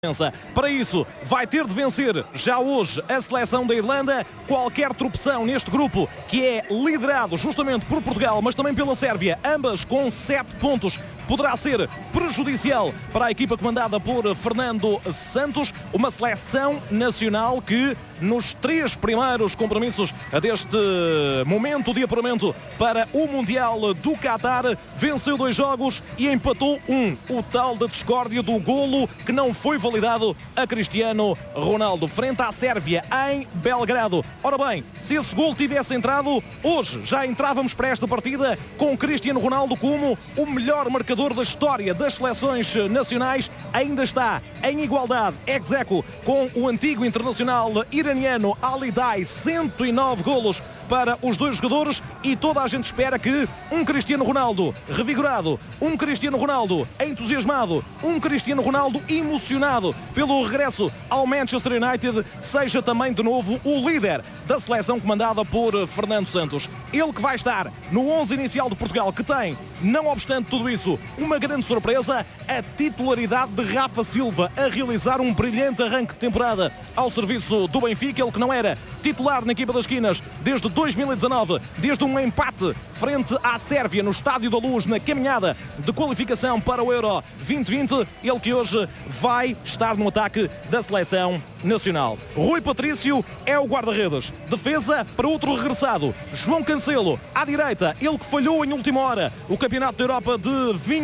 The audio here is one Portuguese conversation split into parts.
Para isso, vai ter de vencer já hoje a seleção da Irlanda. Qualquer tropeção neste grupo, que é liderado justamente por Portugal, mas também pela Sérvia, ambas com 7 pontos, poderá ser prejudicial para a equipa comandada por Fernando Santos. Uma seleção nacional que, nos 3 primeiros compromissos deste momento de apuramento para o Mundial do Qatar, venceu 2 jogos e empatou 1. O tal da discórdia do golo que não foi validado a Cristiano Ronaldo frente à Sérvia em Belgrado. Ora bem, se esse golo tivesse entrado, hoje já entrávamos para esta partida com Cristiano Ronaldo como o melhor marcador da história das seleções nacionais. Ainda está em igualdade ex-aequo com o antigo internacional iraniano Ali Daei, 109 golos para os 2 jogadores, e toda a gente espera que um Cristiano Ronaldo revigorado, um Cristiano Ronaldo entusiasmado, um Cristiano Ronaldo emocionado pelo regresso ao Manchester United seja também de novo o líder da seleção comandada por Fernando Santos. Ele que vai estar no 11 inicial de Portugal, que tem, não obstante tudo isso, uma grande surpresa: a titularidade de Rafa Silva, a realizar um brilhante arranque de temporada ao serviço do Benfica. Ele que não era titular na equipa das esquinas desde 2019, desde um empate frente à Sérvia no Estádio da Luz, na caminhada de qualificação para o Euro 2020. Ele que hoje vai estar no ataque da seleção nacional. Rui Patrício é o guarda-redes. Defesa para outro regressado, João Cancelo. À direita, ele que falhou em última hora o Campeonato da Europa de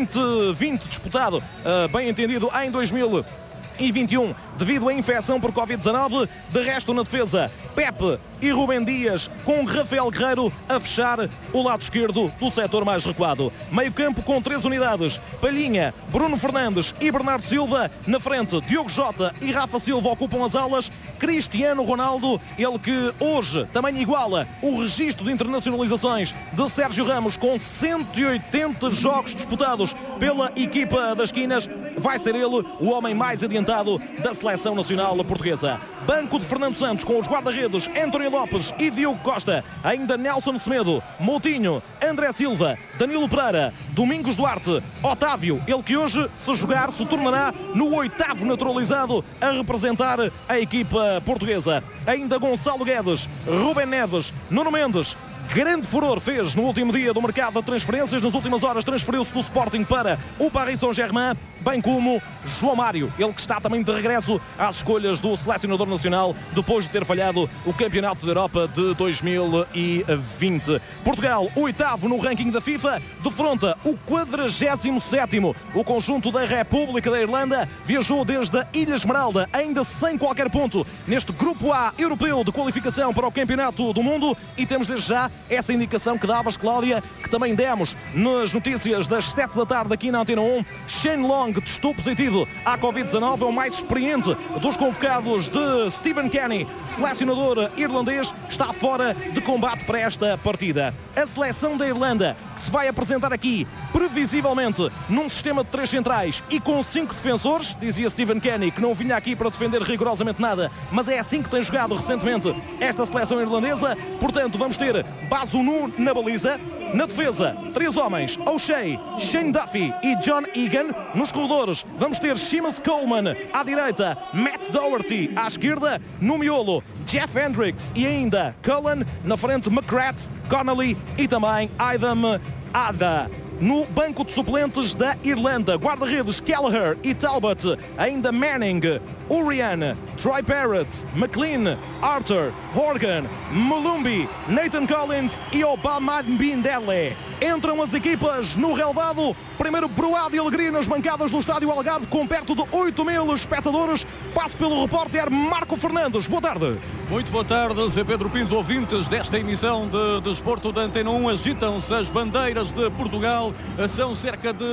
2020, disputado, bem entendido, em 2021, devido à infecção por Covid-19. De resto, na defesa, Pepe e Rubem Dias, com Rafael Guerreiro a fechar o lado esquerdo do setor mais recuado. Meio campo com 3 unidades: Palhinha, Bruno Fernandes e Bernardo Silva. Na frente, Diogo Jota e Rafa Silva ocupam as alas. Cristiano Ronaldo, ele que hoje também iguala o registro de internacionalizações de Sérgio Ramos, com 180 jogos disputados pela equipa das esquinas, vai ser ele o homem mais adiantado da seleção nacional portuguesa. Banco de Fernando Santos com os guarda-redes António Lopes e Diogo Costa. Ainda Nelson Semedo, Moutinho, André Silva, Danilo Pereira, Domingos Duarte, Otávio, ele que hoje, se jogar, se tornará no 8º naturalizado a representar a equipa portuguesa. Ainda Gonçalo Guedes, Rubem Neves, Nuno Mendes. Grande furor fez no último dia do mercado de transferências. Nas últimas horas transferiu-se do Sporting para o Paris Saint-Germain, bem como João Mário, ele que está também de regresso às escolhas do selecionador nacional depois de ter falhado o Campeonato da Europa de 2020. Portugal, 8º no ranking da FIFA, defronta o 47º. O conjunto da República da Irlanda viajou desde a Ilha Esmeralda, ainda sem qualquer ponto, neste Grupo A europeu de qualificação para o Campeonato do Mundo, e temos desde já essa indicação que davas, Cláudia, que também demos nas notícias das 7 da tarde aqui na Antena 1. Shane Long testou positivo à Covid-19, é o mais experiente dos convocados de Stephen Kenny, selecionador irlandês, está fora de combate para esta partida. A seleção da Irlanda, que se vai apresentar aqui, previsivelmente, num sistema de 3 centrais e com 5 defensores, dizia Stephen Kenny, que não vinha aqui para defender rigorosamente nada, mas é assim que tem jogado recentemente esta seleção irlandesa. Portanto, vamos ter Bazunu na baliza. Na defesa, 3 homens: O'Shea, Shane Duffy e John Egan. Nos corredores, vamos ter Seamus Coleman à direita, Matt Doherty à esquerda. No miolo, Jeff Hendricks e ainda Cullen. Na frente, McGrath, Connolly e também Aidam Ada. No banco de suplentes da Irlanda, guarda-redes Kelleher e Talbot, ainda Manning, Urian, Troy Parrott, McLean, Arthur, Horgan, Mulumbi, Nathan Collins e Obama Bindele. Entram as equipas no relevado. Primeiro broado e alegria nas bancadas do Estádio Algarve, com perto de 8.000 espectadores. Passo pelo repórter Marco Fernandes. Boa tarde. Muito boa tarde, Zé Pedro Pinto, ouvintes desta emissão de Desporto da Antena 1. Agitam-se as bandeiras de Portugal. São cerca de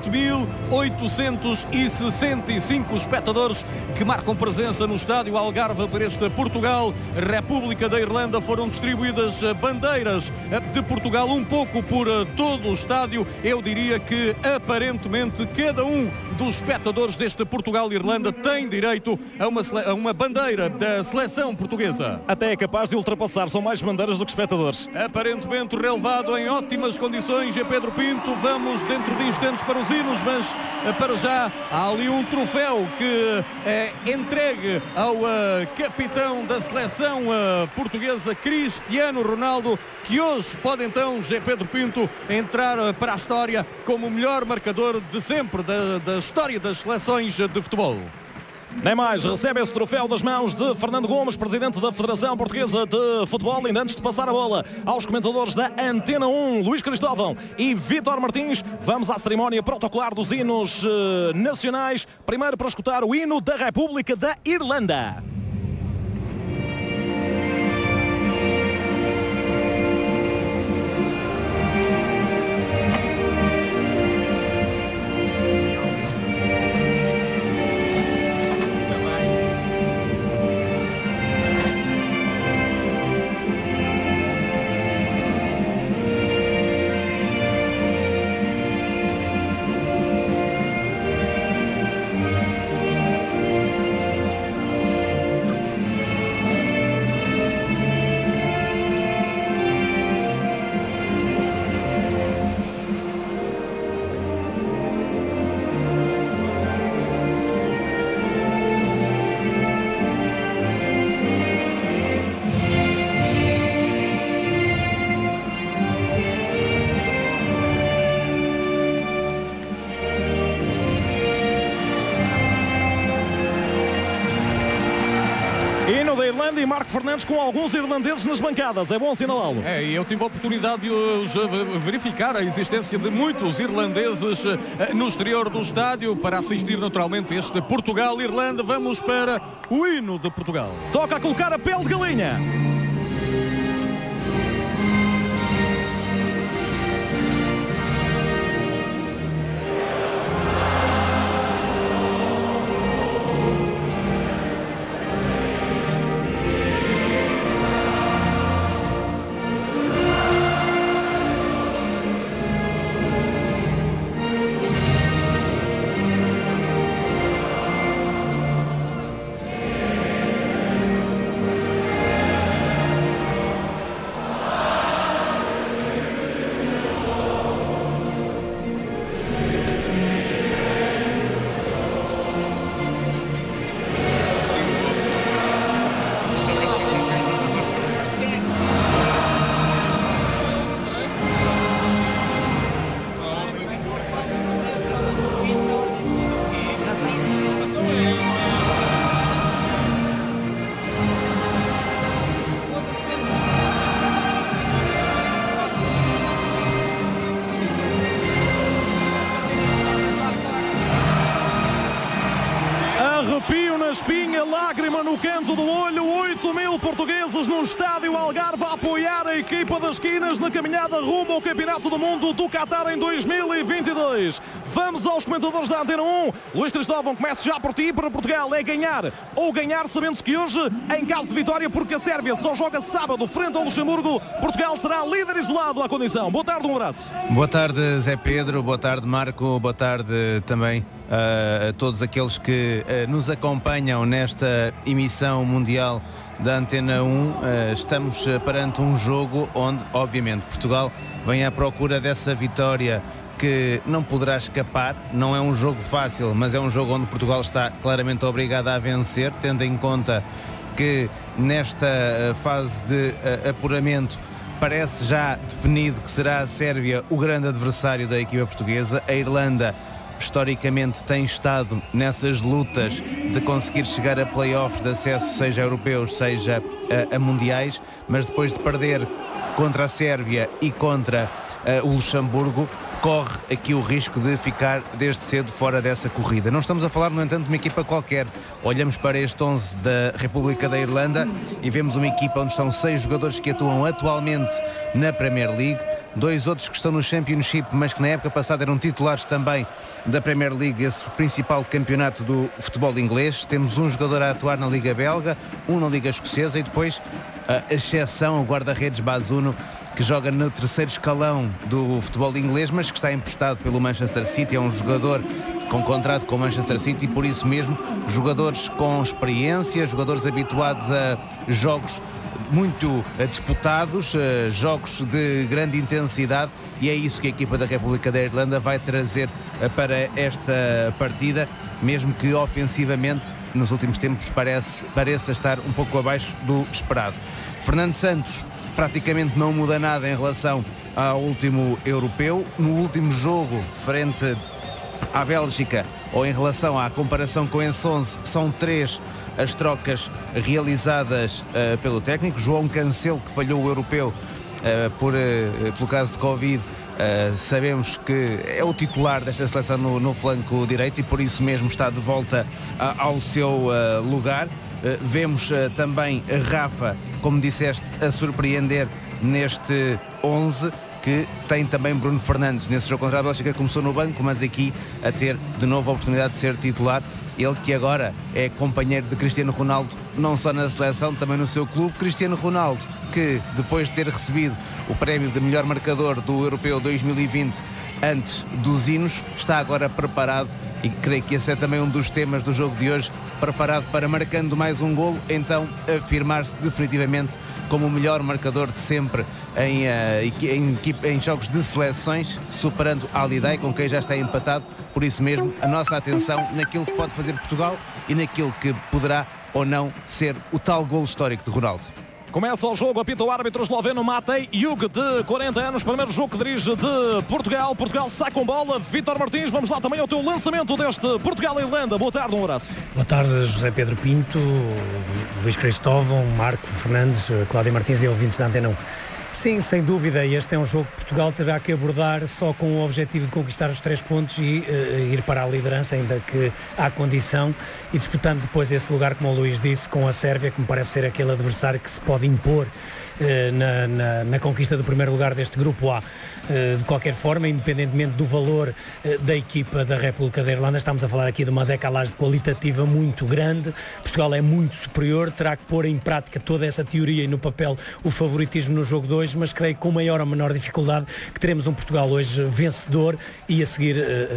7.865 espectadores que marcam presença no Estádio Algarve para este Portugal República da Irlanda. Foram distribuídas bandeiras de Portugal um pouco por todo o estádio. Eu diria que aparentemente cada um dos espectadores deste Portugal-Irlanda tem direito a uma bandeira da seleção portuguesa. Até é capaz de ultrapassar, são mais bandeiras do que espectadores. Aparentemente relevado em ótimas condições é Pedro Pinto. Vamos dentro de instantes para os hinos, mas para já há ali um troféu que é entregue ao capitão da seleção portuguesa, Cristiano Ronaldo, que hoje pode então, Pedro Pinto, entrar para a história como o melhor marcador de sempre da história das seleções de futebol. Nem mais, recebe esse troféu das mãos de Fernando Gomes, presidente da Federação Portuguesa de Futebol. Ainda antes de passar a bola aos comentadores da Antena 1, Luís Cristóvão e Vítor Martins, vamos à cerimónia protocolar dos hinos nacionais. Primeiro para escutar o hino da República da Irlanda. Hino da Irlanda e Marco Fernandes com alguns irlandeses nas bancadas. É bom assinalá-lo. E eu tive a oportunidade de verificar a existência de muitos irlandeses no exterior do estádio para assistir naturalmente a este Portugal-Irlanda. Vamos para o hino de Portugal. Toca a colocar a pele de galinha. Arrepio na espinha, lágrima no canto do olho. 8.000 portugueses no estádio Algarve a apoiar a equipa das esquinas na caminhada rumo ao Campeonato do Mundo do Qatar em 2022. Vamos aos comentadores da Antena 1. Luís Cristóvão, comece já por ti. Para Portugal é ganhar ou ganhar, sabendo-se que hoje, em caso de vitória, porque a Sérvia só joga sábado frente ao Luxemburgo, Portugal será líder isolado à condição. Boa tarde, um abraço. Boa tarde, Zé Pedro. Boa tarde, Marco. Boa tarde também a todos aqueles que nos acompanham nesta emissão mundial da Antena 1. Estamos perante um jogo onde, obviamente, Portugal vem à procura dessa vitória que não poderá escapar. Não é um jogo fácil, mas é um jogo onde Portugal está claramente obrigado a vencer, tendo em conta que nesta fase de apuramento parece já definido que será a Sérvia o grande adversário da equipa portuguesa. A Irlanda historicamente tem estado nessas lutas de conseguir chegar a play-offs de acesso, seja europeus, seja a mundiais, mas depois de perder contra a Sérvia e contra o Luxemburgo, corre aqui o risco de ficar desde cedo fora dessa corrida. Não estamos a falar, no entanto, de uma equipa qualquer. Olhamos para este 11 da República da Irlanda e vemos uma equipa onde estão 6 jogadores que atuam atualmente na Premier League, 2 outros que estão no Championship, mas que na época passada eram titulares também da Premier League, esse principal campeonato do futebol inglês. Temos um jogador a atuar na Liga Belga, um na Liga Escocesa e depois a exceção, o guarda-redes Bazuno, que joga no terceiro escalão do futebol inglês, mas que está emprestado pelo Manchester City. É um jogador com contrato com o Manchester City, e por isso mesmo jogadores com experiência, jogadores habituados a jogos muito disputados, jogos de grande intensidade, e é isso que a equipa da República da Irlanda vai trazer para esta partida, mesmo que ofensivamente nos últimos tempos pareça estar um pouco abaixo do esperado. Fernando Santos praticamente não muda nada em relação ao último europeu. No último jogo frente à Bélgica, ou em relação à comparação com esse 11, são 3 as trocas realizadas pelo técnico. João Cancelo, que falhou o europeu pelo caso de Covid, sabemos que é o titular desta seleção no flanco direito, e por isso mesmo está de volta ao seu lugar. Vemos também Rafa, como disseste, a surpreender neste 11, que tem também Bruno Fernandes. Nesse jogo contra a Bélgica começou no banco, mas aqui a ter de novo a oportunidade de ser titular. Ele que agora é companheiro de Cristiano Ronaldo, não só na seleção, também no seu clube. Cristiano Ronaldo, que depois de ter recebido o prémio de melhor marcador do Europeu 2020 antes dos hinos, está agora preparado, e creio que esse é também um dos temas do jogo de hoje, preparado para, marcando mais um golo, então afirmar-se definitivamente como o melhor marcador de sempre em jogos de seleções, superando Ali Day, com quem já está empatado. Por isso mesmo, a nossa atenção naquilo que pode fazer Portugal e naquilo que poderá ou não ser o tal golo histórico de Ronaldo. Começa o jogo, apita o árbitro esloveno Matej Jug, de 40 anos, primeiro jogo que dirige de Portugal. Portugal sai com bola. Vítor Martins, vamos lá também ao teu lançamento deste Portugal-Irlanda. Boa tarde, um abraço. Boa tarde, José Pedro Pinto, Luís Cristóvão, Marco Fernandes, Cláudia Martins e ouvintes da Antena 1. Sim, sem dúvida, este é um jogo que Portugal terá que abordar só com o objetivo de conquistar os 3 pontos e ir para a liderança, ainda que há condição, e disputando depois esse lugar, como o Luís disse, com a Sérvia, que me parece ser aquele adversário que se pode impor na conquista do primeiro lugar deste grupo A. De qualquer forma, independentemente do valor da equipa da República da Irlanda, estamos a falar aqui de uma decalagem qualitativa muito grande. Portugal é muito superior, terá que pôr em prática toda essa teoria e no papel o favoritismo no jogo de hoje, mas creio que com maior ou menor dificuldade que teremos um Portugal hoje vencedor e a seguir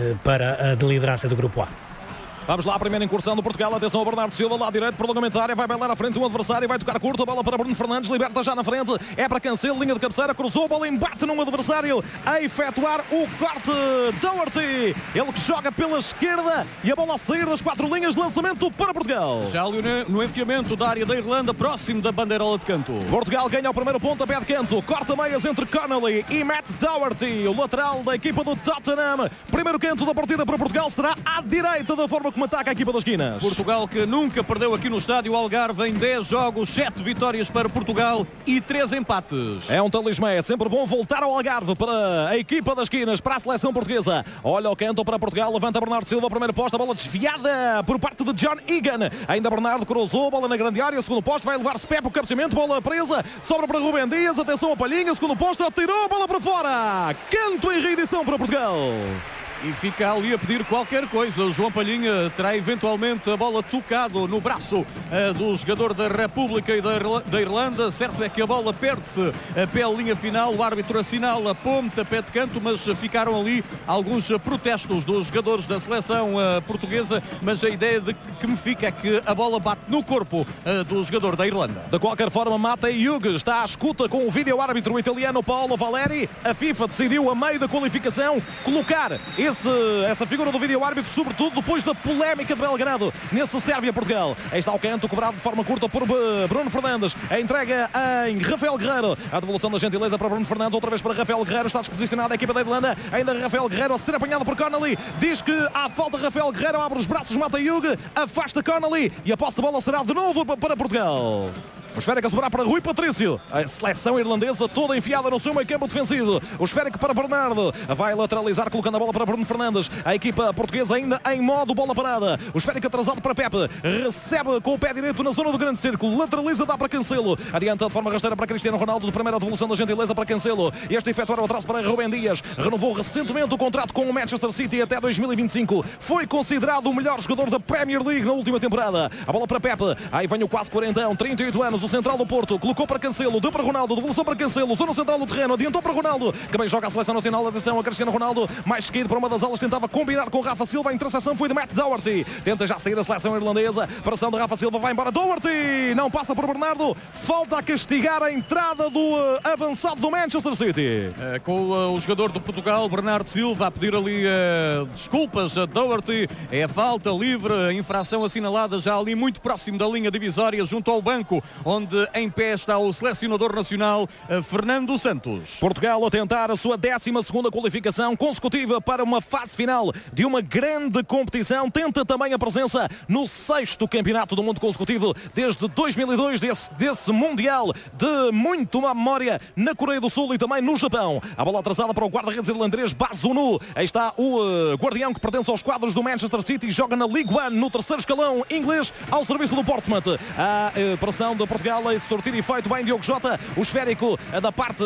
para a liderança do grupo A. Vamos lá, a primeira incursão do Portugal. Atenção ao Bernardo Silva, lá direito, prolongamento da área, vai bailar à frente um adversário, vai tocar curto, a bola para Bruno Fernandes, liberta já na frente, é para Cancelo, linha de cabeceira, cruzou, a bola embate num adversário a efetuar o corte. Doherty, ele que joga pela esquerda e a bola a sair das 4 linhas de lançamento para Portugal. Já ali no enfiamento da área da Irlanda, próximo da bandeirola de canto. Portugal ganha o primeiro ponto a pé de canto, corta meias entre Connolly e Matt Doherty, o lateral da equipa do Tottenham. Primeiro canto da partida para Portugal será à direita, da forma como ataca a equipa das esquinas. Portugal que nunca perdeu aqui no estádio Algarve, em 10 jogos, 7 vitórias para Portugal e 3 empates. É um talismã, é sempre bom voltar ao Algarve para a equipa das esquinas, para a seleção portuguesa. Olha o canto para Portugal, levanta Bernardo Silva, primeiro posto, a bola desviada por parte de John Egan. Ainda Bernardo cruzou, bola na grande área, segundo posto, vai levar-se Pepe, o cabeceamento, bola presa, sobra para Rubem Dias, atenção a Palhinha, segundo posto, tirou a bola para fora. Canto em reedição para Portugal. E fica ali a pedir qualquer coisa. O João Palhinha terá eventualmente a bola tocado no braço do jogador da República e da Irlanda. Certo é que a bola perde-se pela linha final. O árbitro assinala ponta, pé de canto, mas ficaram ali alguns protestos dos jogadores da seleção portuguesa. Mas a ideia que me fica é que a bola bate no corpo do jogador da Irlanda. De qualquer forma, Matej Jug está à escuta com o vídeo árbitro italiano Paolo Valeri. A FIFA decidiu, a meio da qualificação, colocar essa figura do vídeo-árbitro, sobretudo depois da polémica de Belgrado nesse Sérvia-Portugal. Aí está o canto, cobrado de forma curta por Bruno Fernandes. A entrega em Rafael Guerreiro. A devolução da gentileza para Bruno Fernandes, outra vez para Rafael Guerreiro. Está desposicionada a equipa da Irlanda. Ainda Rafael Guerreiro a ser apanhado por Connolly. Diz que há falta. Rafael Guerreiro abre os braços, Matej Jug, afasta Connolly e a posse de bola será de novo para Portugal. O esférico a sobrar para Rui Patrício. A seleção irlandesa toda enfiada no seu meio campo defensivo. O esférico para Bernardo. Vai lateralizar, colocando a bola para Bruno Fernandes. A equipa portuguesa ainda em modo bola parada. O esférico atrasado para Pepe. Recebe com o pé direito na zona do grande círculo. Lateraliza, dá para Cancelo. Adianta de forma rasteira para Cristiano Ronaldo. De primeira devolução da gentileza para Cancelo. Este efetuar o atraso para Rubem Dias. Renovou recentemente o contrato com o Manchester City até 2025. Foi considerado o melhor jogador da Premier League na última temporada. A bola para Pepe. Aí vem o quase 40, 38 anos. metros, o central do Porto, colocou para Cancelo, deu para Ronaldo, devolução para Cancelo, zona central do terreno, adiantou para Ronaldo, que bem joga a seleção nacional. Atenção a Cristiano Ronaldo, mais esquerdo para uma das alas, tentava combinar com Rafa Silva, a interseção foi de Matt Doherty, tenta já sair a seleção irlandesa, pressão de Rafa Silva, vai embora Doherty, não passa por Bernardo, falta a castigar a entrada do avançado do Manchester City. Com o jogador do Portugal, Bernardo Silva, a pedir ali desculpas a Doherty, é a falta livre, infração assinalada já ali muito próximo da linha divisória, junto ao banco, onde em pé está o selecionador nacional, Fernando Santos. Portugal a tentar a sua 12ª qualificação consecutiva para uma fase final de uma grande competição, tenta também a presença no 6º campeonato do mundo consecutivo desde 2002, desse Mundial de muito má memória na Coreia do Sul e também no Japão. A bola atrasada para o guarda-redes irlandês Bazunu. Aí está o guardião que pertence aos quadros do Manchester City, joga na League One, no 3º escalão inglês, ao serviço do Portsmouth. A pressão de Portugal a sortir efeito, bem Diogo Jota, o esférico da parte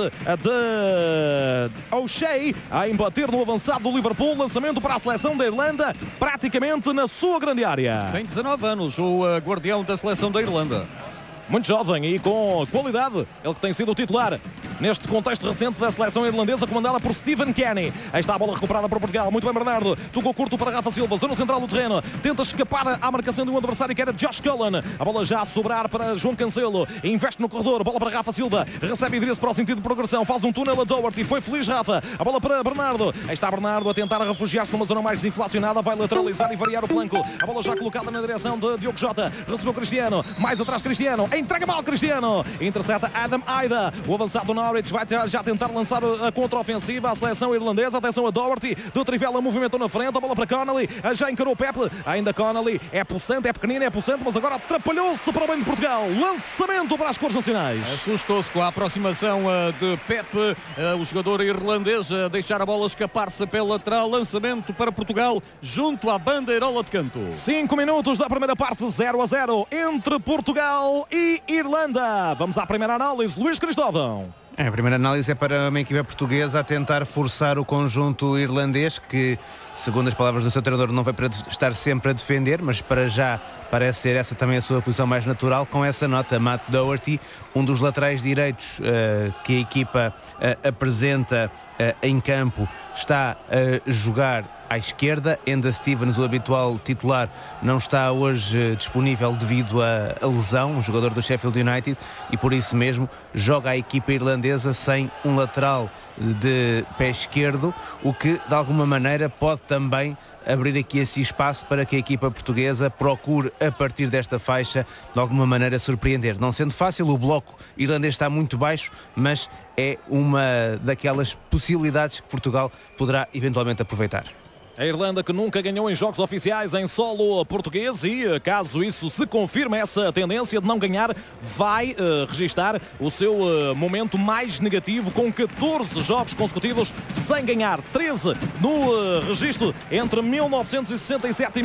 de O'Shea a embater no avançado do Liverpool, lançamento para a seleção da Irlanda, praticamente na sua grande área. Tem 19 anos o guardião da seleção da Irlanda. Muito jovem e com qualidade, ele que tem sido o titular neste contexto recente da seleção irlandesa, comandada por Stephen Kenny. Aí está a bola recuperada por Portugal, muito bem Bernardo, tocou curto para Rafa Silva, zona central do terreno, tenta escapar à marcação de um adversário que era Josh Cullen. A bola já a sobrar para João Cancelo, investe no corredor, bola para Rafa Silva, recebe e vira-se para o sentido de progressão, faz um túnel a Doherty, foi feliz Rafa, a bola para Bernardo. Aí está Bernardo a tentar refugiar-se numa zona mais desinflacionada, vai lateralizar e variar o flanco. A bola já colocada na direção de Diogo Jota, recebeu Cristiano, mais atrás Cristiano, entrega mal Cristiano, intercepta Adam Aida, o avançado do Norwich vai já tentar lançar a contra-ofensiva à seleção irlandesa. Atenção a Doherty, do Trivela movimentou na frente, a bola para Connolly, já encarou o Pepe, ainda Connolly, é possante, é pequenino, é possante, mas agora atrapalhou-se para o bem de Portugal, lançamento para as cores nacionais. Assustou-se com a aproximação de Pepe, o jogador irlandês, a deixar a bola escapar-se pela lateral, lançamento para Portugal junto à bandeirola de canto. 5 minutos da primeira parte, 0-0 entre Portugal e Irlanda. Vamos à primeira análise, Luís Cristóvão. A primeira análise é para uma equipa portuguesa a tentar forçar o conjunto irlandês, que, segundo as palavras do seu treinador, não vai para estar sempre a defender, mas para já parece ser essa também a sua posição mais natural. Com essa nota, Matt Doherty, um dos laterais direitos que a equipa apresenta em campo, está a jogar à esquerda. Enda Stevens, o habitual titular, não está hoje disponível devido à lesão, um jogador do Sheffield United, e por isso mesmo joga a equipa irlandesa sem um lateral de pé esquerdo, o que de alguma maneira pode também abrir aqui esse espaço para que a equipa portuguesa procure, a partir desta faixa, de alguma maneira surpreender. Não sendo fácil, o bloco irlandês está muito baixo, mas é uma daquelas possibilidades que Portugal poderá eventualmente aproveitar. A Irlanda, que nunca ganhou em jogos oficiais em solo português, e caso isso se confirme, essa tendência de não ganhar, vai registar o seu momento mais negativo, com 14 jogos consecutivos sem ganhar, 13 no registro entre 1967 e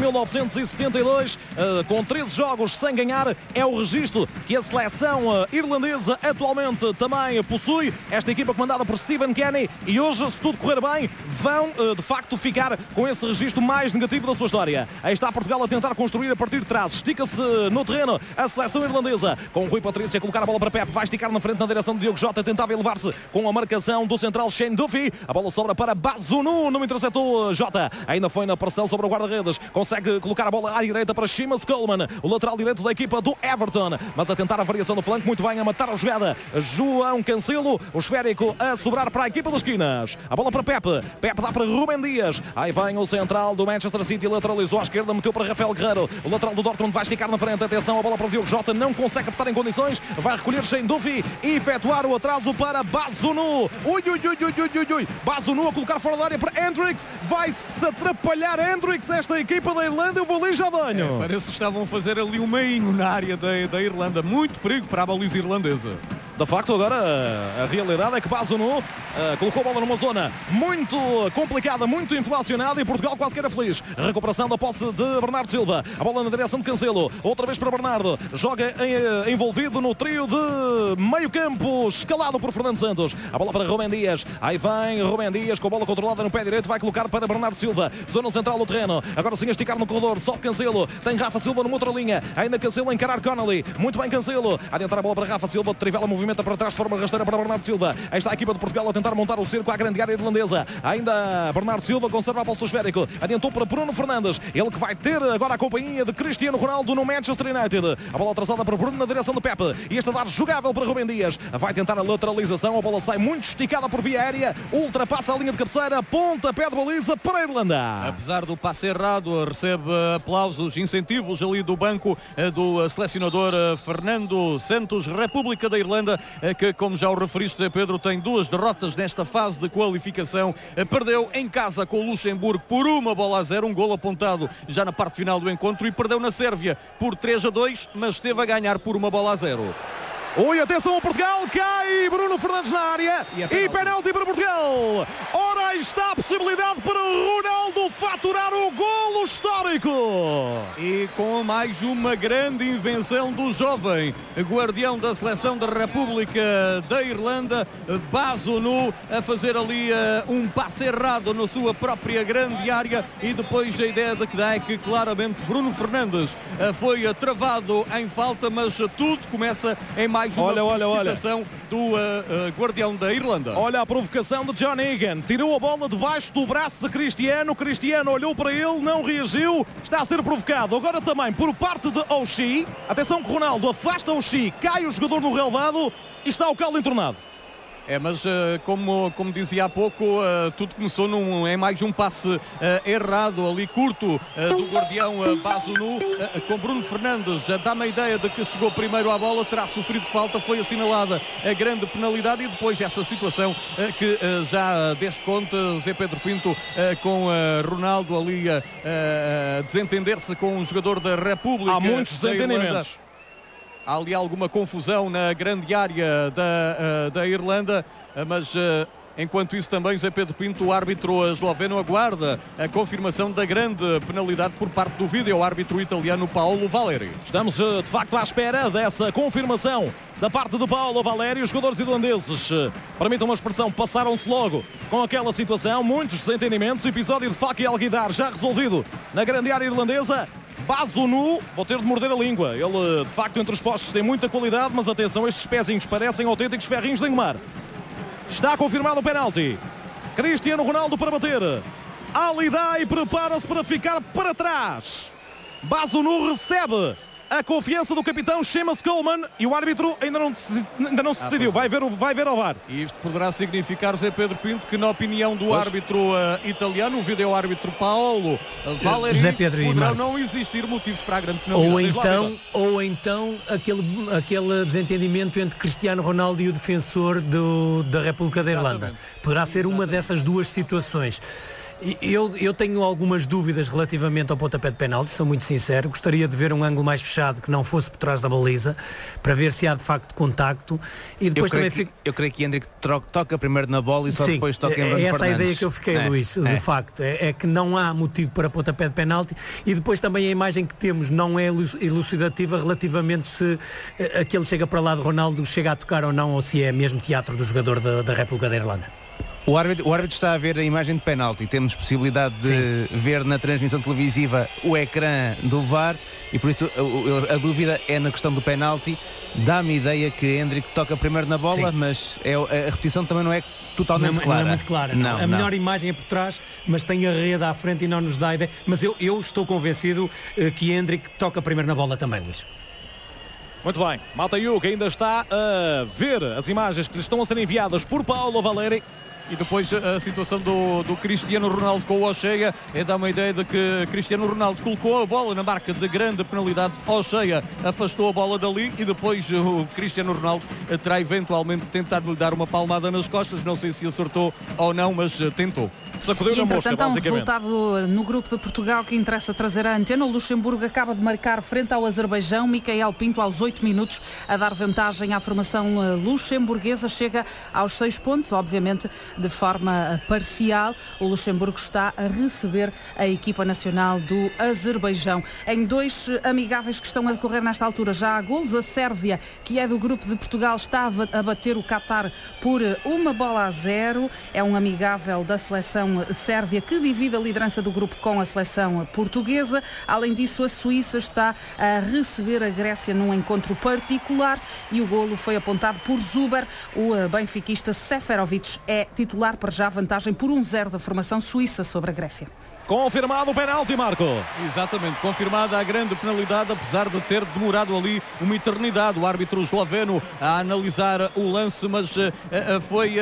1972, com 13 jogos sem ganhar, é o registro que a seleção irlandesa atualmente também possui. Esta equipa comandada por Stephen Kenny, e hoje, se tudo correr bem, vão de facto ficar com esse registro mais negativo da sua história. Aí está Portugal a tentar construir a partir de trás. Estica-se no terreno a seleção irlandesa, com o Rui Patrício a colocar a bola para Pepe, vai esticar na frente na direção de Diogo Jota, tentava elevar-se com a marcação do central Shane Duffy. A bola sobra para Bazunu, não interceptou Jota, ainda foi na pressão sobre o guarda-redes, consegue colocar a bola à direita para Seamus Coleman, o lateral direito da equipa do Everton, mas a tentar a variação do flanco, muito bem a matar a jogada João Cancelo, o esférico a sobrar para a equipa das esquinas. A bola para Pepe, Pepe dá para Rubem Dias, aí vem o central do Manchester City, lateralizou à esquerda, meteu para Rafael Guerreiro, o lateral do Dortmund vai esticar na frente, atenção, a bola para Diogo Jota, não consegue captar em condições, vai recolher Shane Duffy e efetuar o atraso para Bazunu. Bazunu a colocar fora da área para Hendricks, vai-se atrapalhar Hendricks, esta equipa da Irlanda, eu vou ali já venho. Parece que estavam a fazer ali um meinho na área da Irlanda, muito perigo para a baliza irlandesa. De facto, agora a realidade é que Bazunu colocou a bola numa zona muito complicada, muito inflacionada, e Portugal quase que era feliz. Recuperação da posse de Bernardo Silva. A bola na direção de Cancelo. Outra vez para Bernardo. Joga envolvido no trio de meio campo, escalado por Fernando Santos. A bola para Rubem Dias. Aí vem Rubem Dias com a bola controlada no pé direito. Vai colocar para Bernardo Silva. Zona central do terreno. Agora sim a esticar no corredor. Sobe Cancelo. Tem Rafa Silva numa outra linha. Ainda Cancelo a encarar Connolly. Muito bem Cancelo. A adentrar a bola para Rafa Silva. Trivela movimenta para trás de forma rasteira para Bernardo Silva. Aí está a equipa de Portugal a tentar montar o cerco à grande área irlandesa. Ainda Bernardo Silva conserva a posse do esférico. Adiantou para Bruno Fernandes. Ele que vai ter agora a companhia de Cristiano Ronaldo no Manchester United. A bola atrasada para Bruno na direção do Pepe. E este a dar jogável para Rubem Dias. Vai tentar a lateralização. A bola sai muito esticada por via aérea. Ultrapassa a linha de cabeceira. Pontapé de baliza para a Irlanda. Apesar do passe errado, recebe aplausos, incentivos ali do banco do selecionador Fernando Santos. República da Irlanda, que, como já o referiste, Pedro, tem 2 derrotas nesta fase de qualificação. Perdeu em casa com o Luxemburgo por 1-0, um golo apontado já na parte final do encontro, e perdeu na Sérvia por 3-2, mas esteve a ganhar por 1-0. Oi, atenção ao Portugal, cai Bruno Fernandes na área e penalti para Portugal. Ora, aí está a possibilidade para Ronaldo faturar o golo histórico. E com mais uma grande invenção do jovem guardião da seleção da República da Irlanda, Bazunu, a fazer ali um passe errado na sua própria grande área, e depois a ideia de que dá é que claramente Bruno Fernandes foi travado em falta, mas tudo começa em mais uma precipitação do guardião da Irlanda. Olha a provocação de John Egan. Tirou a bola debaixo do braço de Cristiano. Cristiano olhou para ele, não reagiu. Está a ser provocado. Agora também por parte de O'Shea. Atenção que Ronaldo afasta O'Shea. Cai o jogador no relevado e está o caldo entornado. Mas como dizia há pouco, tudo começou em mais um passe errado ali, curto, do guardião Bazunu, com Bruno Fernandes. Dá-me a ideia de que chegou primeiro à bola, terá sofrido falta, foi assinalada a grande penalidade, e depois essa situação que já deste conta, Zé Pedro Pinto, com Ronaldo ali a desentender-se com um jogador da República. Há muitos desentendimentos. Há ali alguma confusão na grande área da Irlanda, mas enquanto isso também, Zé Pedro Pinto, o árbitro esloveno, aguarda a confirmação da grande penalidade por parte do vídeo árbitro italiano Paolo Valeri. Estamos de facto à espera dessa confirmação da parte de Paolo Valeri. Os jogadores irlandeses, permitam uma expressão, passaram-se logo com aquela situação, muitos desentendimentos. Episódio de Faki Alguidar já resolvido na grande área irlandesa. Bazunu, vou ter de morder a língua. Ele, de facto, entre os postos tem muita qualidade, mas atenção, estes pezinhos parecem autênticos ferrinhos de engomar. Está confirmado o penalti. Cristiano Ronaldo para bater. Alidai prepara-se para ficar para trás. Bazunu recebe a confiança do capitão, chama-se Coleman, e o árbitro ainda não se decidiu. Vai ver ao VAR. E isto poderá significar, Zé Pedro Pinto, que na opinião do árbitro italiano, o vídeo-árbitro Paolo Valeri, poderão não existir motivos para a grande penalidade. Ou então aquele desentendimento entre Cristiano Ronaldo e o defensor da República da Irlanda. Poderá ser uma dessas duas situações. Eu tenho algumas dúvidas relativamente ao pontapé de penalti, sou muito sincero. Gostaria de ver um ângulo mais fechado, que não fosse por trás da baliza, para ver se há de facto contacto. E depois eu creio que Hendrick toca primeiro na bola e só depois toca em Bruno Fernandes. Essa é a ideia que eu fiquei, Luís, de facto. É que não há motivo para pontapé de penalti, e depois também a imagem que temos não é elucidativa relativamente se aquele chega para lá de Ronaldo, chega a tocar ou não, ou se é mesmo teatro do jogador da República da Irlanda. O árbitro está a ver a imagem de penalti. Temos possibilidade de ver na transmissão televisiva o ecrã do VAR, e por isso a dúvida é na questão do penalti. Dá-me a ideia que Hendrick toca primeiro na bola, mas a repetição também não é totalmente clara. Não é muito clara. A melhor imagem é por trás, mas tem a rede à frente e não nos dá a ideia. Mas eu estou convencido que Hendrick toca primeiro na bola também, Luís. Muito bem, Mataiu, que ainda está a ver as imagens que lhe estão a ser enviadas por Paolo Valeri. E depois a situação do Cristiano Ronaldo com o Ocheia dá uma ideia de que Cristiano Ronaldo colocou a bola na marca de grande penalidade. Ocheia afastou a bola dali e depois o Cristiano Ronaldo terá eventualmente tentado lhe dar uma palmada nas costas. Não sei se acertou ou não, mas tentou. Sacudiu na mosca, entretanto, há um basicamente. resultado no grupo de Portugal que interessa trazer à antena. O Luxemburgo acaba de marcar frente ao Azerbaijão. Micael Pinto, aos 8 minutos, a dar vantagem à formação luxemburguesa. Chega aos 6 pontos, obviamente de forma parcial. O Luxemburgo está a receber a equipa nacional do Azerbaijão. Em 2 amigáveis que estão a decorrer nesta altura, já há golos. A Sérvia, que é do grupo de Portugal, está a bater o Qatar por 1-0. É um amigável da seleção sérvia que divide a liderança do grupo com a seleção portuguesa. Além disso, a Suíça está a receber a Grécia num encontro particular e o golo foi apontado por Zuber. O benfiquista Seferovic é titular, para já vantagem por 1-0 da formação suíça sobre a Grécia. Confirmado o penalti, Marco. Exatamente, confirmada a grande penalidade, apesar de ter demorado ali uma eternidade o árbitro esloveno a analisar o lance, mas foi...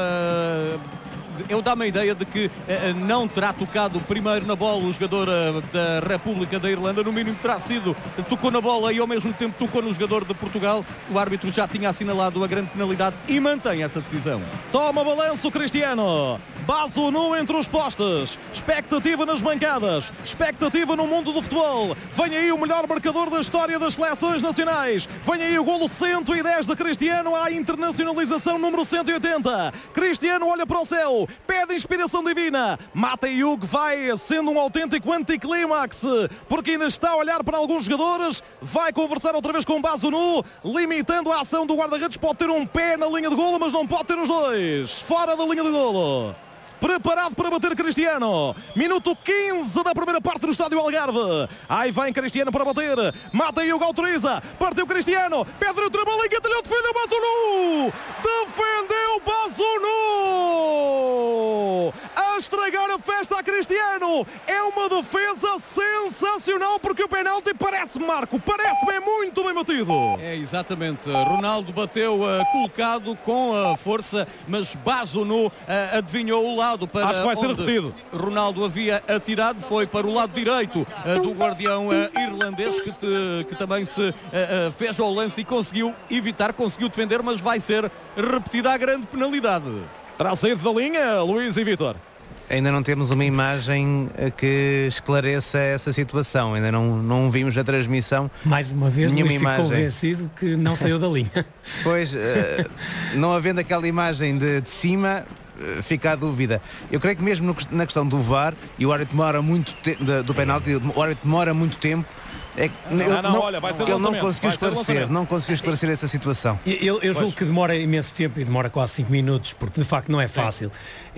Eu dá-me a ideia de que não terá tocado primeiro na bola o jogador da República da Irlanda, no mínimo terá sido, tocou na bola e ao mesmo tempo tocou no jogador de Portugal. O árbitro já tinha assinalado a grande penalidade e mantém essa decisão. Toma balanço, Cristiano. Basso nu entre os postes. Expectativa nas bancadas. Expectativa no mundo do futebol. Vem aí o melhor marcador da história das seleções nacionais. Vem aí o golo 110 de Cristiano à internacionalização número 180. Cristiano olha para o céu. Pede inspiração divina. Matej Hug vai sendo um autêntico anticlímax, porque ainda está a olhar para alguns jogadores. Vai conversar outra vez com Basso nu, limitando a ação do guarda-redes. Pode ter um pé na linha de golo, mas não pode ter os dois. Fora da linha de golo. Preparado para bater Cristiano. Minuto 15 da primeira parte no estádio Algarve. Aí vem Cristiano para bater. Matej Hug autoriza. Partiu Cristiano. Pedro Trabalho, engatilhou, defendeu Basso nu. Defendeu Basso nu. A estragar a festa a Cristiano. É uma defesa sensacional, porque o penalti parece-me, Marco, parece-me muito bem batido. É, exatamente. Ronaldo bateu colocado com a força, mas Basso nu adivinhou o lado para acho que vai ser repetido. Ronaldo havia atirado, foi para o lado direito do guardião irlandês, que também se fez ao lance e conseguiu evitar, conseguiu defender, mas vai ser repetida a grande penalidade. Terá saído da linha, Luís e Vítor. Ainda não temos uma imagem que esclareça essa situação. Ainda não vimos a transmissão. Mais uma vez, nenhuma Luís ficou imagem. convencido que não saiu da linha. Pois, não havendo aquela imagem de cima, fica a dúvida. Eu creio que mesmo na questão do VAR, e o árbitro demora muito tempo, do penalti, o árbitro demora muito tempo. É que olha, vai ser ele não lançamento. conseguiu esclarecer essa situação. Eu julgo que demora imenso tempo e demora quase 5 minutos, porque de facto não é fácil.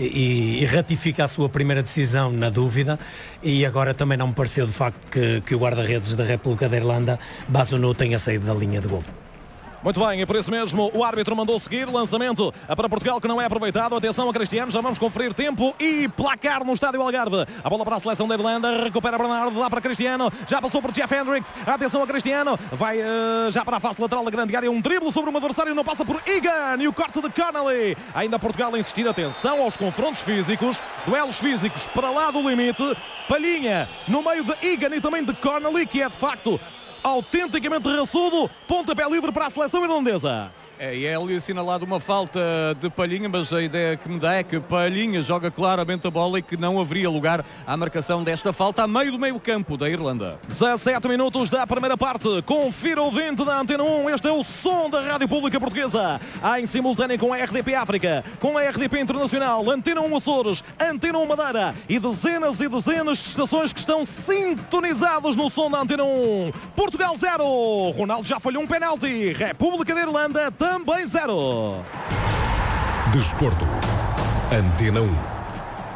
E ratifica a sua primeira decisão na dúvida, e agora também não me pareceu de facto que o guarda-redes da República da Irlanda, Basso nu, tenha saído da linha de golo. Muito bem, e por isso mesmo o árbitro mandou seguir. Lançamento para Portugal que não é aproveitado. Atenção a Cristiano, já vamos conferir tempo e placar no estádio Algarve. A bola para a seleção da Irlanda, recupera Bernardo, dá para Cristiano, já passou por Jeff Hendricks. Atenção a Cristiano, vai já para a face lateral da grande área, um drible sobre um adversário, não passa por Egan, e o corte de Connolly. Ainda Portugal a insistir, atenção aos confrontos físicos, duelos físicos para lá do limite. Palhinha no meio de Egan e também de Connolly, que é de facto autenticamente raçudo. Pontapé livre para a seleção irlandesa. E é ali assinalado uma falta de Palhinha, mas a ideia que me dá é que Palhinha joga claramente a bola e que não haveria lugar à marcação desta falta a meio do meio campo da Irlanda. 17 minutos da primeira parte. Confira o 20 da Antena 1. Este é o som da Rádio Pública Portuguesa. Há em simultâneo com a RDP África, com a RDP Internacional, Antena 1 Açores, Antena 1 Madeira e dezenas de estações que estão sintonizadas no som da Antena 1. Portugal 0. Ronaldo já falhou um penalti. República da Irlanda também 0. Desporto. Antena 1.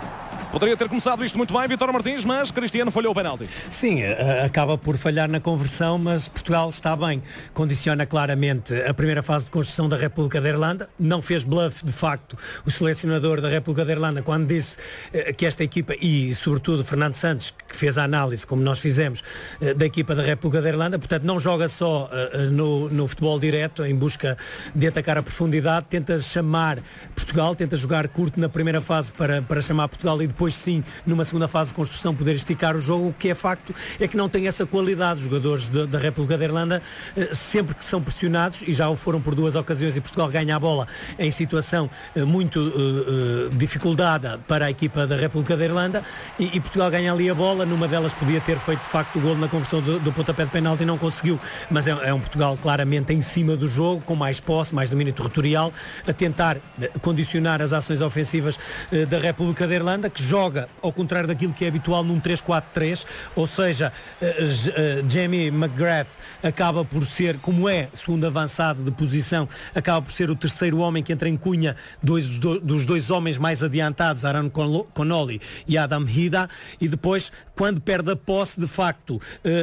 Poderia ter começado isto muito bem, Vítor Martins, mas Cristiano falhou o penalti. Sim, acaba por falhar na conversão, mas Portugal está bem. Condiciona claramente a primeira fase de construção da República da Irlanda. Não fez bluff, de facto, o selecionador da República da Irlanda quando disse que esta equipa, e sobretudo Fernando Santos, que fez a análise, como nós fizemos, da equipa da República da Irlanda, portanto não joga só no futebol direto, em busca de atacar a profundidade, tenta chamar Portugal, tenta jogar curto na primeira fase para chamar Portugal e depois sim, numa segunda fase de construção, poder esticar o jogo. O que é facto é que não tem essa qualidade. Os jogadores da República da Irlanda, sempre que são pressionados, e já o foram por 2 ocasiões, e Portugal ganha a bola em situação muito dificultada para a equipa da República da Irlanda, e Portugal ganha ali a bola. Numa delas podia ter feito de facto o golo na conversão do pontapé de penalti, e não conseguiu, mas é um Portugal claramente em cima do jogo, com mais posse, mais domínio territorial, a tentar condicionar as ações ofensivas da República da Irlanda, que joga ao contrário daquilo que é habitual num 3-4-3, ou seja, Jamie McGrath acaba por ser, como é segundo avançado de posição, acaba por ser o terceiro homem que entra em cunha dos 2 homens mais adiantados, Aaron Connolly e Adam Hida, e depois, quando perde a posse, de facto,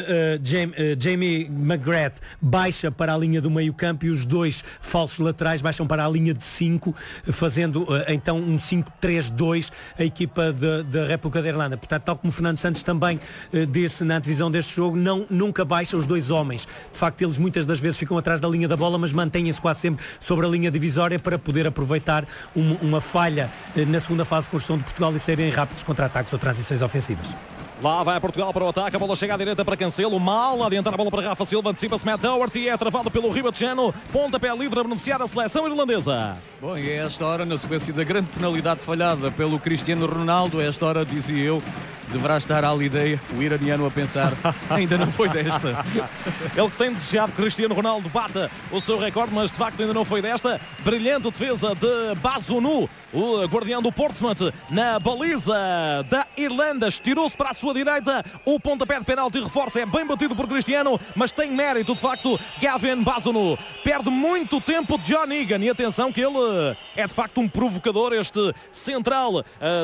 Jamie McGrath baixa para a linha do meio-campo e os 2 falsos laterais baixam para a linha de 5, fazendo então um 5-3-2 a equipa da República da Irlanda. Portanto, tal como Fernando Santos também disse na antevisão deste jogo, nunca baixa os 2 homens. De facto, eles muitas das vezes ficam atrás da linha da bola, mas mantêm-se quase sempre sobre a linha divisória para poder aproveitar uma falha na segunda fase de construção de Portugal e serem rápidos contra-ataques ou transições ofensivas. Lá vai Portugal para o ataque, a bola chega à direita para Cancelo, mal adiantar a bola para Rafa Silva, antecipa-se Matt Doherty e é travado pelo Ribatejano, pontapé livre a beneficiar a seleção irlandesa. Bom, e é esta hora, na sequência da grande penalidade falhada pelo Cristiano Ronaldo, esta hora, dizia eu, deverá estar à ideia o iraniano a pensar, ainda não foi desta. Ele que tem desejado que Cristiano Ronaldo bata o seu recorde, mas de facto ainda não foi desta. Brilhante defesa de Bazunu, o guardião do Portsmouth, na baliza da Irlanda, estirou-se para a sua direita, o pontapé de penalti reforça, é bem batido por Cristiano, mas tem mérito de facto Gavin Bazunu. Perde muito tempo John Egan, e atenção que ele é de facto um provocador, este central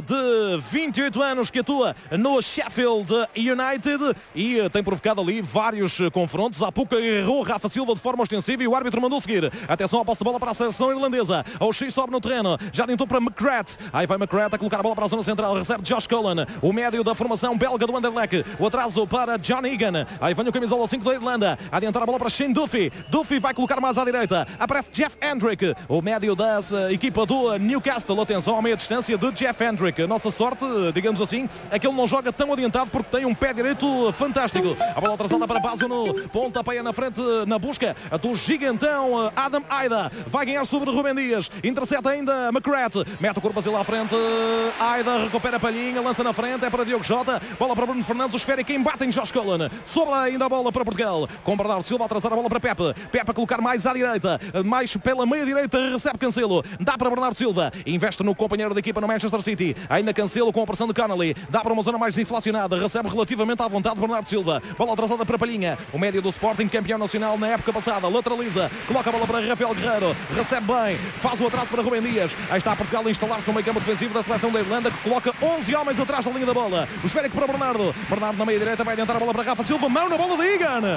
de 28 anos que atua no Sheffield United e tem provocado ali vários confrontos. Há pouco errou Rafa Silva de forma ostensiva e o árbitro mandou seguir. Atenção à posse de bola para a seleção irlandesa. O X sobe no terreno, já adiantou para McGrath. Aí vai McGrath a colocar a bola para a zona central, recebe Josh Cullen, o médio da formação belga do Anderlecht. O atraso para John Egan. Aí vem o camisola 5 da Irlanda, a adiantar a bola para Shane Duffy. Duffy vai colocar mais à direita. Aparece Jeff Hendrick, o médio da equipa do Newcastle. Atenção à meia distância de Jeff Hendrick. Nossa sorte, digamos assim, é que ele não joga tão adiantado porque tem um pé direito fantástico. A bola atrasada para Bazunu, pontapé na frente na busca do gigantão Adam Hida. Vai ganhar sobre Rubem Dias, intercepta ainda McGrath, mete o corpo assim lá à frente. Hida recupera a palhinha, lança na frente, é para Diogo Jota, bola para Bruno Fernandes, o esférico embate em Josh Cullen, sobra ainda a bola para Portugal, com Bernardo Silva a atrasar a bola para Pepe a colocar mais à direita, mais pela meia direita, recebe Cancelo, dá para Bernardo Silva, investe no companheiro da equipa no Manchester City, ainda Cancelo com a pressão de Connolly, dá para uma zona mais inflacionada, recebe relativamente à vontade Bernardo Silva, bola atrasada para Palhinha, o médio do Sporting, campeão nacional na época passada, lateraliza, coloca a bola para Rafael Guerreiro, recebe bem, faz o atraso para Rubem Dias, aí está Portugal a instalar-se no meio campo defensivo da seleção da Irlanda, que coloca 11 homens atrás da linha da bola, o esférico para Bernardo na meia direita, vai adiantar a bola para Rafa Silva, mão na bola de Egan,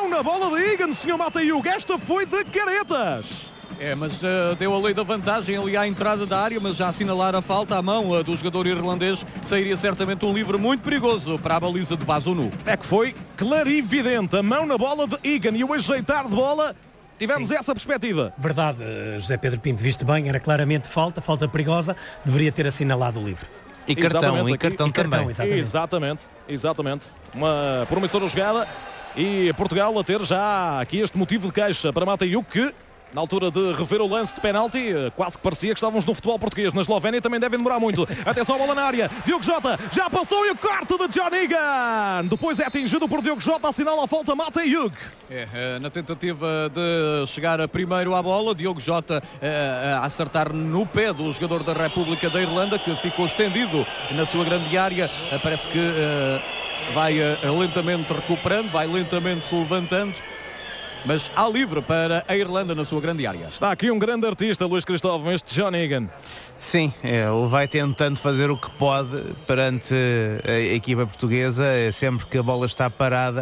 senhor Mataiuk, esta foi de caretas. Mas deu a lei da vantagem ali à entrada da área, mas já assinalar a falta à mão do jogador irlandês, sairia certamente um livre muito perigoso para a baliza de Bazunu. É que foi clarividente, a mão na bola de Egan e o ajeitar de bola. Tivemos essa perspectiva. Verdade, José Pedro Pinto, viste bem, era claramente falta perigosa, deveria ter assinalado o livre. E cartão também. Exatamente. Uma promissora jogada e Portugal a ter já aqui este motivo de queixa para Mataiuk, que na altura de rever o lance de penalti, quase que parecia que estávamos no futebol português. Na Eslovénia também devem demorar muito. Atenção à bola na área. Diogo Jota já passou e o corte de John Egan. Depois é atingido por Diogo Jota, assinala a falta Mataiuk. Na tentativa de chegar primeiro à bola, Diogo Jota a acertar no pé do jogador da República da Irlanda, que ficou estendido na sua grande área. Parece que vai lentamente recuperando, vai lentamente se levantando. mas há livre para a Irlanda na sua grande área. Está aqui um grande artista, Luís Cristóvão, este John Egan. Sim, ele vai tentando fazer o que pode perante a equipa portuguesa. Sempre que a bola está parada,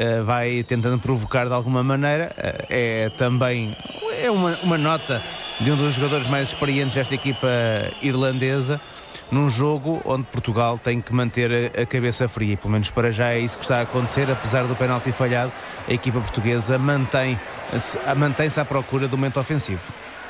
vai tentando provocar de alguma maneira. É também uma nota de um dos jogadores mais experientes desta equipa irlandesa, num jogo onde Portugal tem que manter a cabeça fria, e pelo menos para já é isso que está a acontecer. Apesar do penalti falhado, a equipa portuguesa mantém-se à procura do momento ofensivo.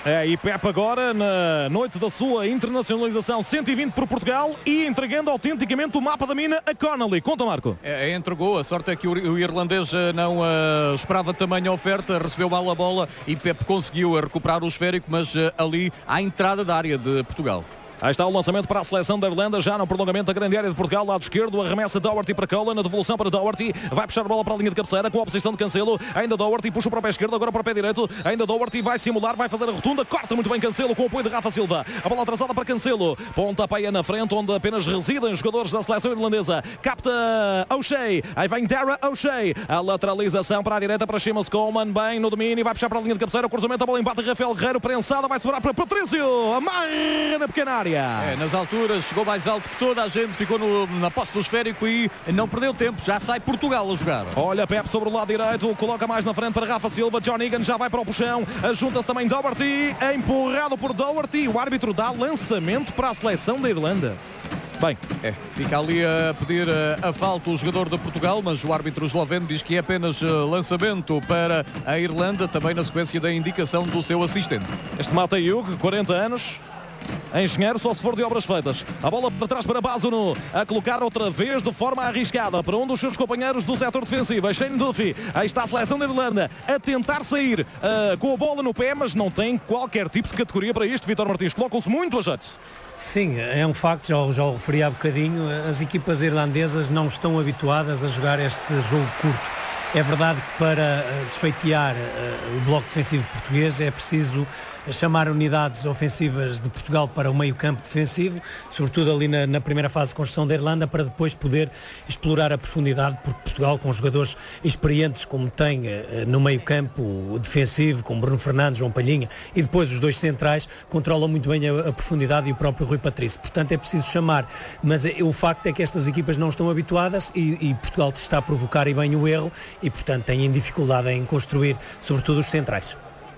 E Pep agora na noite da sua internacionalização 120 por Portugal e entregando autenticamente o mapa da mina a Connolly. Conta, Marco. Entregou, a sorte é que o irlandês não esperava tamanha oferta, recebeu mal a bola e Pep conseguiu recuperar o esférico, mas ali à entrada da área de Portugal. Aí está o lançamento para a seleção da Irlanda, já no prolongamento da grande área de Portugal, lado esquerdo, arremessa Doherty para Cullen, a devolução para Doherty, vai puxar a bola para a linha de cabeceira, com a oposição de Cancelo, ainda Doherty, puxa para o pé esquerdo, agora para o pé direito, ainda Doherty vai simular, vai fazer a rotunda, corta muito bem Cancelo, com o apoio de Rafa Silva, a bola atrasada para Cancelo, pontapé na frente, onde apenas residem jogadores da seleção irlandesa, capta O'Shea, aí vem Dara O'Shea, a lateralização para a direita para Seamus Coleman, bem no domínio, vai puxar para a linha de cabeceira, o cruzamento, a bola embate Rafael Guerreiro, prensada, vai sobrar para Patrício, amarra na pequena área. Nas alturas, chegou mais alto que toda a gente, ficou na posse do esférico e não perdeu tempo, já sai Portugal a jogar. Olha Pep sobre o lado direito, coloca mais na frente para Rafa Silva, John Egan já vai para o puxão, junta-se também Doherty, empurrado por Doherty, o árbitro dá lançamento para a seleção da Irlanda. Bem, fica ali a pedir a falta o jogador de Portugal, mas o árbitro esloveno diz que é apenas lançamento para a Irlanda, também na sequência da indicação do seu assistente. Este Mateusz, 40 anos, engenheiro só se for de obras feitas. A bola para trás para Bazono, a colocar outra vez de forma arriscada para um dos seus companheiros do setor defensivo, Shane Duffy. Aí está a seleção da Irlanda a tentar sair com a bola no pé, mas não tem qualquer tipo de categoria para isto. Vítor Martins, colocam-se muito a jeito. Sim, é um facto, já o referi há bocadinho, as equipas irlandesas não estão habituadas a jogar este jogo curto. É verdade que para desfeitear o bloco defensivo português é preciso chamar unidades ofensivas de Portugal para o meio-campo defensivo, sobretudo ali na primeira fase de construção da Irlanda, para depois poder explorar a profundidade, porque Portugal, com jogadores experientes como tem no meio-campo defensivo, como Bruno Fernandes, João Palhinha e depois os dois centrais, controlam muito bem a profundidade e o próprio Rui Patrício. Portanto, é preciso chamar, mas o facto é que estas equipas não estão habituadas e Portugal está a provocar e bem o erro e, portanto, têm dificuldade em construir, sobretudo os centrais.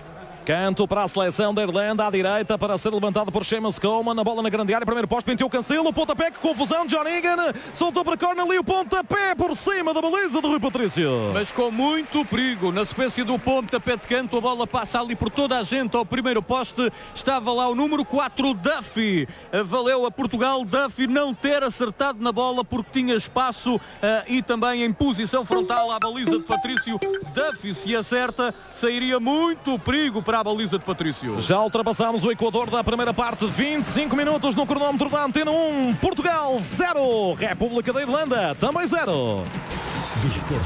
Canto para a seleção da Irlanda, à direita, para ser levantado por Seamus Coleman, a bola na grande área, primeiro posto, penteou Cancelo, pontapé, que confusão, John Egan, soltou para Connolly, o pontapé por cima da baliza de Rui Patrício. Mas com muito perigo, na sequência do pontapé de canto, a bola passa ali por toda a gente ao primeiro poste, estava lá o número 4, Duffy, valeu a Portugal, Duffy não ter acertado na bola porque tinha espaço e também em posição frontal à baliza de Patrício. Duffy, se acerta, sairia muito perigo para a baliza de Patrício. Já ultrapassámos o Equador da primeira parte, 25 minutos no cronómetro da Antena 1, Portugal 0, República da Irlanda também 0. Desporto,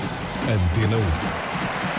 Antena 1.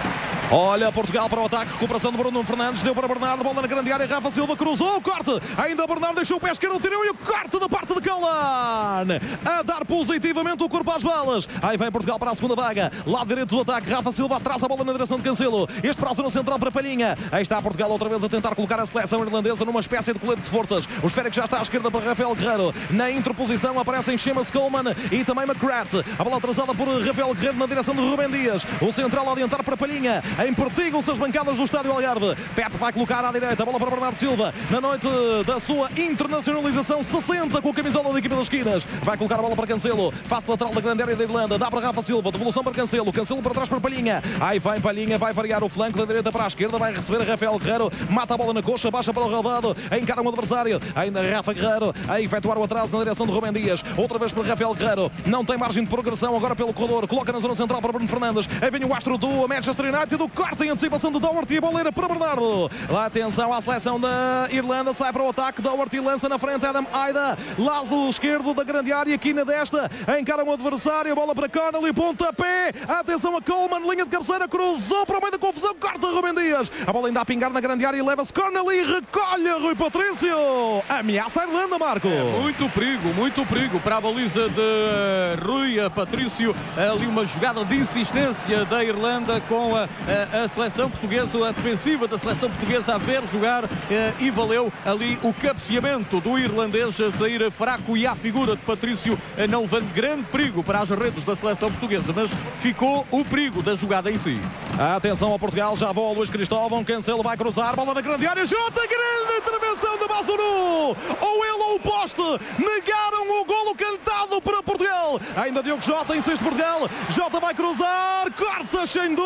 Olha Portugal para o ataque, recuperação de Bruno Fernandes, deu para Bernardo, bola na grande área, Rafa Silva cruzou, o corte, ainda Bernardo deixou o pé esquerdo, tirou e o corte da parte de Cullen, a dar positivamente o corpo às balas. Aí vem Portugal para a segunda vaga, lado direito do ataque, Rafa Silva atrás a bola na direção de Cancelo, este para a zona central para Palhinha, aí está Portugal outra vez a tentar colocar a seleção irlandesa numa espécie de colete de forças, o esférico já está à esquerda para Rafael Guerreiro, na interposição aparecem Seamus Coleman e também McGrath, a bola atrasada por Rafael Guerreiro na direção de Rubem Dias, o central a adiantar para Palhinha, empertigam-se as bancadas do estádio Algarve. Pep vai colocar à direita, a bola para Bernardo Silva, na noite da sua internacionalização 60 com a camisola da equipa das esquinas, vai colocar a bola para Cancelo, face lateral da grande área da Irlanda, dá para Rafa Silva, devolução para Cancelo, Cancelo para trás para Palhinha, aí vem Palhinha, vai variar o flanco da direita para a esquerda, vai receber a Rafael Guerreiro, mata a bola na coxa, baixa para o relvado, encara um adversário, ainda Rafa Guerreiro a efetuar o atraso na direção de Rubem Dias, outra vez para Rafael Guerreiro, não tem margem de progressão agora pelo corredor, coloca na zona central para Bruno Fernandes, aí vem o astro do Manchester United, o corte em antecipação de Doherty, a boleira para Bernardo. Lá atenção à seleção da Irlanda, sai para o ataque, Doherty lança na frente, Adam Aida, lazo esquerdo da grande área, aqui na desta, encara um adversário, a bola para Connolly, pontapé, atenção a Coleman, linha de cabeceira, cruzou para o meio da confusão, corta Rubem Rubem Dias. A bola ainda a pingar na grande área e leva-se Connolly e recolhe Rui Patrício. Ameaça a Irlanda, Marco. Muito perigo para a baliza de Rui Patrício. Ali uma jogada de insistência da Irlanda com a seleção portuguesa, a defensiva da seleção portuguesa a ver jogar e valeu ali o cabeceamento do irlandês a sair fraco e à figura de Patrício, não levando grande perigo para as redes da seleção portuguesa, mas ficou o perigo da jogada em si. Atenção ao Portugal, já voa Luís Cristóvão, Cancelo vai cruzar, bola na grande área, Jota, grande intervenção de Bazunu, ou ele ou o poste, negaram o golo cantado para Portugal, ainda Diogo Jota em 6 de Portugal, Jota vai cruzar, corta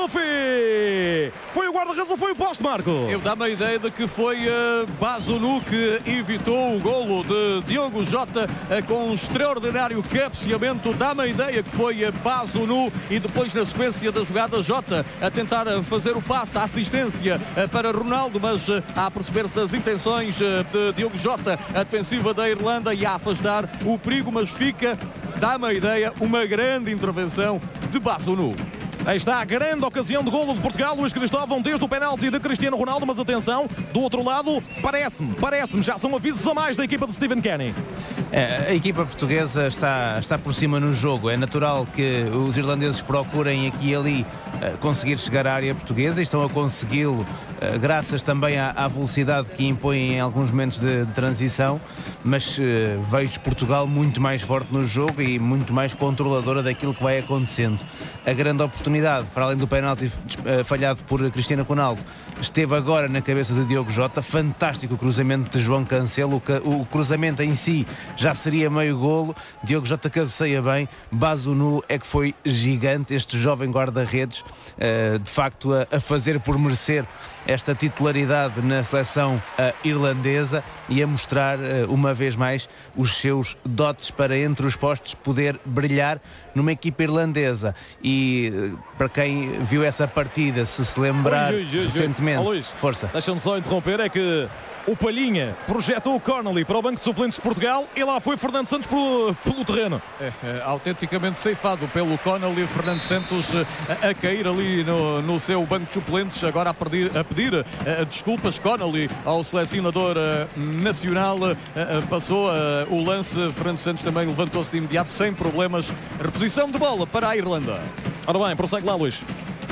Shendufi, foi o guarda-redes ou foi o poste, Marco? Eu dá-me a ideia de que foi Bazunu que evitou o golo de Diogo Jota com um extraordinário cabeceamento, dá-me a ideia que foi Bazunu e depois na sequência da jogada Jota a tentar fazer o passe, a assistência para Ronaldo, mas a perceber-se das intenções de Diogo Jota, a defensiva da Irlanda, e a afastar o perigo, mas fica, dá-me a ideia, uma grande intervenção de Bazunu. Aí está a grande ocasião de golo de Portugal, Luís Cristóvão, desde o penalti de Cristiano Ronaldo, mas atenção, do outro lado, parece-me, já são avisos a mais da equipa de Stephen Kenny. A equipa portuguesa está por cima no jogo. É natural que os irlandeses procurem aqui e ali conseguir chegar à área portuguesa e estão a consegui-lo graças também à velocidade que impõem em alguns momentos de transição, mas vejo Portugal muito mais forte no jogo e muito mais controladora daquilo que vai acontecendo. A grande oportunidade, para além do penalti falhado por Cristiano Ronaldo, esteve agora na cabeça de Diogo Jota. Fantástico o cruzamento de João Cancelo, o cruzamento em si já seria meio golo. Diogo Jota cabeceia bem, Bazunu é que foi gigante, este jovem guarda-redes, de facto a fazer por merecer esta titularidade na seleção irlandesa e a mostrar uma vez mais os seus dotes para entre os postos poder brilhar numa equipa irlandesa. E para quem viu essa partida, se lembrar recentemente, Luís, força. Deixa-me só interromper, é que o Palhinha projetou o Connolly para o banco de suplentes de Portugal e lá foi Fernando Santos pelo terreno. Autenticamente ceifado pelo Connolly, Fernando Santos a cair ali no seu banco de suplentes, agora a pedir desculpas. Connolly ao selecionador nacional, passou o lance, Fernando Santos também levantou-se de imediato sem problemas. Reposição de bola para a Irlanda. Ora bem, prossegue lá, Luís.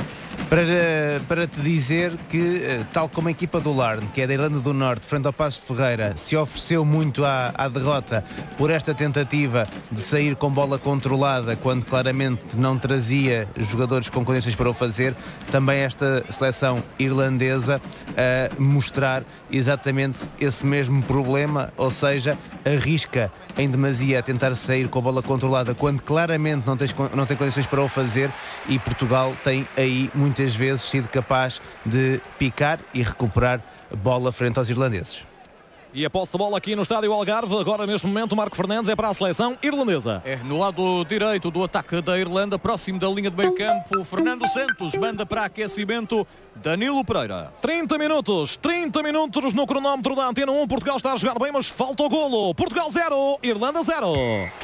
Para te dizer que, tal como a equipa do Larne, que é da Irlanda do Norte, frente ao Paços de Ferreira, se ofereceu muito à derrota por esta tentativa de sair com bola controlada, quando claramente não trazia jogadores com condições para o fazer, também esta seleção irlandesa a mostrar exatamente esse mesmo problema, ou seja, arrisca em demasia a tentar sair com a bola controlada quando claramente não tem condições para o fazer, e Portugal tem aí muitas vezes sido capaz de picar e recuperar bola frente aos irlandeses. E a posse de bola aqui no estádio Algarve, agora neste momento Marco Fernandes é para a seleção irlandesa. No lado direito do ataque da Irlanda, próximo da linha de meio campo, Fernando Santos manda para aquecimento Danilo Pereira. 30 minutos no cronómetro da Antena 1, Portugal está a jogar bem, mas falta o golo. Portugal 0, Irlanda 0.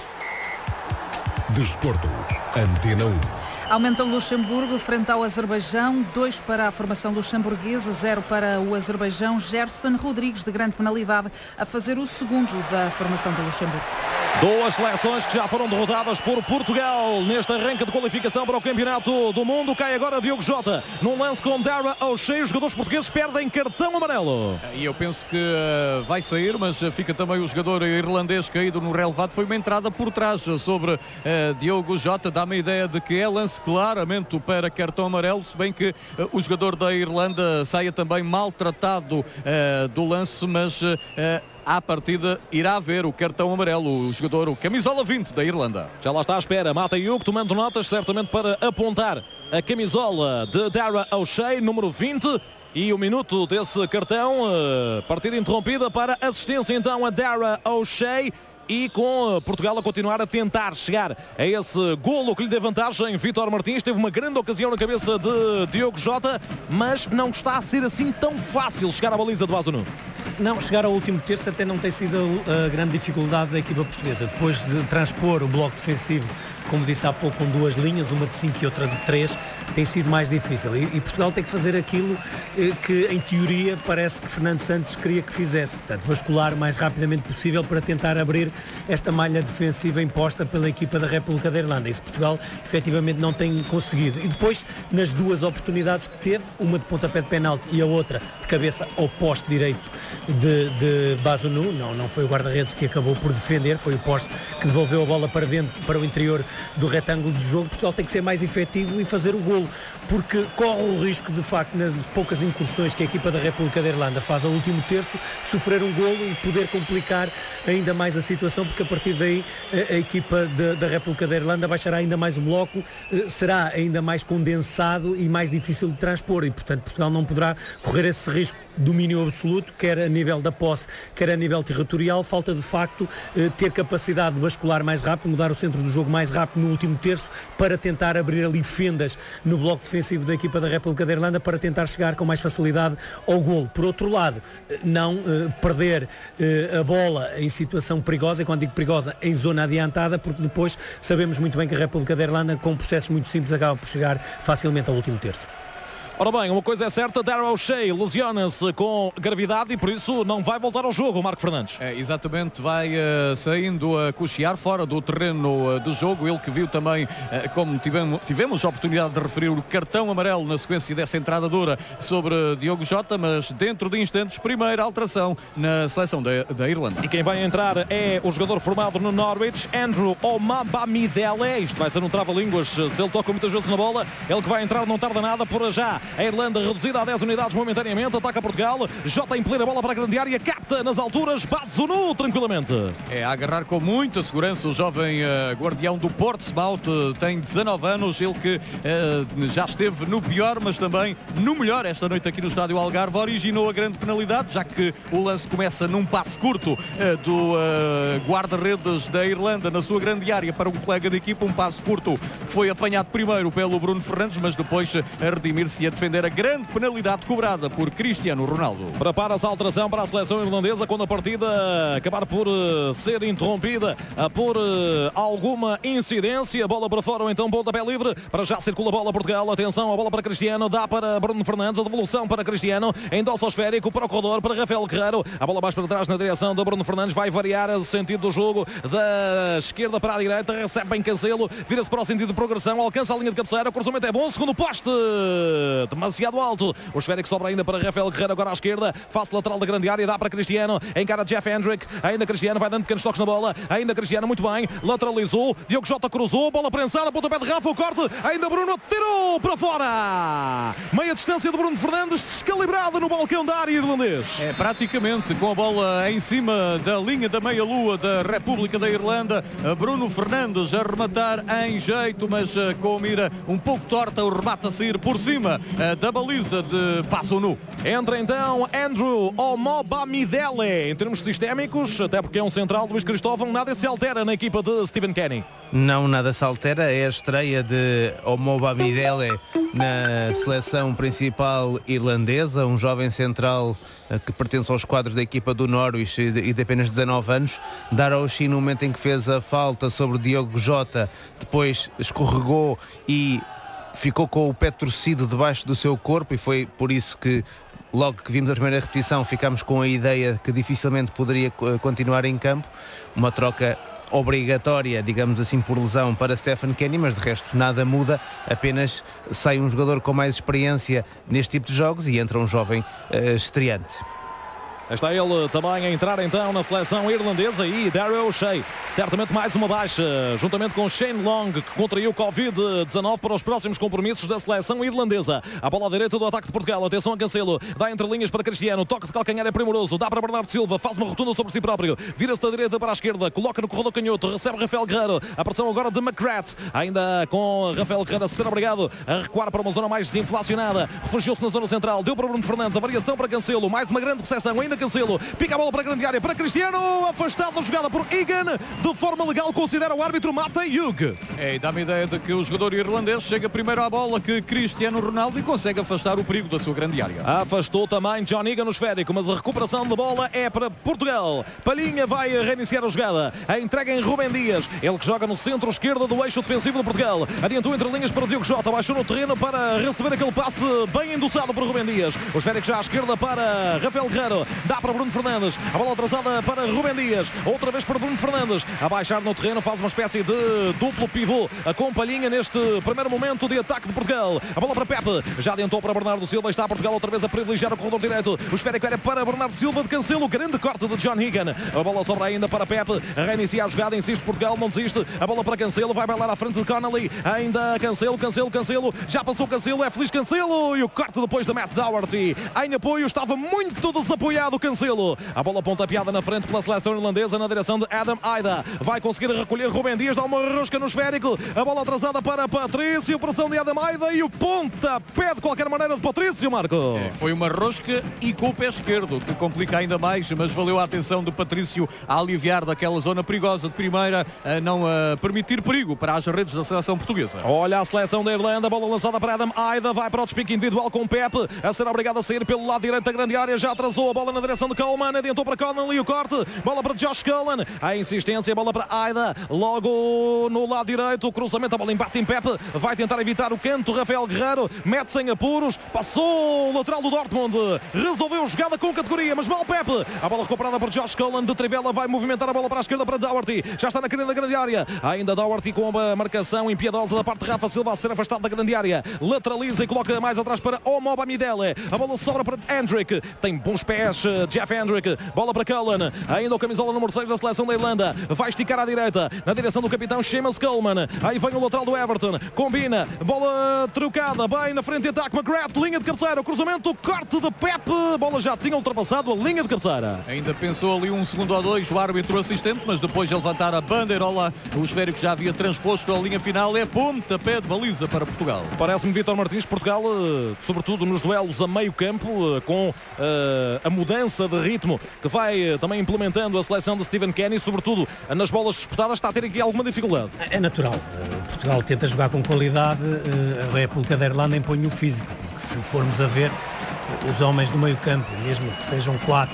Desporto, Antena 1. Aumenta o Luxemburgo frente ao Azerbaijão, 2 para a formação luxemburguesa, 0 para o Azerbaijão. Gerson Rodrigues, de grande penalidade, a fazer o segundo da formação do Luxemburgo. Duas seleções que já foram derrotadas por Portugal neste arranque de qualificação para o Campeonato do Mundo. Cai agora Diogo Jota num lance com Dara O'Shea. Os jogadores portugueses perdem cartão amarelo. E eu penso que vai sair, mas fica também o jogador irlandês caído no relevado. Foi uma entrada por trás sobre Diogo Jota. Dá-me a ideia de que é lance claramente para cartão amarelo, se bem que o jogador da Irlanda saia também maltratado do lance, mas à partida irá haver o cartão amarelo, o jogador, o camisola 20 da Irlanda. Já lá está à espera, Mataiuk tomando notas certamente para apontar a camisola de Dara O'Shea, número 20. E o minuto desse cartão, partida interrompida para assistência então a Dara O'Shea. E com Portugal a continuar a tentar chegar a esse golo que lhe dê vantagem, Vítor Martins teve uma grande ocasião na cabeça de Diogo Jota, mas não está a ser assim tão fácil chegar à baliza de Bazunu. Não, chegar ao último terço até não tem sido a grande dificuldade da equipa portuguesa. Depois de transpor o bloco defensivo, como disse há pouco, com duas linhas, uma de 5 e outra de 3, tem sido mais difícil. E Portugal tem que fazer aquilo que, em teoria, parece que Fernando Santos queria que fizesse. Portanto, bascular o mais rapidamente possível para tentar abrir esta malha defensiva imposta pela equipa da República da Irlanda. Isso Portugal, efetivamente, não tem conseguido. E depois, nas duas oportunidades que teve, uma de pontapé de penalti e a outra de cabeça ao poste direito de Bazunu, não foi o guarda-redes que acabou por defender, foi o poste que devolveu a bola para dentro, para o interior do retângulo de jogo. Portugal tem que ser mais efetivo e fazer o golo, porque corre o risco, de facto, nas poucas incursões que a equipa da República da Irlanda faz ao último terço, sofrer um golo e poder complicar ainda mais a situação, porque a partir daí a equipa da República da Irlanda baixará ainda mais o bloco, será ainda mais condensado e mais difícil de transpor, e portanto Portugal não poderá correr esse risco de domínio absoluto, quer a nível da posse, quer a nível territorial. Falta de facto ter capacidade de bascular mais rápido, mudar o centro do jogo mais rápido no último terço, para tentar abrir ali fendas no bloco defensivo da equipa da República da Irlanda, para tentar chegar com mais facilidade ao golo. Por outro lado, não perder a bola em situação perigosa, e quando digo perigosa, em zona adiantada, porque depois sabemos muito bem que a República da Irlanda, com processos muito simples, acaba por chegar facilmente ao último terço. Ora bem, uma coisa é certa, Darrell O'Shea lesiona-se com gravidade e por isso não vai voltar ao jogo, Marco Fernandes. Exatamente, vai saindo a cochear fora do terreno do jogo. Ele que viu também, como tivemos a oportunidade de referir, o cartão amarelo na sequência dessa entrada dura sobre Diogo Jota, mas dentro de instantes, primeira alteração na seleção da Irlanda. E quem vai entrar é o jogador formado no Norwich, Andrew Omabamidele. Isto vai ser um trava-línguas, se ele toca muitas vezes na bola. Ele que vai entrar, não tarda nada, por já. A Irlanda reduzida a 10 unidades momentaneamente, ataca Portugal, Jota impelir a bola para a grande área, capta nas alturas, Bazunu tranquilamente. A agarrar com muita segurança o jovem guardião do Portsmouth, tem 19 anos, ele que já esteve no pior, mas também no melhor esta noite aqui no estádio Algarve, originou a grande penalidade, já que o lance começa num passe curto do guarda-redes da Irlanda na sua grande área para um colega de equipa, um passe curto que foi apanhado primeiro pelo Bruno Fernandes, mas depois a redimir-se e a defender a grande penalidade cobrada por Cristiano Ronaldo. Prepara-se a alteração para a seleção irlandesa quando a partida acabar por ser interrompida por alguma incidência. Bola para fora ou então pontapé livre. Para já circula a bola Portugal. Atenção, a bola para Cristiano. Dá para Bruno Fernandes. A devolução para Cristiano. Endossa o esférico para o corredor para Rafael Guerreiro. A bola mais para trás na direção do Bruno Fernandes. Vai variar o sentido do jogo da esquerda para a direita. Recebe bem Cancelo. Vira-se para o sentido de progressão. Alcança a linha de cabeceira. O cruzamento é bom. Segundo poste. Demasiado alto. O esférico sobra ainda para Rafael Guerreiro, agora à esquerda, face lateral da grande área, dá para Cristiano, encara Jeff Hendrick, ainda Cristiano, vai dando pequenos toques na bola, ainda Cristiano, muito bem, lateralizou, Diogo Jota cruzou, bola prensada, pontapé de Rafa, o corte, ainda Bruno, tirou para fora. Meia distância de Bruno Fernandes, descalibrada no balcão da área irlandês. Praticamente com a bola em cima da linha da meia-lua da República da Irlanda, Bruno Fernandes a rematar em jeito, mas com a mira um pouco torta, o remate a sair por cima da baliza de Bazunu. Entra então Andrew Omabamidele. Em termos sistémicos, até porque é um central, Luís Cristóvão, nada se altera na equipa de Stephen Kenny. Não, nada se altera. É a estreia de Omabamidele na seleção principal irlandesa, um jovem central que pertence aos quadros da equipa do Norwich e de apenas 19 anos. Darrell O'Shea, no momento em que fez a falta sobre Diogo Jota, depois escorregou e ficou com o pé torcido debaixo do seu corpo, e foi por isso que logo que vimos a primeira repetição ficámos com a ideia que dificilmente poderia continuar em campo. Uma troca obrigatória, digamos assim, por lesão para Stephen Kenny, mas de resto nada muda, apenas sai um jogador com mais experiência neste tipo de jogos e entra um jovem estreante. Está ele também a entrar então na seleção irlandesa, e Darrell O'Shea, certamente mais uma baixa, juntamente com Shane Long, que contraiu Covid-19 para os próximos compromissos da seleção irlandesa. A bola à direita do ataque de Portugal, atenção a Cancelo, dá entre linhas para Cristiano, toque de calcanhar é primoroso, dá para Bernardo Silva, faz uma rotunda sobre si próprio, vira-se da direita para a esquerda, coloca no corredor canhoto, recebe Rafael Guerreiro, a pressão agora de McGrath, ainda com Rafael Guerreiro a ser obrigado a recuar para uma zona mais desinflacionada, refugiou-se na zona central, deu para Bruno Fernandes, a variação para Cancelo, mais uma grande recepção, ainda Cancelo, pica a bola para a grande área, para Cristiano, afastado da jogada por Egan, de forma legal, considera o árbitro Matej Hug. E dá-me a ideia de que o jogador irlandês chega primeiro à bola que Cristiano Ronaldo e consegue afastar o perigo da sua grande área. Afastou também John Egan no esférico, mas a recuperação de bola é para Portugal. Palhinha vai reiniciar a jogada, a entrega em Rubem Dias, ele que joga no centro esquerdo do eixo defensivo de Portugal, adiantou entre linhas para Diogo Jota, baixou no terreno para receber aquele passe bem endossado por Rubem Dias, o esférico já à esquerda para Rafael Guerreiro, dá para Bruno Fernandes, a bola atrasada para Rubem Dias, outra vez para Bruno Fernandes, a baixar no terreno, faz uma espécie de duplo pivô com Palhinha neste primeiro momento de ataque de Portugal, a bola para Pepe, já adiantou para Bernardo Silva, está Portugal outra vez a privilegiar o corredor direito, o esférico era para Bernardo Silva de Cancelo, grande corte de John Egan, a bola sobra ainda para Pepe, reinicia a jogada, insiste Portugal, não desiste, a bola para Cancelo, vai bailar à frente de Connolly, ainda Cancelo, já passou Cancelo, é feliz Cancelo, e o corte depois da Matt Doherty, em apoio, estava muito desapoiado Cancelo, a bola pontapeada na frente pela seleção irlandesa, na direção de Adam Aida, vai conseguir recolher Rubem Dias, dá uma rosca no esférico, a bola atrasada para Patrício, pressão de Adam Aida e o pontapé de qualquer maneira de Patrício, Marco. Foi uma rosca e com o pé esquerdo, que complica ainda mais, mas valeu a atenção de Patrício a aliviar daquela zona perigosa de primeira, a não permitir perigo para as redes da seleção portuguesa. Olha a seleção da Irlanda, bola lançada para Adam Aida, vai para o despique individual com o Pepe, a ser obrigado a sair pelo lado direito da grande área, já atrasou a bola na direção de Coleman, adiantou para Connolly o corte, bola para Josh Cullen, a insistência, bola para Aida, logo no lado direito, o cruzamento, a bola embate em Pepe, vai tentar evitar o canto, Rafael Guerreiro, mete-se em apuros, passou o lateral do Dortmund, resolveu a jogada com categoria, mas mal Pepe, a bola recuperada por Josh Cullen, de Trivela vai movimentar a bola para a esquerda para Doherty, já está na grande área, ainda Doherty com a marcação impiedosa da parte de Rafa Silva a ser afastado da grande área, lateraliza e coloca mais atrás para Omoba Midele, a bola sobra para Hendrick, tem bons pés Jeff Hendrick, bola para Cullen, ainda o camisola número 6 da seleção da Irlanda, vai esticar à direita, na direção do capitão Seamus Coleman, aí vem o lateral do Everton, combina, bola trocada, bem na frente de ataque, McGrath, linha de cabeceira, o cruzamento, corte de Pepe, bola já tinha ultrapassado a linha de cabeceira. Ainda pensou ali 1 segundo ou 2 o árbitro assistente, mas depois de levantar a bandeirola, o esférico já havia transposto a linha final, é pontapé de baliza para Portugal. Parece-me, Vítor Martins, Portugal, sobretudo nos duelos a meio campo, com a mudança de ritmo que vai também implementando a seleção de Stephen Kenny, sobretudo nas bolas disputadas, está a ter aqui alguma dificuldade. É natural. Portugal tenta jogar com qualidade, a República da Irlanda impõe o físico, porque se formos a ver, os homens do meio campo, mesmo que sejam 4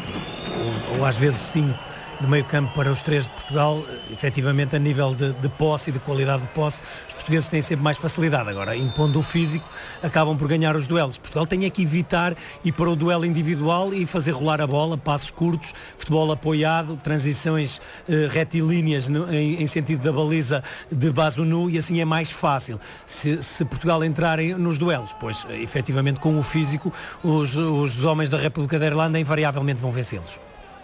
ou às vezes 5 no meio campo para os 3 de Portugal, efetivamente a nível de posse e de qualidade de posse, os portugueses têm sempre mais facilidade. Agora, impondo o físico, acabam por ganhar os duelos. Portugal tem é que evitar ir para o duelo individual e fazer rolar a bola, passos curtos, futebol apoiado, transições retilíneas em sentido da baliza de base nu, e assim é mais fácil. Se Portugal entrarem nos duelos, pois efetivamente com o físico, os homens da República da Irlanda invariavelmente vão vencê-los.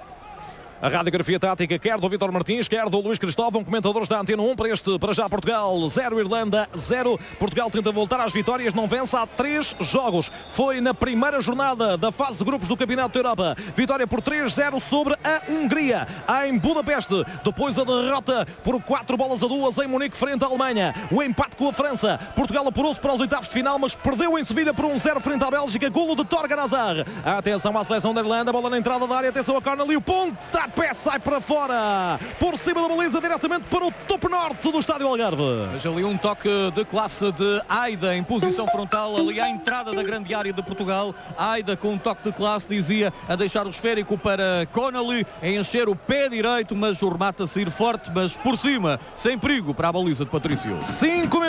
A radiografia tática quer do Vítor Martins, quer do Luís Cristóvão, comentadores da Antena 1 para já Portugal 0, Irlanda 0. Portugal tenta voltar às vitórias, não vence há 3 jogos. Foi na primeira jornada da fase de grupos do Campeonato da Europa. Vitória por 3-0 sobre a Hungria, em Budapeste. Depois a derrota por 4-2 em Munique frente à Alemanha. O empate com a França. Portugal apurou-se para os oitavos de final, mas perdeu em Sevilha por 1-0 frente à Bélgica. Golo de Torgan Hazard. Atenção à seleção da Irlanda, bola na entrada da área, atenção a Connolly, o ponta. Pé sai para fora, por cima da baliza, diretamente para o topo norte do estádio Algarve. Mas ali um toque de classe de Aida em posição frontal, ali à entrada da grande área de Portugal. Aida com um toque de classe, dizia, a deixar o esférico para Connolly, a encher o pé direito, mas o remate a sair forte, mas por cima, sem perigo para a baliza de Patrício. 5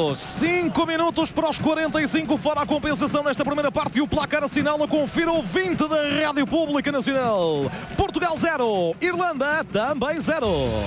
minutos para os 45, fora a compensação nesta primeira parte, e o placar assinala, confira o 20 da Rádio Pública Nacional. Portugal 0, Irlanda também 0.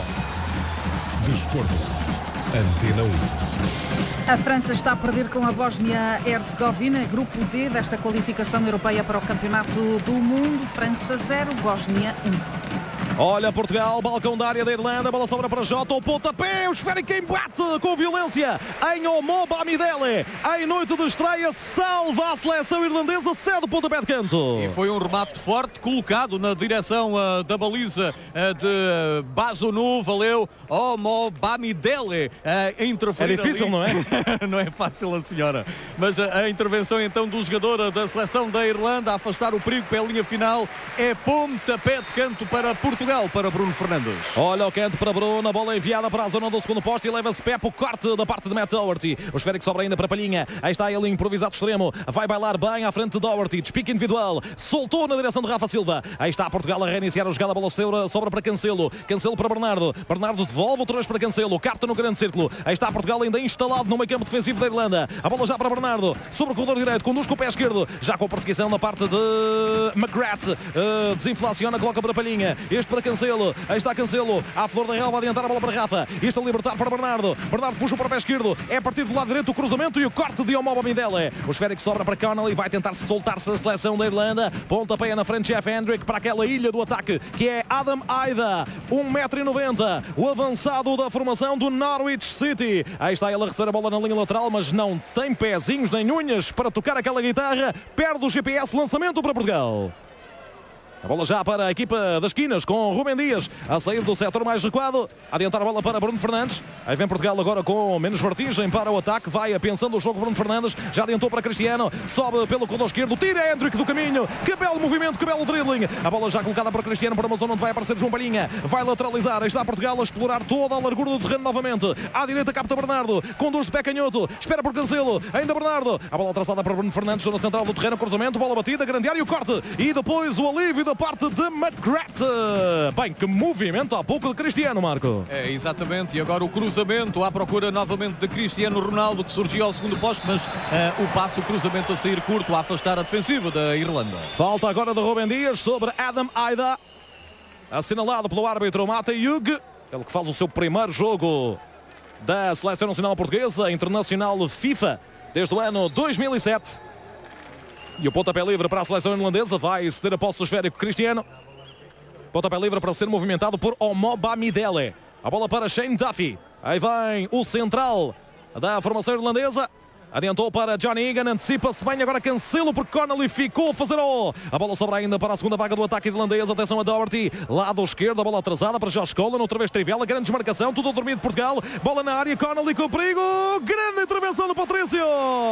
Desporto. Antena 1. A França está a perder com a Bósnia-Herzegovina, grupo D desta qualificação europeia para o Campeonato do Mundo. França 0, Bósnia 1. Olha Portugal, balcão da área da Irlanda, a bola sobra para Jota, o pontapé, o esférico embate com violência em Omo Bamidele. Em noite de estreia, salva a seleção irlandesa, cede o pontapé de canto. E foi um remate forte colocado na direção da baliza de Bazunu, valeu Omo Bamidele. É difícil, ali. não é? Não é fácil a senhora. Mas a intervenção então do jogador da seleção da Irlanda a afastar o perigo pela linha final é pontapé de canto para Portugal, para Bruno Fernandes. Olha o canto para Bruno, a bola enviada para a zona do segundo posto e leva-se Pepe o corte da parte de Matt Doherty. O esférico sobra ainda para Palhinha. Aí está ele improvisado extremo. Vai bailar bem à frente de Doherty. Despique individual. Soltou na direção de Rafa Silva. Aí está Portugal a reiniciar a jogada. A bola sobra para Cancelo. Cancelo para Bernardo. Bernardo devolve outra vez para Cancelo. Capta no grande círculo. Aí está Portugal ainda instalado no meio campo defensivo da Irlanda. A bola já para Bernardo. Sobre o corredor direito. Conduz com o pé esquerdo. Já com a perseguição na parte de McGrath. Desinflaciona. Coloca para Palhinha. Este para Cancelo. Aí está Cancelo. À flor da relva. Adiantar a bola para Rafa. Isto a libertar para Bernardo. Bernardo puxa para o pé esquerdo. É a partir do lado direito o cruzamento e o corte de Omo Bamidele. O esférico sobra para Connolly. Vai tentar soltar-se a seleção da Irlanda. Pontapé na frente Jeff Hendrick para aquela ilha do ataque que é Adam Aida. 1,90 m. O avançado da formação do Norwich City. Aí está ele a receber a bola na linha lateral, mas não tem pezinhos nem unhas para tocar aquela guitarra. Perde o GPS. Lançamento para Portugal. A bola já para a equipa das esquinas com Rubem Dias a sair do setor mais recuado. A adiantar a bola para Bruno Fernandes. Aí vem Portugal agora com menos vertigem para o ataque. Vai pensando o jogo Bruno Fernandes. Já adiantou para Cristiano. Sobe pelo corredor esquerdo. Tira Hendrick do caminho. Que belo movimento, que belo dribbling. A bola já colocada para Cristiano para uma zona onde vai aparecer João Palhinha. Vai lateralizar. Aí está Portugal a explorar toda a largura do terreno novamente. À direita capta Bernardo. Conduz de pé canhoto. Espera por Cancelo. Ainda Bernardo. A bola traçada para Bruno Fernandes. Zona central do terreno. Cruzamento. Bola batida. Grande área e o corte. E depois o alívio da parte de McGrath. Bem, que movimento há pouco de Cristiano, Marco. É, exatamente. E agora o cruzamento à procura novamente de Cristiano Ronaldo, que surgiu ao segundo posto, mas o passo, o cruzamento a sair curto, a afastar a defensiva da Irlanda. Falta agora de Rubem Dias sobre Adam Aida. Assinalado pelo árbitro Mate Hugh. Ele que faz o seu primeiro jogo da Seleção Nacional Portuguesa, internacional FIFA, desde o ano 2007. E o pontapé livre para a seleção irlandesa. Vai ceder a posse do esférico Cristiano. Pontapé livre para ser movimentado por Omo Bamidele. A bola para Shane Duffy. Aí vem o central da formação irlandesa. Adiantou para Johnny Egan, antecipa-se bem, agora Cancelo porque Connolly ficou a fazer a bola sobra ainda para a segunda vaga do ataque irlandês. Atenção a Doherty, lado esquerdo, a bola atrasada para Josh Colan, outra vez Trivela, grande desmarcação, tudo a dormir de Portugal, bola na área, Connolly com perigo, grande intervenção do Patrício,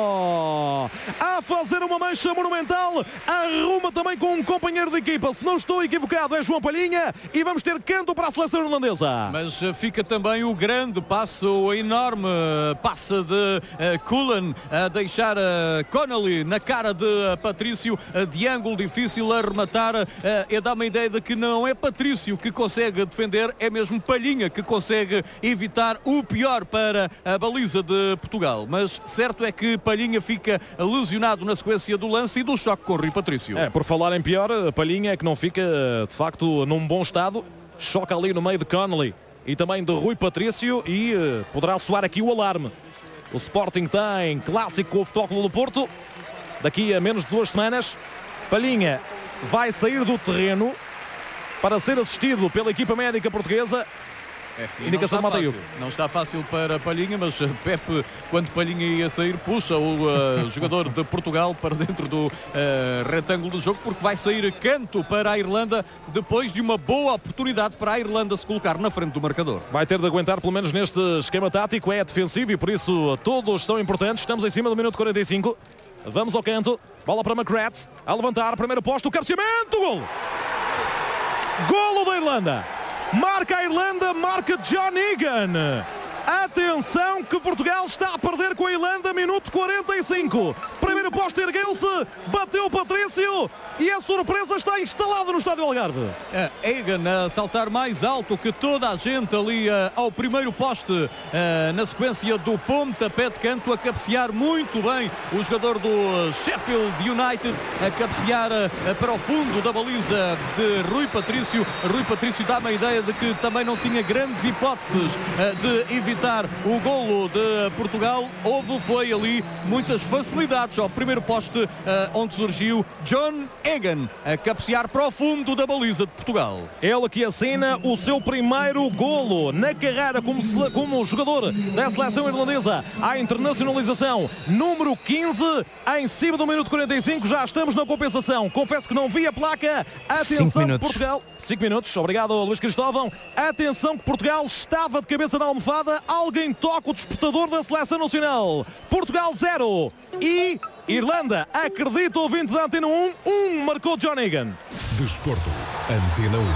a fazer uma mancha monumental, arruma também com um companheiro de equipa, se não estou equivocado é João Palhinha, e vamos ter canto para a seleção irlandesa. Mas fica também o grande passo, o enorme passe de Cullen, a deixar Connolly na cara de Patrício, de ângulo difícil a rematar, e dá uma ideia de que não é Patrício que consegue defender, é mesmo Palhinha que consegue evitar o pior para a baliza de Portugal. Mas certo é que Palhinha fica lesionado na sequência do lance e do choque com Rui Patrício. Por falar em pior, Palhinha é que não fica de facto num bom estado, choca ali no meio de Connolly e também de Rui Patrício e poderá soar aqui o alarme. O Sporting tem clássico com o Futebol Clube do Porto. Daqui a menos de 2 semanas, Palhinha vai sair do terreno para ser assistido pela equipa médica portuguesa. Indicação de Mateio. Não está fácil para Palhinha, mas Pepe, quando Palhinha ia sair, puxa o jogador de Portugal para dentro do retângulo do jogo, porque vai sair canto para a Irlanda depois de uma boa oportunidade para a Irlanda se colocar na frente do marcador. Vai ter de aguentar pelo menos neste esquema tático, é defensivo e por isso todos são importantes. Estamos em cima do minuto 45. Vamos ao canto, bola para McGrath, a levantar, primeiro posto, o cabeceamento, golo! Golo da Irlanda! Marca a Irlanda, marca John Egan. Atenção que Portugal está a perder com a Irlanda, minuto 45. Primeiro posto ergueu-se, bateu o Patrício e a surpresa está instalada no estádio Algarve. Egan a saltar mais alto que toda a gente ali ao primeiro poste, na sequência do pontapé de canto, a cabecear muito bem o jogador do Sheffield United, a cabecear para o fundo da baliza de Rui Patrício. Rui Patrício dá uma ideia de que também não tinha grandes hipóteses de evitar evitar o golo de Portugal. Foi ali muitas facilidades ao primeiro poste, onde surgiu John Egan a cabecear para o fundo da baliza de Portugal. Ele que assina o seu primeiro golo na carreira como jogador da seleção irlandesa à internacionalização número 15, em cima do minuto 45. Já estamos na compensação. Confesso que não vi a placa. Atenção de Portugal. 5 minutos, obrigado Luís Cristóvão. Atenção que Portugal estava de cabeça na almofada. Alguém toca o despertador da seleção nacional. Portugal 0 e Irlanda, acredita o ouvinte da Antena 1, marcou John Egan. Desporto, Antena 1.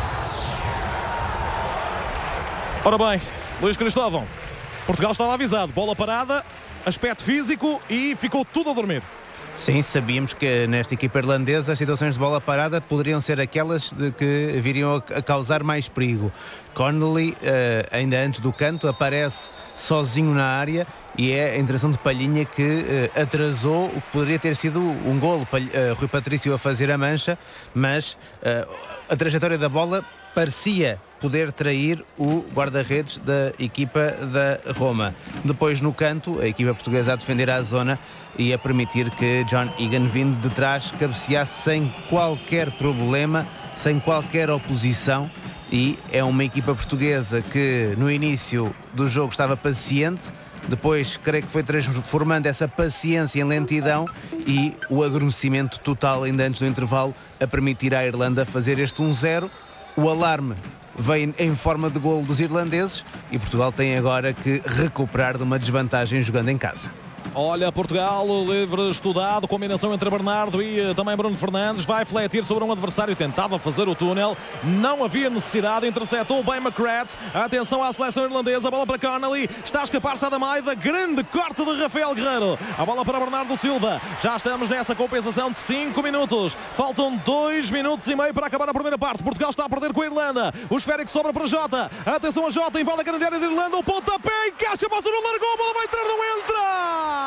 Ora bem, Luís Cristóvão, Portugal estava avisado, bola parada, aspecto físico e ficou tudo a dormir. Sim, sabíamos que nesta equipa irlandesa as situações de bola parada poderiam ser aquelas de que viriam a causar mais perigo. Connolly, ainda antes do canto, aparece sozinho na área e é a interação de Palhinha que atrasou o que poderia ter sido um golo. Rui Patrício a fazer a mancha, mas a trajetória da bola parecia poder trair o guarda-redes da equipa da Roma. Depois no canto, a equipa portuguesa a defender a zona e a permitir que John Egan, vindo de trás, cabeceasse sem qualquer problema, sem qualquer oposição. E é uma equipa portuguesa que no início do jogo estava paciente, depois creio que foi transformando essa paciência em lentidão e o adormecimento total ainda antes do intervalo a permitir à Irlanda fazer este 1-0. O alarme veio em forma de golo dos irlandeses e Portugal tem agora que recuperar de uma desvantagem jogando em casa. Olha, Portugal, livre estudado, combinação entre Bernardo e também Bruno Fernandes, vai fletir sobre um adversário, tentava fazer o túnel, não havia necessidade, interceptou bem McCrath, atenção à seleção irlandesa, a bola para Connolly, está a escapar-se da Maida, grande corte de Rafael Guerreiro, a bola para Bernardo Silva, já estamos nessa compensação de 5 minutos, faltam 2 minutos e meio para acabar a primeira parte, Portugal está a perder com a Irlanda, o esférico sobra para Jota, atenção a Jota, invade a grande área de Irlanda, o pontapé, encaixa, passa, não largou, a bola vai entrar, não entra!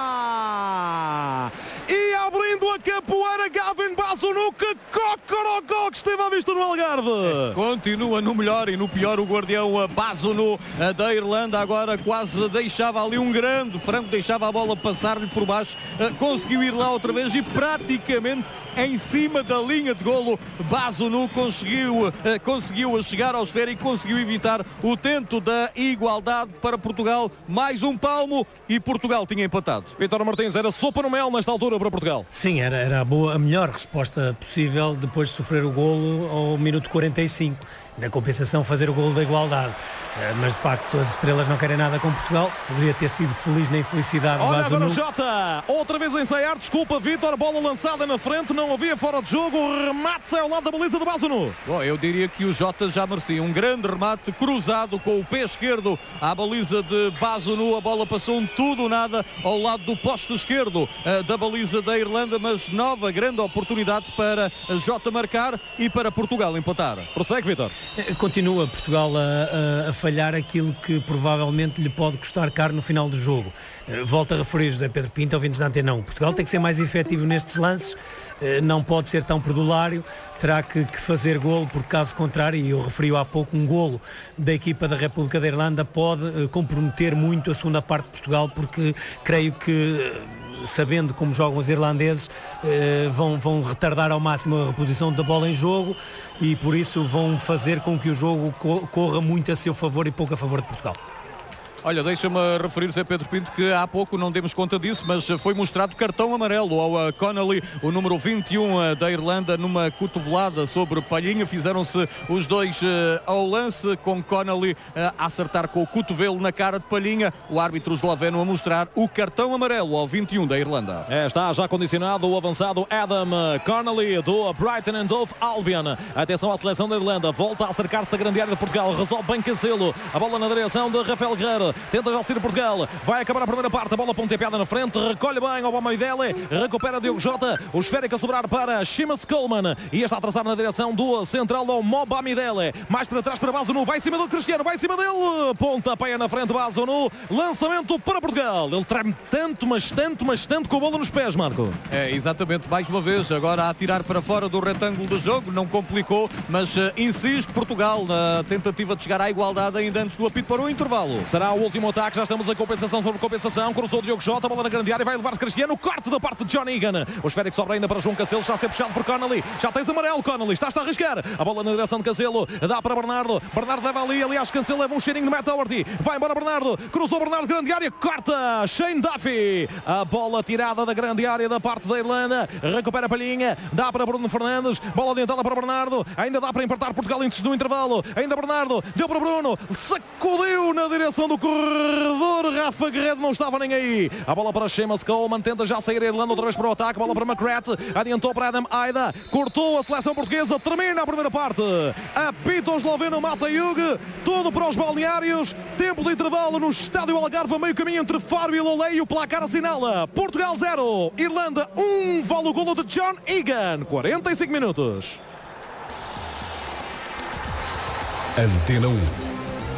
E abrindo a capoeira, Gavin Bazunu, que cocorocó que esteve à vista no Algarve. Continua no melhor e no pior o guardião Bazunu da Irlanda, agora quase deixava ali um grande frango, deixava a bola passar-lhe por baixo, conseguiu ir lá outra vez e praticamente em cima da linha de golo Bazunu conseguiu chegar ao esférico, conseguiu evitar o tento da igualdade para Portugal, mais um palmo e Portugal tinha empatado. Vítor Martins, era sopa no mel nesta altura para Portugal. Sim, era a melhor resposta possível depois de sofrer o golo ao minuto 45. Na compensação fazer o golo da igualdade. Mas de facto as estrelas não querem nada com Portugal. Poderia ter sido feliz na infelicidade. Olha agora Jota, outra vez a ensaiar, desculpa Vítor, bola lançada na frente, não havia fora de jogo, o remate sai ao lado da baliza de Bazunu. Bom, eu diria que o Jota já merecia um grande remate cruzado com o pé esquerdo à baliza de Bazunu, a bola passou um tudo ou nada ao lado do poste esquerdo da baliza da Irlanda, mas nova grande oportunidade para Jota marcar e para Portugal empatar. Prossegue Vítor. Continua Portugal a falhar aquilo que provavelmente lhe pode custar caro no final do jogo. Volto a referir José Pedro Pinto, ouvintes da Antena 1. Portugal tem que ser mais efetivo nestes lances, não pode ser tão perdulário, terá que fazer golo, porque caso contrário, e eu referi há pouco, um golo da equipa da República da Irlanda pode comprometer muito a segunda parte de Portugal, porque creio que, sabendo como jogam os irlandeses, vão retardar ao máximo a reposição da bola em jogo e por isso vão fazer com que o jogo corra muito a seu favor e pouco a favor de Portugal. Olha, deixa-me referir, Zé Pedro Pinto, que há pouco não demos conta disso, mas foi mostrado cartão amarelo ao Connolly, o número 21 da Irlanda, numa cotovelada sobre Palhinha. Fizeram-se os dois ao lance, com Connolly a acertar com o cotovelo na cara de Palhinha. O árbitro esloveno a mostrar o cartão amarelo ao 21 da Irlanda. Está já condicionado o avançado Adam Connolly do Brighton and Hove Albion. Atenção à seleção da Irlanda, volta a acercar-se da grande área de Portugal, resolve bem Cancelo, a bola na direção de Rafael Guerreiro. Tenta já sair Portugal, vai acabar a primeira parte, a bola pontepeada na frente, recolhe bem ao Bamidele, recupera Diogo Jota, o esférico a sobrar para Seamus Coleman e está a traçar na direção do central ao Bamidele, mais para trás para Bazunu, vai em cima do Cristiano, vai em cima dele, pontapé na frente Bazunu, lançamento para Portugal. Ele treme tanto, mas tanto com a bola nos pés, Marco. É, exatamente, mais uma vez, agora a atirar para fora do retângulo do jogo, não complicou, mas insiste Portugal na tentativa de chegar à igualdade ainda antes do apito para o intervalo. Será o último ataque, já estamos em compensação sobre compensação. Cruzou o Diogo Jota, bola na grande área, vai levar-se Cristiano, corte da parte de John Egan. O esférico sobra ainda para João Cancelo, está a ser puxado por Connolly. Já tens amarelo, Connolly, está a arriscar. A bola na direção de Cancelo, dá para Bernardo. Bernardo leva ali, aliás, Cancelo leva um cheirinho de Matt Doherty. Vai embora Bernardo, cruzou Bernardo, grande área, corta Shane Duffy. A bola tirada da grande área da parte da Irlanda, recupera a Palhinha, dá para Bruno Fernandes, bola adiantada para Bernardo, ainda dá para empatar Portugal antes do intervalo. Ainda Bernardo, deu para Bruno, sacudiu na direção do corredor. Rafa Guerreiro não estava nem aí. A bola para Seamus Coleman, tenta já sair a Irlanda outra vez para o ataque. Bola para McGrath, adiantou para Adam Aida, cortou a seleção portuguesa, termina a primeira parte. Apita o esloveno Mata Jug, tudo para os balneários. Tempo de intervalo no estádio Algarve, a meio caminho entre Faro e Lolé, e o placar assinala Portugal 0, Irlanda 1. Vale o golo de John Egan, 45 minutos. Antena 1.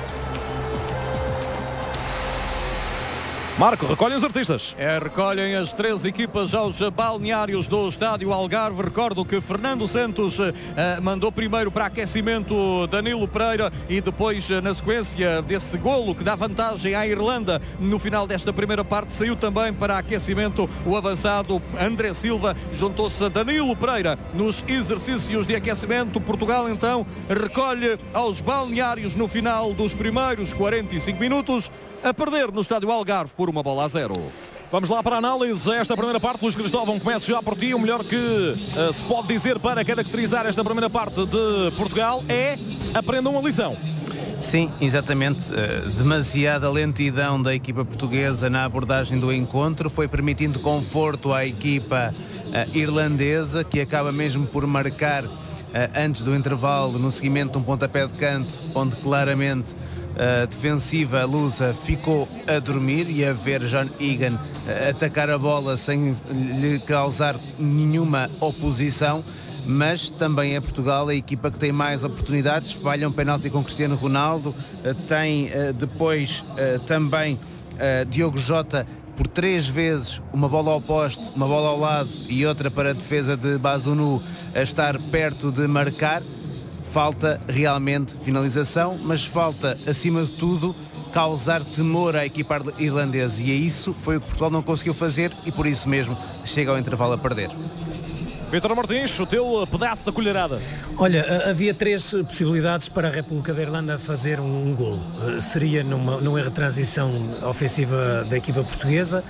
Marco, recolhem os artistas. Recolhem as 3 equipas aos balneários do estádio Algarve. Recordo que Fernando Santos mandou primeiro para aquecimento Danilo Pereira e depois, na sequência desse golo que dá vantagem à Irlanda no final desta primeira parte, saiu também para aquecimento o avançado André Silva. Juntou-se a Danilo Pereira nos exercícios de aquecimento. Portugal então recolhe aos balneários no final dos primeiros 45 minutos, a perder no estádio Algarve por 1-0. Vamos lá para a análise. Esta primeira parte, Luís Cristóvão, começo já por ti. O melhor que se pode dizer para caracterizar esta primeira parte de Portugal é: aprendam a lição. Sim, exatamente. Demasiada lentidão da equipa portuguesa na abordagem do encontro foi permitindo conforto à equipa irlandesa, que acaba mesmo por marcar antes do intervalo, no seguimento de um pontapé de canto, onde claramente a defensiva lusa ficou a dormir e a ver John Egan atacar a bola sem lhe causar nenhuma oposição. Mas também é Portugal a equipa que tem mais oportunidades. Falha um penalti com Cristiano Ronaldo, tem depois também Diogo Jota por 3 vezes, uma bola ao poste, uma bola ao lado e outra para a defesa de Bazunu a estar perto de marcar. Falta realmente finalização, mas falta, acima de tudo, causar temor à equipa irlandesa, e isso foi o que Portugal não conseguiu fazer e por isso mesmo chega ao intervalo a perder. Vítor Martins, o teu pedaço da colherada. Olha, havia 3 possibilidades para a República da Irlanda fazer um golo. Seria num erro de transição ofensiva da equipa portuguesa,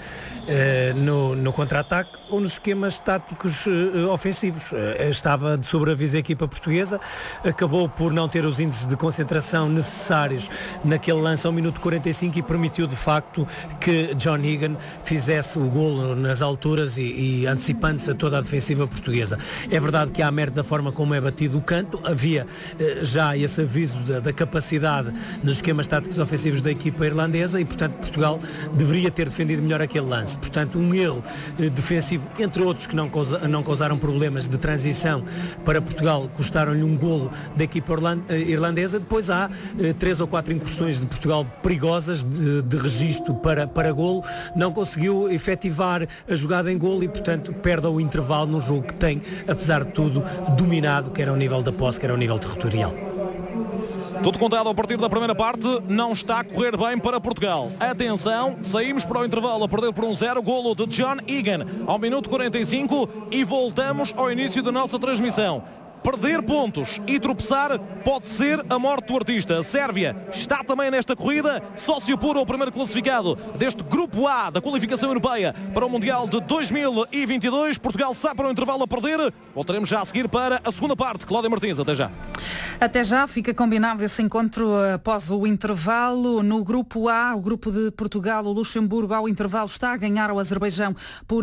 no contra-ataque ou nos esquemas táticos ofensivos. Estava de sobreaviso a equipa portuguesa, acabou por não ter os índices de concentração necessários naquele lance ao minuto 45 e permitiu de facto que John Egan fizesse o golo nas alturas e antecipando-se a toda a defensiva portuguesa. É verdade que há mérito da forma como é batido o canto, havia já esse aviso da capacidade nos esquemas táticos ofensivos da equipa irlandesa e, portanto, Portugal deveria ter defendido melhor aquele lance. Portanto, um erro defensivo, entre outros que não causaram problemas de transição para Portugal, custaram-lhe um golo da equipa irlandesa. Depois há 3 ou 4 incursões de Portugal perigosas de registro para golo, não conseguiu efetivar a jogada em golo e, portanto, perde o intervalo num jogo que tem, apesar de tudo, dominado, quer ao nível da posse, quer ao nível territorial. Tudo contado a partir da primeira parte, não está a correr bem para Portugal. Atenção, saímos para o intervalo a perder por 1-0, golo de John Egan ao minuto 45 e voltamos ao início da nossa transmissão. Perder pontos e tropeçar pode ser a morte do artista. A Sérvia está também nesta corrida, só se apura o primeiro classificado deste Grupo A da qualificação europeia para o Mundial de 2022. Portugal sai para o intervalo a perder. Voltaremos já a seguir para a segunda parte. Cláudia Martins, até já. Até já, fica combinado esse encontro após o intervalo. No Grupo A, o grupo de Portugal, o Luxemburgo ao intervalo está a ganhar ao Azerbaijão por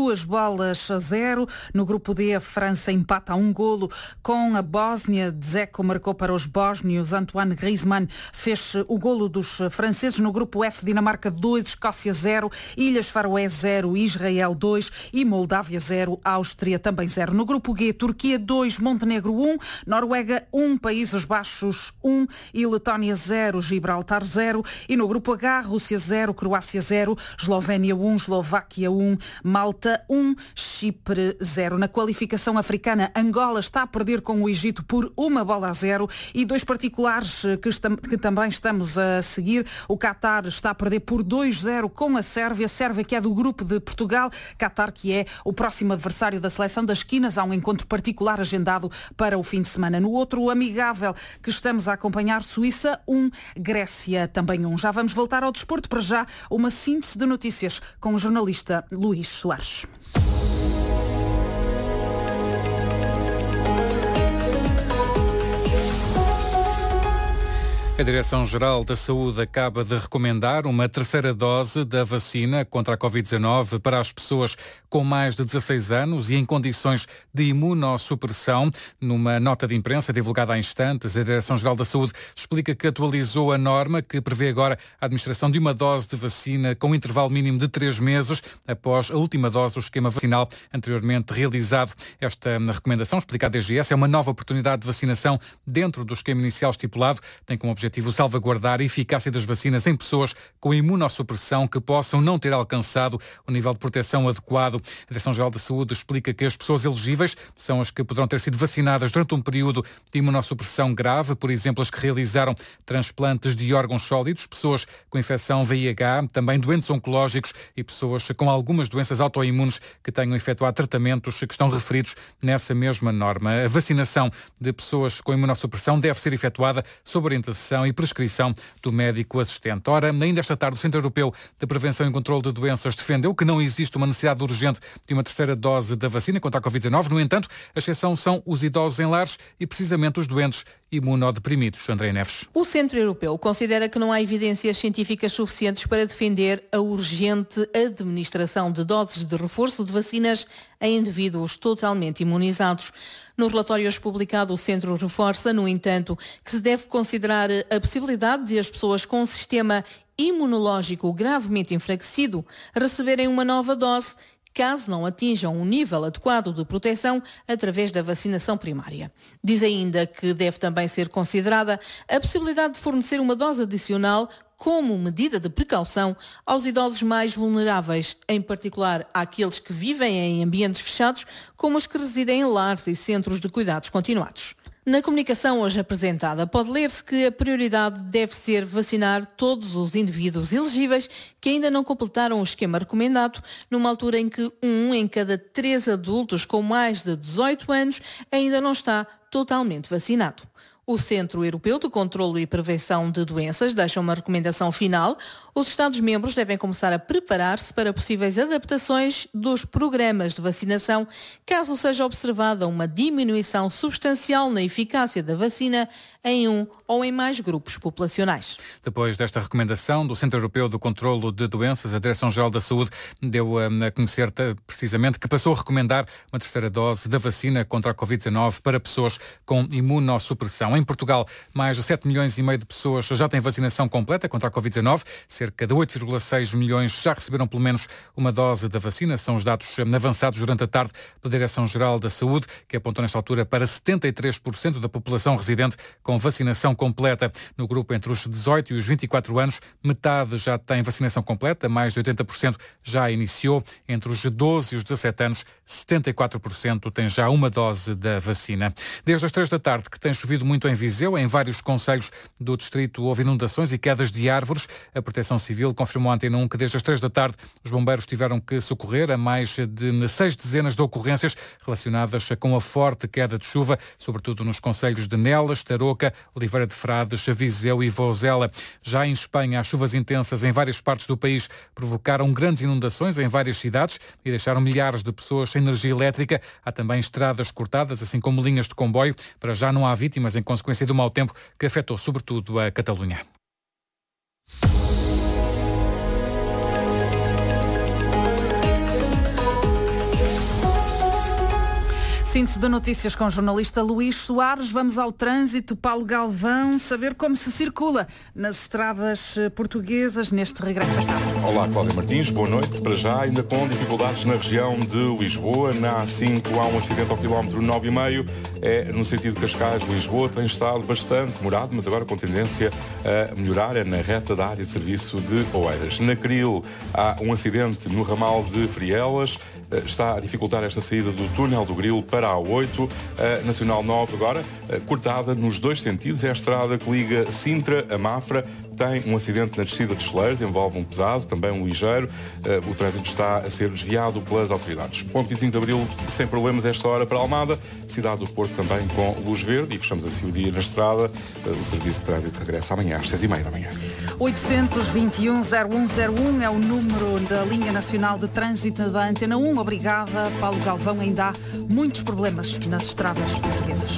2-0. No Grupo D, a França empata a 1 golo com a Bósnia. Dzeko marcou para os bósnios, Antoine Griezmann fez o golo dos franceses. No Grupo F, Dinamarca 2, Escócia 0, Ilhas Faroé 0, Israel 2 e Moldávia 0, Áustria também 0. No Grupo G, Turquia 2, Montenegro 1, Noruega 1, Países Baixos 1 e Letónia 0, Gibraltar 0. E no Grupo H, Rússia 0, Croácia 0, Eslovénia 1, Eslováquia 1, Malta 1, Chipre 0. Na qualificação africana, Angola está perder com o Egito por 1-0 e 2 particulares que também estamos a seguir. O Qatar está a perder por 2-0 com a Sérvia que é do grupo de Portugal. Qatar que é o próximo adversário da seleção das esquinas. Há um encontro particular agendado para o fim de semana. No outro amigável que estamos a acompanhar, Suíça 1, Grécia também 1. Já vamos voltar ao desporto. Para já, uma síntese de notícias com o jornalista Luís Soares. A Direção-Geral da Saúde acaba de recomendar uma terceira dose da vacina contra a Covid-19 para as pessoas com mais de 16 anos e em condições de imunossupressão. Numa nota de imprensa divulgada há instantes, a Direção-Geral da Saúde explica que atualizou a norma que prevê agora a administração de uma dose de vacina com um intervalo mínimo de 3 meses após a última dose do esquema vacinal anteriormente realizado. Esta recomendação, explicada à DGS, é uma nova oportunidade de vacinação dentro do esquema inicial estipulado. Tem como objetivo salvaguardar a eficácia das vacinas em pessoas com imunossupressão que possam não ter alcançado o nível de proteção adequado. A Direção-Geral da Saúde explica que as pessoas elegíveis são as que poderão ter sido vacinadas durante um período de imunossupressão grave, por exemplo, as que realizaram transplantes de órgãos sólidos, pessoas com infecção VIH, também doentes oncológicos e pessoas com algumas doenças autoimunes que tenham efetuado tratamentos que estão referidos nessa mesma norma. A vacinação de pessoas com imunossupressão deve ser efetuada sob orientação e prescrição do médico assistente. Ora, ainda esta tarde, o Centro Europeu de Prevenção e Controlo de Doenças defendeu que não existe uma necessidade urgente de uma terceira dose da vacina contra a Covid-19. No entanto, a exceção são os idosos em lares e precisamente os doentes imunodeprimidos. André Neves. O Centro Europeu considera que não há evidências científicas suficientes para defender a urgente administração de doses de reforço de vacinas a indivíduos totalmente imunizados. No relatório hoje publicado, o Centro reforça, no entanto, que se deve considerar a possibilidade de as pessoas com um sistema imunológico gravemente enfraquecido receberem uma nova dose caso não atinjam um nível adequado de proteção através da vacinação primária. Diz ainda que deve também ser considerada a possibilidade de fornecer uma dose adicional como medida de precaução aos idosos mais vulneráveis, em particular àqueles que vivem em ambientes fechados, como os que residem em lares e centros de cuidados continuados. Na comunicação hoje apresentada, pode ler-se que a prioridade deve ser vacinar todos os indivíduos elegíveis que ainda não completaram o esquema recomendado, numa altura em que 1 em cada 3 adultos com mais de 18 anos ainda não está totalmente vacinado. O Centro Europeu de Controlo e Prevenção de Doenças deixa uma recomendação final. Os Estados-membros devem começar a preparar-se para possíveis adaptações dos programas de vacinação, caso seja observada uma diminuição substancial na eficácia da vacina em um ou em mais grupos populacionais. Depois desta recomendação do Centro Europeu de Controlo de Doenças, a Direção-Geral da Saúde deu a conhecer precisamente que passou a recomendar uma terceira dose da vacina contra a Covid-19 para pessoas com imunossupressão. Em Portugal, mais de 7 milhões e meio de pessoas já têm vacinação completa contra a Covid-19. Cerca de 8,6 milhões já receberam pelo menos uma dose da vacina. São os dados avançados durante a tarde pela Direção-Geral da Saúde, que apontou nesta altura para 73% da população residente com vacinação completa. No grupo entre os 18 e os 24 anos, metade já tem vacinação completa, mais de 80% já iniciou. Entre os 12 e os 17 anos, 74% têm já uma dose da vacina. Desde as 3 da tarde, que tem chovido muito em Viseu, em vários concelhos do distrito houve inundações e quedas de árvores. A Proteção Civil confirmou à Antena 1 que desde as 3 da tarde os bombeiros tiveram que socorrer a mais de 6 dezenas de ocorrências relacionadas com a forte queda de chuva, sobretudo nos concelhos de Nelas, Tarouca, Oliveira de Frades, Viseu e Vozela. Já em Espanha, as chuvas intensas em várias partes do país provocaram grandes inundações em várias cidades e deixaram milhares de pessoas sem energia elétrica. Há também estradas cortadas, assim como linhas de comboio. Para já não há vítimas em consequência do mau tempo que afetou sobretudo a Catalunha. Síntese de notícias com o jornalista Luís Soares. Vamos ao trânsito. Paulo Galvão, saber como se circula nas estradas portuguesas neste regresso a casa. Olá, Cláudia Martins, boa noite. Para já, ainda com dificuldades na região de Lisboa. Na A5 há um acidente ao quilómetro 9,5. É no sentido Cascais-Lisboa. Tem estado bastante demorado, mas agora com tendência a melhorar. É na reta da área de serviço de Oeiras. Na Cril há um acidente no ramal de Frielas. Está a dificultar esta saída do túnel do Grilo para para a A8, a Nacional 9 agora, cortada nos dois sentidos. É a estrada que liga Sintra a Mafra. Tem um acidente na descida de Cheleiros, envolve um pesado, também um ligeiro. O trânsito está a ser desviado pelas autoridades. Ponto 25 de Abril, sem problemas esta hora para Almada. Cidade do Porto também com luz verde. E fechamos assim o dia na estrada. O serviço de trânsito regressa amanhã às 6h30 da manhã. 821-0101 é o número da linha nacional de trânsito da Antena 1. Obrigada, Paulo Galvão. Ainda há muitos problemas nas estradas portuguesas.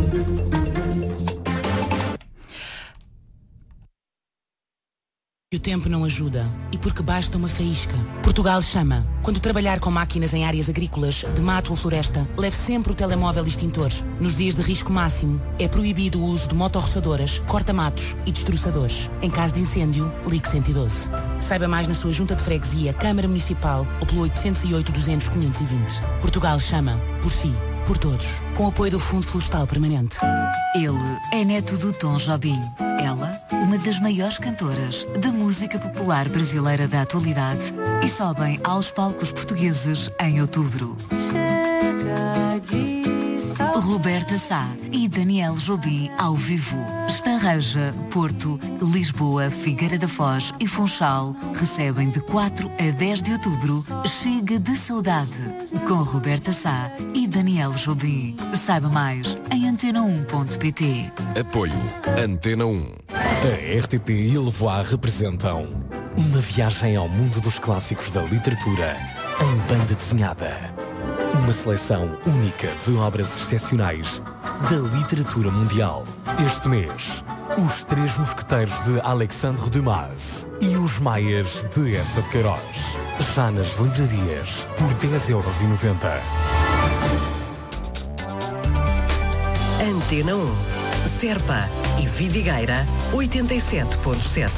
O tempo não ajuda e porque basta uma faísca. Portugal chama. Quando trabalhar com máquinas em áreas agrícolas, de mato ou floresta, leve sempre o telemóvel extintor. Nos dias de risco máximo, é proibido o uso de motorroçadoras, corta-matos e destroçadores. Em caso de incêndio, ligue 112. Saiba mais na sua junta de freguesia, Câmara Municipal ou pelo 808 200 520. Portugal chama. Por si. Por todos. Com o apoio do Fundo Florestal Permanente. Ele é neto do Tom Jobim. Ela, uma das maiores cantoras da música popular brasileira da atualidade. E sobem aos palcos portugueses em outubro. Chega de Roberta Sá e Daniel Jobim ao vivo. Estarreja, Porto, Lisboa, Figueira da Foz e Funchal recebem de 4 a 10 de outubro Chega de Saudade com Roberta Sá e Daniel Jobim. Saiba mais em antena1.pt. Apoio Antena 1. A RTP e a Levoix representam uma viagem ao mundo dos clássicos da literatura em banda desenhada. Uma seleção única de obras excepcionais da literatura mundial. Este mês, Os Três Mosqueteiros de Alexandre Dumas e Os Maias de Essa de Queiroz. Já nas livrarias por 10,90€. Antena 1. Serpa e Vidigueira 87.7.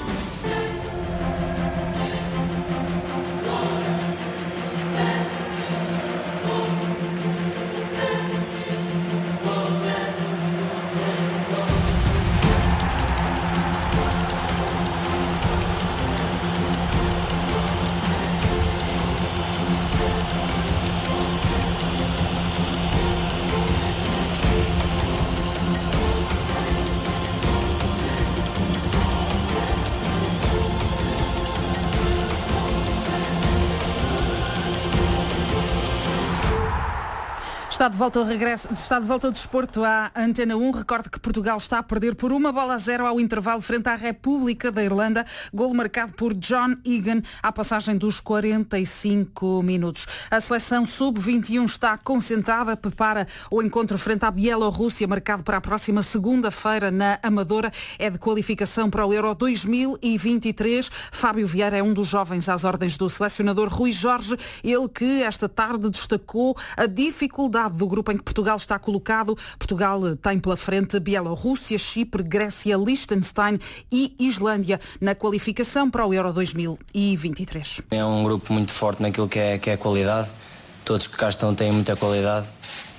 Está de volta ao regresso, está de volta ao desporto à Antena 1. Recordo que Portugal está a perder por 1-0 ao intervalo frente à República da Irlanda. Golo marcado por John Egan à passagem dos 45 minutos. A seleção sub-21 está concentrada, prepara o encontro frente à Bielorrússia, marcado para a próxima segunda-feira na Amadora. É de qualificação para o Euro 2023. Fábio Vieira é um dos jovens às ordens do selecionador Rui Jorge. Ele que esta tarde destacou a dificuldade do grupo em que Portugal está colocado. Portugal tem pela frente Bielorrússia, Chipre, Grécia, Liechtenstein e Islândia na qualificação para o Euro 2023. É um grupo muito forte naquilo que é qualidade. Todos que cá estão têm muita qualidade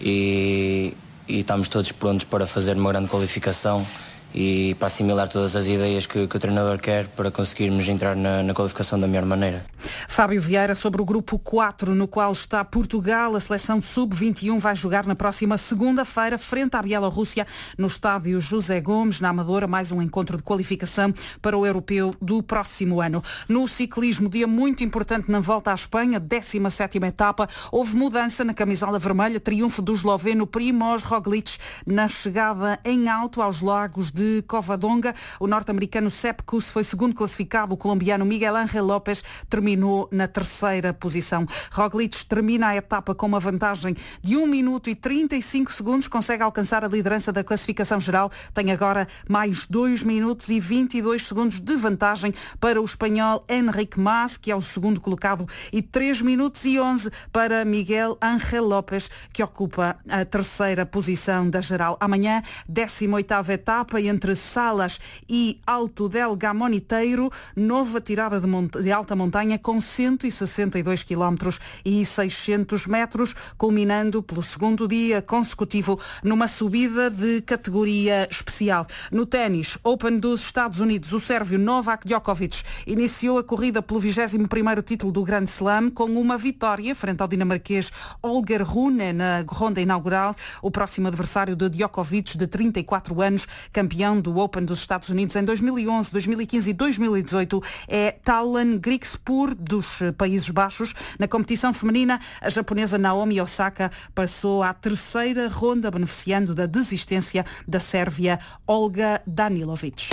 e estamos todos prontos para fazer uma grande qualificação e para assimilar todas as ideias que o treinador quer para conseguirmos entrar na qualificação da melhor maneira. Fábio Vieira sobre o grupo 4, no qual está Portugal. A seleção sub-21 vai jogar na próxima segunda-feira frente à Bielorrússia no estádio José Gomes, na Amadora, mais um encontro de qualificação para o europeu do próximo ano. No ciclismo, dia muito importante na volta à Espanha, 17ª etapa, houve mudança na camisola vermelha, triunfo do esloveno Primož Roglič na chegada em alto aos lagos de Covadonga. O norte-americano Sepp Kuss foi segundo classificado. O colombiano Miguel Ángel López terminou na terceira posição. Roglič termina a etapa com uma vantagem de 1 minuto e 35 segundos. Consegue alcançar a liderança da classificação geral. Tem agora mais 2 minutos e 22 segundos de vantagem para o espanhol Enric Mas, que é o segundo colocado, e 3 minutos e 11 para Miguel Ángel López, que ocupa a terceira posição da geral. Amanhã, 18ª etapa, e entre Salas e Alto del Gamoniteiro, nova tirada de alta montanha com 162 km e 600 metros, culminando pelo segundo dia consecutivo numa subida de categoria especial. No ténis, Open dos Estados Unidos, o sérvio Novak Djokovic iniciou a corrida pelo 21º título do Grand Slam com uma vitória frente ao dinamarquês Holger Rune na ronda inaugural. O próximo adversário de Djokovic, de 34 anos, campeão do Open dos Estados Unidos em 2011, 2015 e 2018, é Tallon Griekspoor, dos Países Baixos. Na competição feminina, a japonesa Naomi Osaka passou à terceira ronda, beneficiando da desistência da Sérvia Olga Danilovic.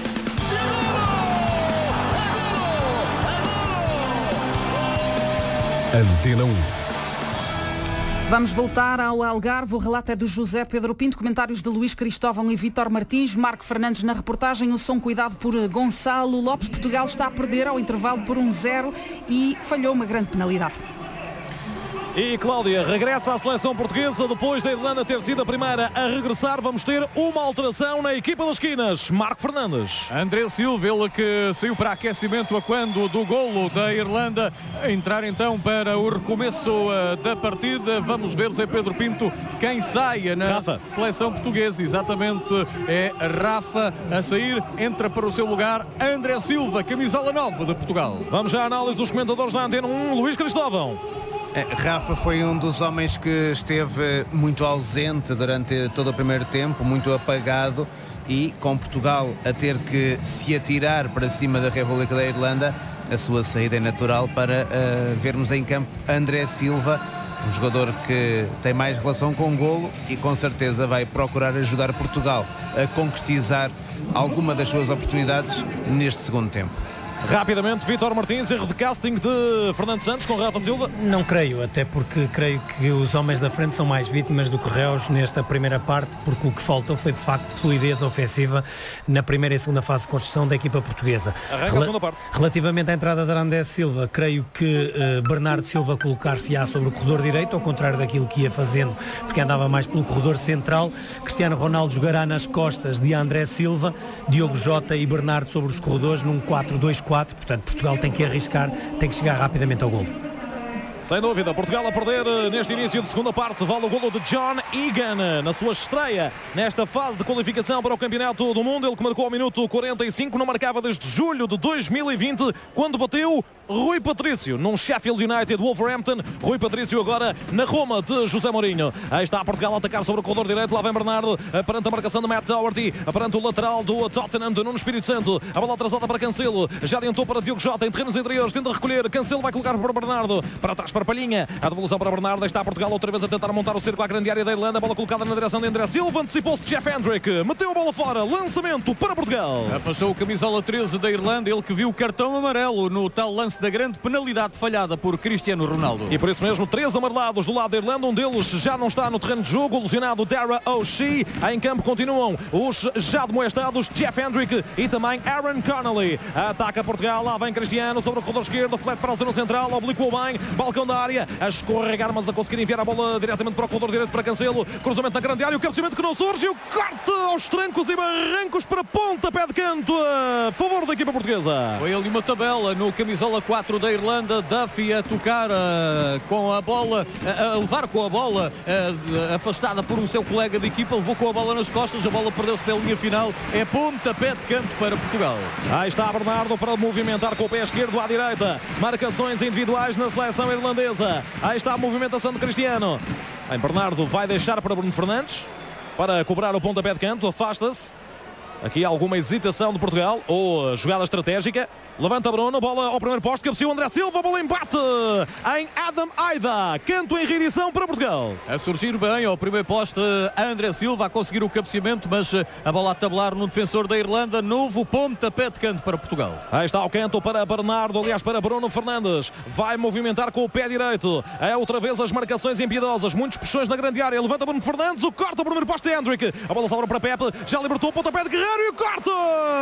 Antena 1. Vamos voltar ao Algarve. O relato é do José Pedro Pinto, comentários de Luís Cristóvão e Vítor Martins, Marco Fernandes na reportagem, o som cuidado por Gonçalo Lopes. Portugal está a perder ao intervalo por 1-0 e falhou uma grande penalidade. E Cláudia, regressa à seleção portuguesa depois da Irlanda ter sido a primeira a regressar. Vamos ter uma alteração na equipa das esquinas. Marco Fernandes. André Silva, ele que saiu para aquecimento a quando do golo da Irlanda, a entrar então para o recomeço da partida. Vamos ver, Zé Pedro Pinto, quem saia na seleção portuguesa. Exatamente, é Rafa a sair. Entra para o seu lugar André Silva, camisola 9 de Portugal. Vamos já à análise dos comentadores da Antena 1. Luís Cristóvão. Rafa foi um dos homens que esteve muito ausente durante todo o primeiro tempo, muito apagado, e com Portugal a ter que se atirar para cima da República da Irlanda, a sua saída é natural para vermos em campo André Silva, um jogador que tem mais relação com o golo e com certeza vai procurar ajudar Portugal a concretizar alguma das suas oportunidades neste segundo tempo. Rapidamente, Vítor Martins, erro de casting de Fernando Santos com Rafa Silva? Não creio, até porque creio que os homens da frente são mais vítimas do que réus nesta primeira parte, porque o que faltou foi de facto fluidez ofensiva na primeira e segunda fase de construção da equipa portuguesa. Arranca a segunda parte. Relativamente à entrada de André Silva, creio que Bernardo Silva colocar-se-á sobre o corredor direito, ao contrário daquilo que ia fazendo, porque andava mais pelo corredor central. Cristiano Ronaldo jogará nas costas de André Silva, Diogo Jota e Bernardo sobre os corredores num 4-2-4. Portanto, Portugal tem que arriscar, tem que chegar rapidamente ao golo. Sem dúvida, Portugal a perder neste início de segunda parte. Vale o golo de John Egan na sua estreia nesta fase de qualificação para o Campeonato do Mundo. Ele que marcou ao minuto 45, não marcava desde julho de 2020, quando bateu Rui Patrício num Sheffield United Wolverhampton. Rui Patrício agora na Roma de José Mourinho. Aí está Portugal a atacar sobre o corredor direito. Lá vem Bernardo perante a marcação de Matt Doherty, perante o lateral do Tottenham de Nuno Espírito Santo. A bola atrasada para Cancelo, já adiantou para Diogo Jota em terrenos interiores, tenta recolher. Cancelo vai colocar para Bernardo, para trás para Palhinha. A devolução para Bernardo. Aí está Portugal outra vez a tentar montar o cerco à grande área da Irlanda. A bola colocada na direção de André Silva. Antecipou-se Jeff Hendrick, meteu a bola fora. Lançamento para Portugal. Afastou o camisola 13 da Irlanda, ele que viu o cartão amarelo no tal lance da grande penalidade falhada por Cristiano Ronaldo. E por isso mesmo, 3 amarelados do lado da Irlanda. Um deles já não está no terreno de jogo. O lesionado Dara O'Shea. Em campo continuam os já demoestados Jeff Hendrick e também Aaron Connolly. Ataca Portugal. Lá vem Cristiano sobre o corredor esquerdo. Flete para a zona central. Obliquou bem. Balcão da área. A escorregar, mas a conseguir enviar a bola diretamente para o corredor direito para Cancelo. Cruzamento na grande área. O cabeceamento que não surge. O corte aos trancos e barrancos para pontapé de canto a favor da equipa portuguesa. Foi ali uma tabela no camisola 4 da Irlanda. Duffy a tocar com a bola, a levar com a bola afastada por um seu colega de equipa, levou com a bola nas costas, a bola perdeu-se pela linha final, é pontapé de canto para Portugal. Aí está Bernardo para movimentar com o pé esquerdo à direita, marcações individuais na seleção irlandesa. Aí está a movimentação de Cristiano. Bernardo vai deixar para Bruno Fernandes para cobrar o pontapé de canto, afasta-se. Aqui alguma hesitação de Portugal, ou jogada estratégica. Levanta Bruno, bola ao primeiro posto, cabeceou André Silva, bola embate em Adam Aida, canto em reedição para Portugal. A surgir bem ao primeiro posto André Silva a conseguir o cabeceamento, mas a bola a tabelar no defensor da Irlanda, novo pontapé de canto para Portugal. Aí está o canto para Bernardo, aliás para Bruno Fernandes, vai movimentar com o pé direito, é outra vez as marcações impiedosas, muitos puxões na grande área, levanta Bruno Fernandes, o corta o primeiro posto de Hendrick, a bola sobra para Pepe, já libertou o pontapé de Guerreiro. Guerreiro e o corte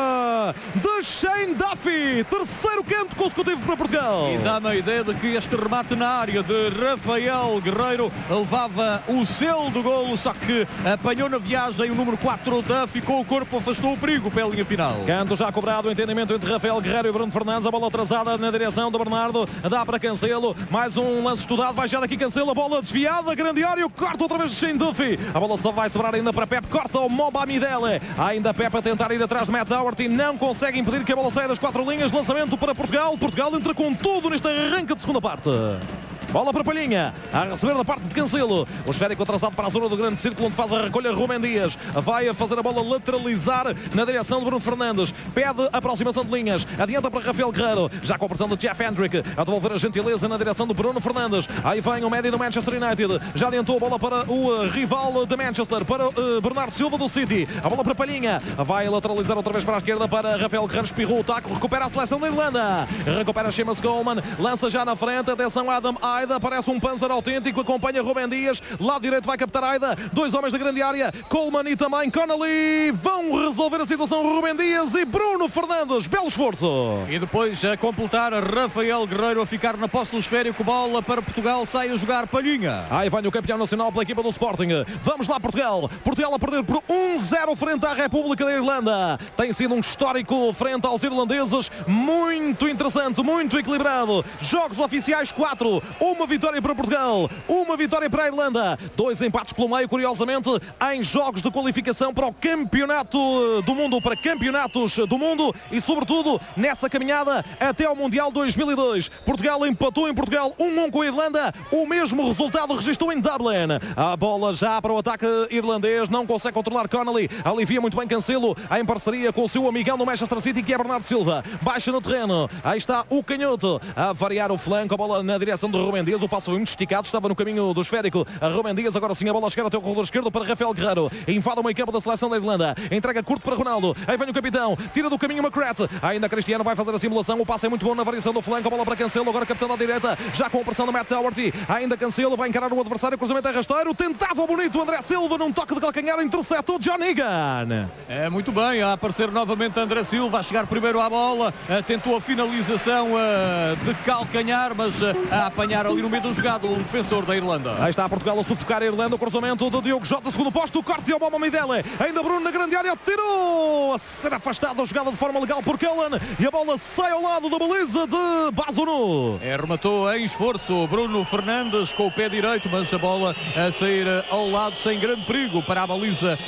de Shane Duffy. Terceiro canto consecutivo para Portugal. E dá-me a ideia de que este remate na área de Rafael Guerreiro levava o selo do golo, só que apanhou na viagem o número 4 Duffy, com o corpo afastou o perigo pela linha final. Canto já cobrado, o entendimento entre Rafael Guerreiro e Bruno Fernandes, a bola atrasada na direção do Bernardo, dá para Cancelo, mais um lance estudado, vai já daqui Cancelo, a bola desviada, grande área, o corte outra vez de Shane Duffy, a bola só vai sobrar ainda para Pep, corta o Mobamidele, ainda Pep a tentar ir atrás de Matt Doherty, não consegue impedir que a bola saia das 4 linhas, lançamento para Portugal entra com tudo neste arranque de segunda parte. Bola para Palhinha, a receber da parte de Cancelo. O esférico atrasado para a zona do grande círculo, onde faz a recolha Rubem Dias. Vai a fazer a bola lateralizar na direção de Bruno Fernandes. Pede a aproximação de linhas. Adianta para Rafael Guerreiro. Já com a pressão de Jeff Hendrick. A devolver a gentileza na direção do Bruno Fernandes. Aí vem o médio do Manchester United. Já adiantou a bola para o rival de Manchester, para Bernardo Silva do City. A bola para Palhinha. Vai lateralizar outra vez para a esquerda para Rafael Guerreiro. Espirrou o taco. Recupera a seleção da Irlanda. Recupera Seamus Coleman. Lança já na frente. Atenção Adam Aida, parece um Panzer autêntico, acompanha Rubem Dias, lado direito vai captar Aida, dois homens da grande área, Coleman e também Connolly, vão resolver a situação Rubem Dias e Bruno Fernandes, belo esforço. E depois a completar Rafael Guerreiro a ficar na posse do esférico, bola para Portugal, sai a jogar Palhinha. Aí vai o campeão nacional pela equipa do Sporting, vamos lá Portugal a perder por 1-0 frente à República da Irlanda, tem sido um histórico frente aos irlandeses, muito interessante, muito equilibrado, jogos oficiais 4, uma vitória para Portugal, uma vitória para a Irlanda, 2 empates pelo meio, curiosamente, em jogos de qualificação para o campeonato do mundo, para campeonatos do mundo e, sobretudo, nessa caminhada até ao Mundial 2002. Portugal empatou em Portugal 1-1 com a Irlanda, o mesmo resultado registrou em Dublin. A bola já para o ataque irlandês, não consegue controlar Connolly, alivia muito bem Cancelo, em parceria com o seu amigão no Manchester City, que é Bernardo Silva, baixa no terreno, aí está o canhoto, a variar o flanco, a bola na direção de Rubem Dias, o passo foi muito esticado, estava no caminho do esférico, a Rubem Dias, agora sim a bola chega até o corredor esquerdo para Rafael Guerreiro, invade o meio campo da seleção da Irlanda, entrega curto para Ronaldo, aí vem o capitão, tira do caminho McCrat, ainda Cristiano vai fazer a simulação, o passe é muito bom na variação do flanco, a bola para Cancelo, agora captando à direita, já com a pressão do Matt Doherty, ainda Cancelo vai encarar o adversário, cruzamento é rasteiro, tentava o bonito André Silva num toque de calcanhar, interceptou John Egan. É muito bem, a aparecer novamente André Silva, a chegar primeiro à bola, tentou a finalização de calcanhar, mas a apanhar ali no meio do jogado o defensor da Irlanda. Aí está Portugal a sufocar a Irlanda, o cruzamento do Diogo Jota, segundo posto, o corte de Mobamidele, ainda Bruno na grande área, tirou a ser afastado, a jogada de forma legal por Cullen e a bola sai ao lado da baliza de Bazunu. Rematou em esforço Bruno Fernandes com o pé direito, mas a bola a sair ao lado sem grande perigo para a baliza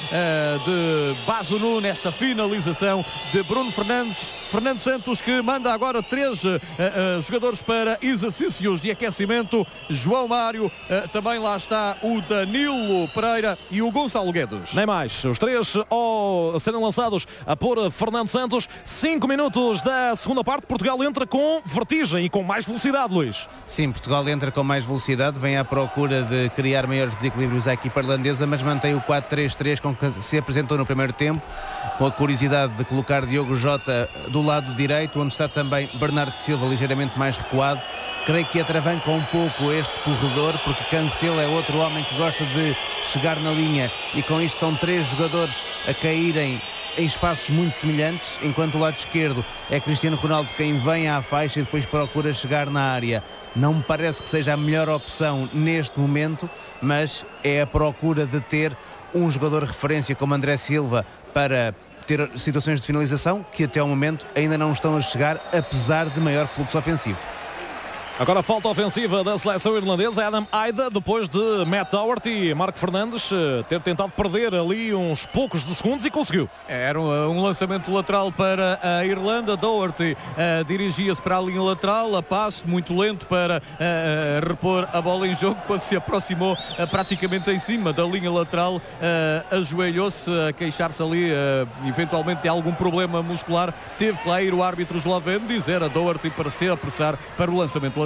de Bazunu nesta finalização de Bruno Fernandes. Fernando Santos, que manda agora 3 jogadores para exercícios de aquecimento. João Mário, também lá está o Danilo Pereira e o Gonçalo Guedes. Nem mais, os 3 a serem lançados por Fernando Santos. 5 minutos da segunda parte, Portugal entra com vertigem e com mais velocidade, Luís. Sim, Portugal entra com mais velocidade, vem à procura de criar maiores desequilíbrios à equipa irlandesa, mas mantém o 4-3-3 com que se apresentou no primeiro tempo, com a curiosidade de colocar Diogo Jota do lado direito, onde está também Bernardo Silva ligeiramente mais recuado. Creio que atravanca um pouco este corredor, porque Cancelo é outro homem que gosta de chegar na linha, e com isto são 3 jogadores a caírem em espaços muito semelhantes, enquanto o lado esquerdo é Cristiano Ronaldo quem vem à faixa e depois procura chegar na área. Não me parece que seja a melhor opção neste momento, mas é a procura de ter um jogador de referência como André Silva para ter situações de finalização que até ao momento ainda não estão a chegar, apesar de maior fluxo ofensivo. Agora falta ofensiva da seleção irlandesa, Adam Aida, depois de Matt Doherty e Marco Fernandes ter tentado perder ali uns poucos de segundos e conseguiu. Era um lançamento lateral para a Irlanda. Doherty dirigia-se para a linha lateral, a passo muito lento para repor a bola em jogo, quando se aproximou praticamente em cima da linha lateral, ajoelhou-se a queixar-se ali eventualmente de algum problema muscular. Teve que lá ir o árbitro esloveno dizer a Doherty para se apressar para o lançamento lateral.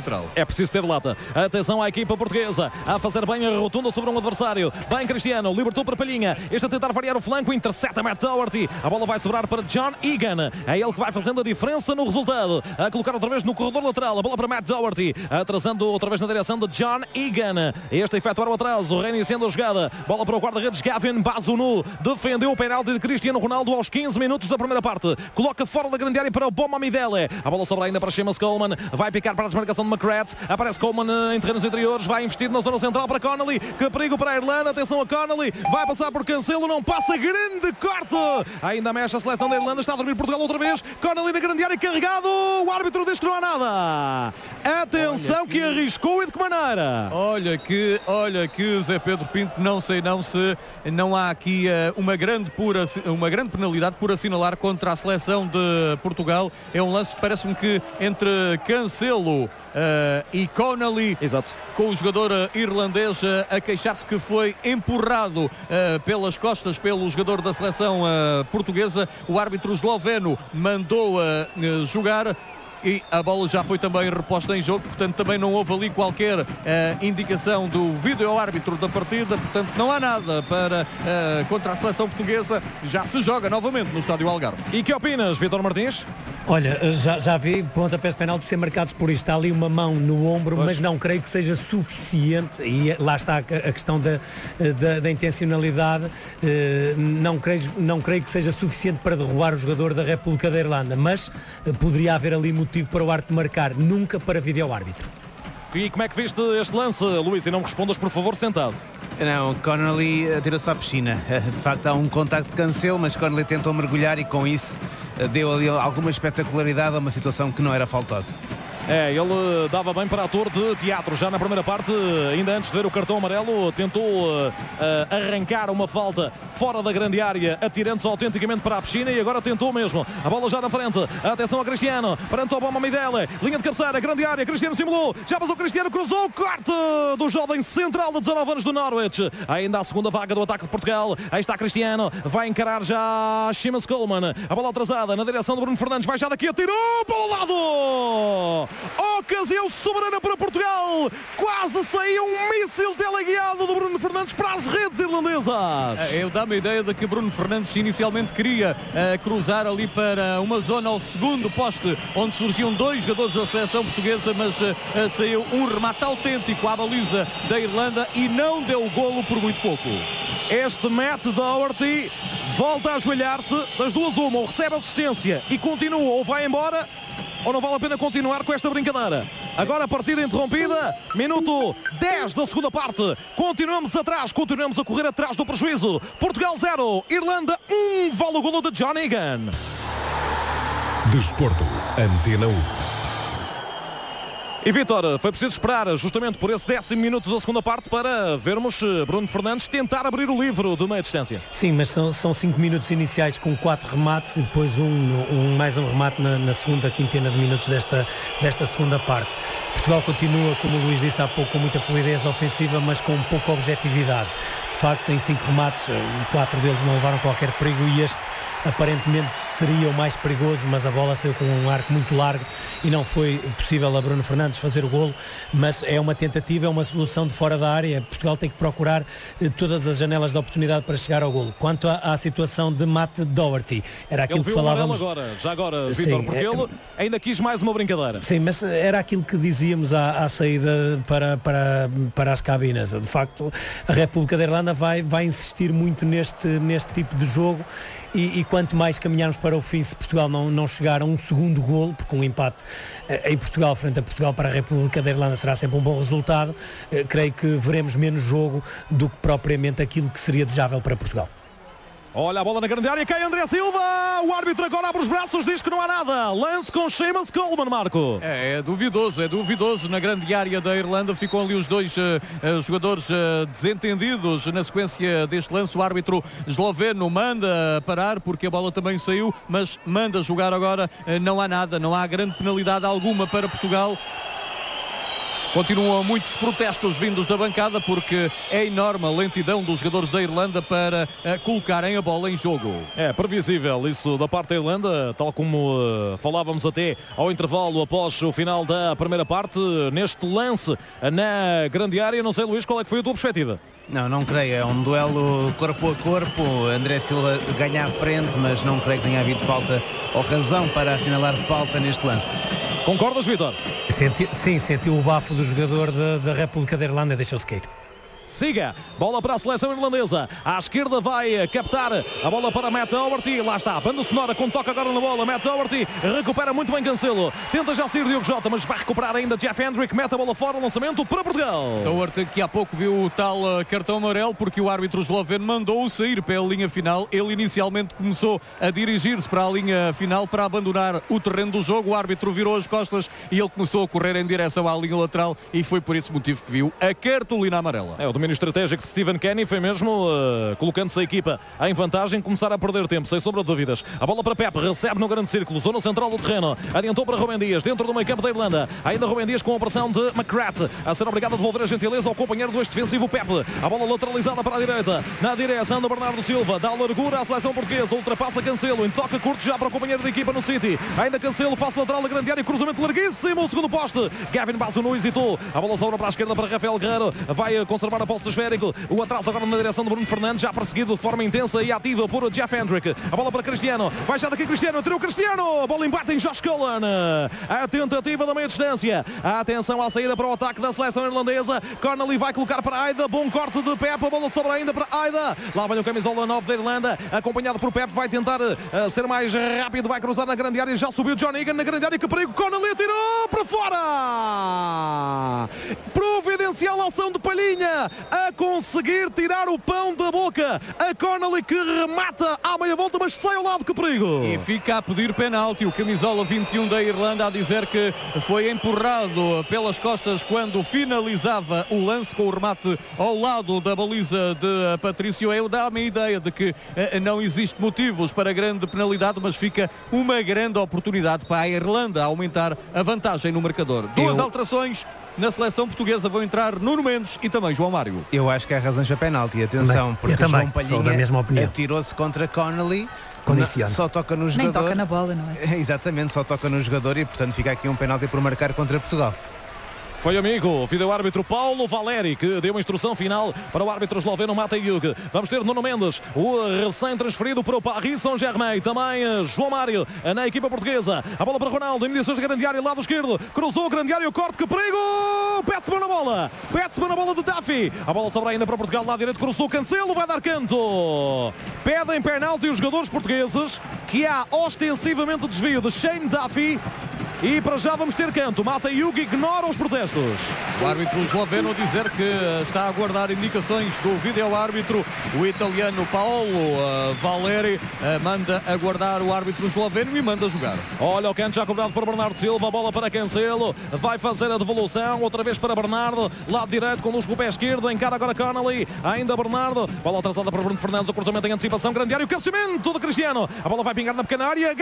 lateral. É preciso ter lata. Atenção à equipa portuguesa a fazer bem a rotunda sobre um adversário. Bem Cristiano, libertou para Palhinha. Este a tentar variar o flanco, intercepta Matt Doherty. A bola vai sobrar para John Egan. É ele que vai fazendo a diferença no resultado. A colocar outra vez no corredor lateral. A bola para Matt Doherty. Atrasando outra vez na direção de John Egan. Este a efetuar o atraso. Reiniciando a jogada. Bola para o guarda-redes Gavin Bazunu. Defendeu o penalti de Cristiano Ronaldo aos 15 minutos da primeira parte. Coloca fora da grande área para o Boma Midele. A bola sobra ainda para Seamus Coleman. Vai picar para a desmarcação de McCrath. Aparece Coleman em terrenos interiores. Vai investir na zona central para Connolly. Que perigo para a Irlanda. Atenção a Connolly. Vai passar por Cancelo. Não passa. Grande corte. Ainda mexe a seleção da Irlanda. Está a dormir Portugal outra vez. Connolly na grande área carregado. O árbitro diz que não há nada. Atenção que arriscou e de que maneira. Olha que Zé Pedro Pinto, não sei se não há aqui uma grande penalidade por assinalar contra a seleção de Portugal. É um lance que parece-me que entre Cancelo e Connolly, exato, com o jogador irlandês a queixar-se que foi empurrado pelas costas pelo jogador da seleção portuguesa. O árbitro esloveno mandou jogar e a bola já foi também reposta em jogo, portanto também não houve ali qualquer indicação do vídeo-árbitro da partida, portanto não há nada para contra a seleção portuguesa. Já se joga novamente no Estádio Algarve. E que opinas, Vítor Martins? Olha, já vi pontapés de penalti ser marcados por isto. Há ali uma mão no ombro, mas não creio que seja suficiente, e lá está a questão da intencionalidade. Não creio que seja suficiente para derrubar o jogador da República da Irlanda, mas poderia haver ali motivo para o árbitro marcar, nunca para vídeo-árbitro. E como é que viste este lance, Luís? E não me respondas, por favor, sentado. Não, Connolly tirou-se para a piscina. De facto há um contacto de Cancelo, mas Connolly tentou mergulhar e com isso deu ali alguma espetacularidade a uma situação que não era faltosa. Ele dava bem para ator de teatro já na primeira parte, ainda antes de ver o cartão amarelo, tentou arrancar uma falta fora da grande área, atirando-se autenticamente para a piscina, e agora tentou mesmo. A bola já na frente, atenção a Cristiano, perante o Boma Midele, linha de cabeceira, grande área, Cristiano simulou, já passou Cristiano, cruzou, corte do jovem central de 19 anos do Norwich. Ainda a segunda vaga do ataque de Portugal, aí está Cristiano, vai encarar já Seamus Coleman, a bola atrasada na direção do Bruno Fernandes, vai já daqui, atirou para o lado! Ocasião soberana para Portugal. Quase saiu um míssil teleguiado do Bruno Fernandes para as redes irlandesas. Eu dá-me a ideia de que Bruno Fernandes inicialmente queria cruzar ali para uma zona ao segundo poste, onde surgiam dois jogadores da seleção portuguesa, mas saiu um remate autêntico à baliza da Irlanda e não deu golo por muito pouco. Este Matt Doherty volta a ajoelhar-se, das duas uma, ou recebe assistência e continua, ou vai embora, ou não vale a pena continuar com esta brincadeira. Agora a partida interrompida, minuto 10 da segunda parte. Continuamos atrás, continuamos a correr atrás do prejuízo. Portugal 0, Irlanda 1, vale o golo de John Egan. Desporto, Antena 1. E Vítor, foi preciso esperar justamente por esse 10º minuto da segunda parte para vermos Bruno Fernandes tentar abrir o livro de meia distância. Sim, mas são 5 minutos iniciais com 4 remates e depois mais um remate na segunda quinzena de minutos desta segunda parte. Portugal continua, como o Luís disse há pouco, com muita fluidez ofensiva, mas com pouca objetividade. De facto, em 5 remates, 4 deles não levaram qualquer perigo e este aparentemente seria o mais perigoso, mas a bola saiu com um arco muito largo e não foi possível a Bruno Fernandes fazer o golo, mas é uma tentativa, é uma solução de fora da área. Portugal tem que procurar todas as janelas de oportunidade para chegar ao golo. Quanto à situação de Matt Doherty, era aquilo ele que falávamos agora, Vítor, porque ele ainda quis mais uma brincadeira. Sim, mas era aquilo que dizíamos à saída para as cabinas. De facto, a República da Irlanda vai insistir muito neste tipo de jogo. E quanto mais caminharmos para o fim, se Portugal não chegar a um segundo golo, porque um empate em Portugal, frente a Portugal, para a República da Irlanda será sempre um bom resultado, creio que veremos menos jogo do que propriamente aquilo que seria desejável para Portugal. Olha a bola na grande área, cai André Silva, o árbitro agora abre os braços, diz que não há nada. Lance com Seamus Coleman, Marco. É duvidoso na grande área da Irlanda, ficam ali os dois jogadores desentendidos na sequência deste lance. O árbitro esloveno manda parar porque a bola também saiu, mas manda jogar agora. Não há nada, não há grande penalidade alguma para Portugal. Continuam muitos protestos vindos da bancada porque é enorme a lentidão dos jogadores da Irlanda para colocarem a bola em jogo. É previsível isso da parte da Irlanda, tal como falávamos até ao intervalo após o final da primeira parte, neste lance na grande área. Não sei, Luís, qual é que foi a tua perspectiva? Não creio, é um duelo corpo a corpo. André Silva ganha à frente, mas não creio que tenha havido falta ou razão para assinalar falta neste lance. Concordas, Vítor? Sentiu o bafo do jogador da República da Irlanda, deixou-se cair. Siga, bola para a seleção irlandesa, à esquerda vai captar a bola para Matt Doherty, lá está, banda sonora com toque agora na bola, Matt Doherty recupera muito bem Cancelo, tenta já sair Diogo Jota, mas vai recuperar ainda Jeff Hendrick, mete a bola fora, o lançamento para Portugal. Doherty que há pouco viu o tal cartão amarelo porque o árbitro esloveno mandou-o sair pela linha final. Ele inicialmente começou a dirigir-se para a linha final para abandonar o terreno do jogo, o árbitro virou as costas e ele começou a correr em direção à linha lateral e foi por esse motivo que viu a cartolina amarela. O domínio estratégico de Stephen Kenny foi mesmo colocando-se a equipa em vantagem, começar a perder tempo, sem sombra de dúvidas. A bola para Pep, recebe no grande círculo, zona central do terreno, adiantou para Rubem Dias, dentro do meio campo da Irlanda, ainda Rubem Dias com a operação de McGrath, a ser obrigado a devolver a gentileza ao companheiro do ex-defensivo Pep. A bola lateralizada para a direita, na direção do Bernardo Silva, dá largura à seleção portuguesa, ultrapassa Cancelo, em toque curto já para o companheiro de equipa no City, ainda Cancelo, face lateral da grande área, cruzamento larguíssimo, o segundo poste, Gavin Basso não hesitou, a bola sobra para a esquerda para Rafael Guerreiro, vai conservar a posse esférico, o atraso agora na direção do Bruno Fernandes, já perseguido de forma intensa e ativa por Jeff Hendrick. A bola para Cristiano, vai já daqui Cristiano, atirou Cristiano, a bola embate em Josh Cullen. A tentativa da meia distância, a atenção à saída para o ataque da seleção irlandesa. Connolly vai colocar para Aida, bom corte de Pep, a bola sobra ainda para Aida. Lá vem o camisola 9 da Irlanda, acompanhado por Pep, vai tentar ser mais rápido, vai cruzar na grande área, já subiu John Egan na grande área, que perigo, Connolly atirou para fora. Providencial ação de Palhinha, a conseguir tirar o pão da boca, a Connolly que remata à meia volta, mas sai ao lado, que perigo. E fica a pedir penalti, o camisola 21 da Irlanda a dizer que foi empurrado pelas costas quando finalizava o lance com o remate ao lado da baliza de Patrício. Eu dá-me a ideia de que não existe motivos para grande penalidade, mas fica uma grande oportunidade para a Irlanda aumentar a vantagem no marcador. Duas alterações na seleção portuguesa, vão entrar Nuno Mendes e também João Mário. Eu acho que há razões para penalti, atenção, porque João Palhinha atirou-se contra Connolly, só toca no jogador. Nem toca na bola, não é? Exatamente, só toca no jogador e portanto fica aqui um penalti por marcar contra Portugal. Foi amigo, o vídeo-árbitro Paulo Valeri, que deu uma instrução final para o árbitro esloveno Matejug. Vamos ter Nuno Mendes, o recém-transferido para o Paris Saint-Germain. Também João Mário na equipa portuguesa. A bola para Ronaldo, imediações de grande área, lado esquerdo. Cruzou, grande área, o corte, que perigo! Petsman na bola. Petsman na bola de Duffy. A bola sobra ainda para Portugal, lado direito, cruzou, Cancelo, vai dar canto. Pedem penalti os jogadores portugueses, que há ostensivamente desvio de Shane Duffy. E para já vamos ter canto. Matejug ignora os protestos. O árbitro esloveno a dizer que está a aguardar indicações do vídeo-árbitro. O italiano Paolo Valeri manda aguardar o árbitro esloveno e manda jogar. Olha o canto já cobrado por Bernardo Silva. A bola para Cancelo. Vai fazer a devolução. Outra vez para Bernardo. Lado direito com luz com o pé esquerdo. Encara agora Connolly. Ainda Bernardo. Bola atrasada para Bruno Fernandes. O cruzamento em antecipação. Grande área. O cabeceamento de Cristiano. A bola vai pingar na pequena área.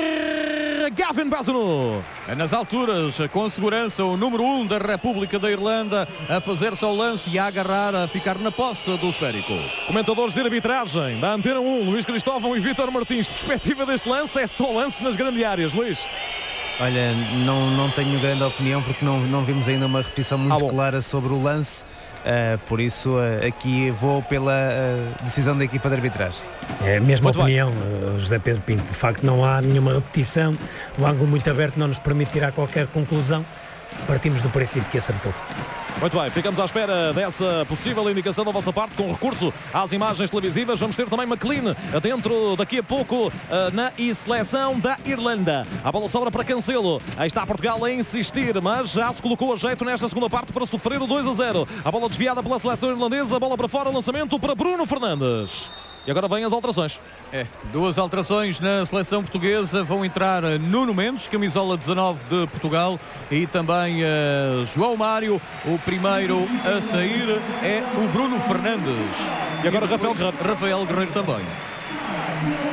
Gavin Bazunu. Nas alturas, com segurança, o número 1 da República da Irlanda a fazer-se ao lance e a agarrar, a ficar na posse do esférico. Comentadores de arbitragem da Antena 1, Luís Cristóvão e Vítor Martins. Perspectiva deste lance é só lances nas grandes áreas, Luís. Olha, não tenho grande opinião porque não vimos ainda uma repetição muito clara sobre o lance. Por isso aqui vou pela decisão da equipa de arbitragem. É a mesma opinião, José Pedro Pinto. De facto não há nenhuma repetição, o ângulo muito aberto não nos permite tirar qualquer conclusão. Partimos do princípio que acertou. Muito bem, ficamos à espera dessa possível indicação da vossa parte com recurso às imagens televisivas. Vamos ter também McLean dentro daqui a pouco na seleção da Irlanda. A bola sobra para Cancelo. Aí está Portugal a insistir, mas já se colocou a jeito nesta segunda parte para sofrer o 2-0. A bola desviada pela seleção irlandesa, a bola para fora, lançamento para Bruno Fernandes. E agora vêm as alterações. Duas alterações na seleção portuguesa. Vão entrar Nuno Mendes, camisola 19 de Portugal, e também João Mário. O primeiro a sair é o Bruno Fernandes. E agora Rafael Guerreiro também.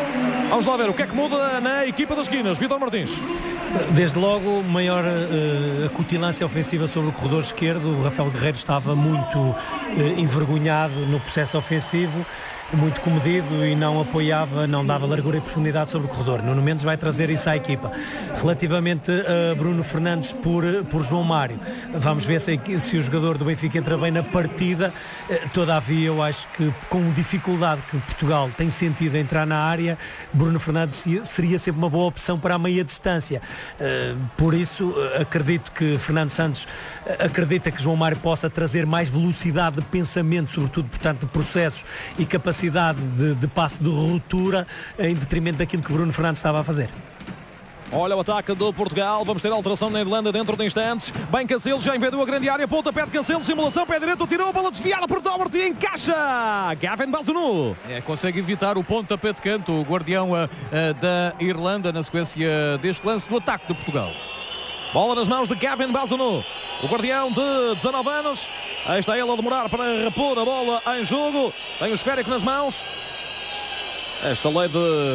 Vamos lá ver o que é que muda na equipa das esquinas. Vítor Martins. Desde logo, maior acutilância ofensiva sobre o corredor esquerdo. O Rafael Guerreiro estava muito envergonhado no processo ofensivo, muito comedido e não apoiava, não dava largura e profundidade sobre o corredor. Nuno Mendes vai trazer isso à equipa. Relativamente a Bruno Fernandes por João Mário, vamos ver se o jogador do Benfica entra bem na partida. Todavia, eu acho que com dificuldade que Portugal tem sentido a entrar na área, Bruno Fernandes seria sempre uma boa opção para a meia distância. Por isso, acredito que Fernando Santos acredita que João Mário possa trazer mais velocidade de pensamento, sobretudo, portanto, de processos e capacidade de passe de ruptura em detrimento daquilo que Bruno Fernandes estava a fazer. Olha o ataque do Portugal, vamos ter alteração na Irlanda dentro de instantes. Bem, Cancelo já invadiu a grande área, pontapé de Cancelo, simulação, pé direito, tirou a bola desviada por Doherty e encaixa Gavin Bazunu. Consegue evitar o pontapé de canto, o guardião da Irlanda na sequência deste lance do ataque de Portugal. Bola nas mãos de Gavin Bazunu, o guardião de 19 anos. Aí está ele a demorar para repor a bola em jogo. Tem o esférico nas mãos. Esta lei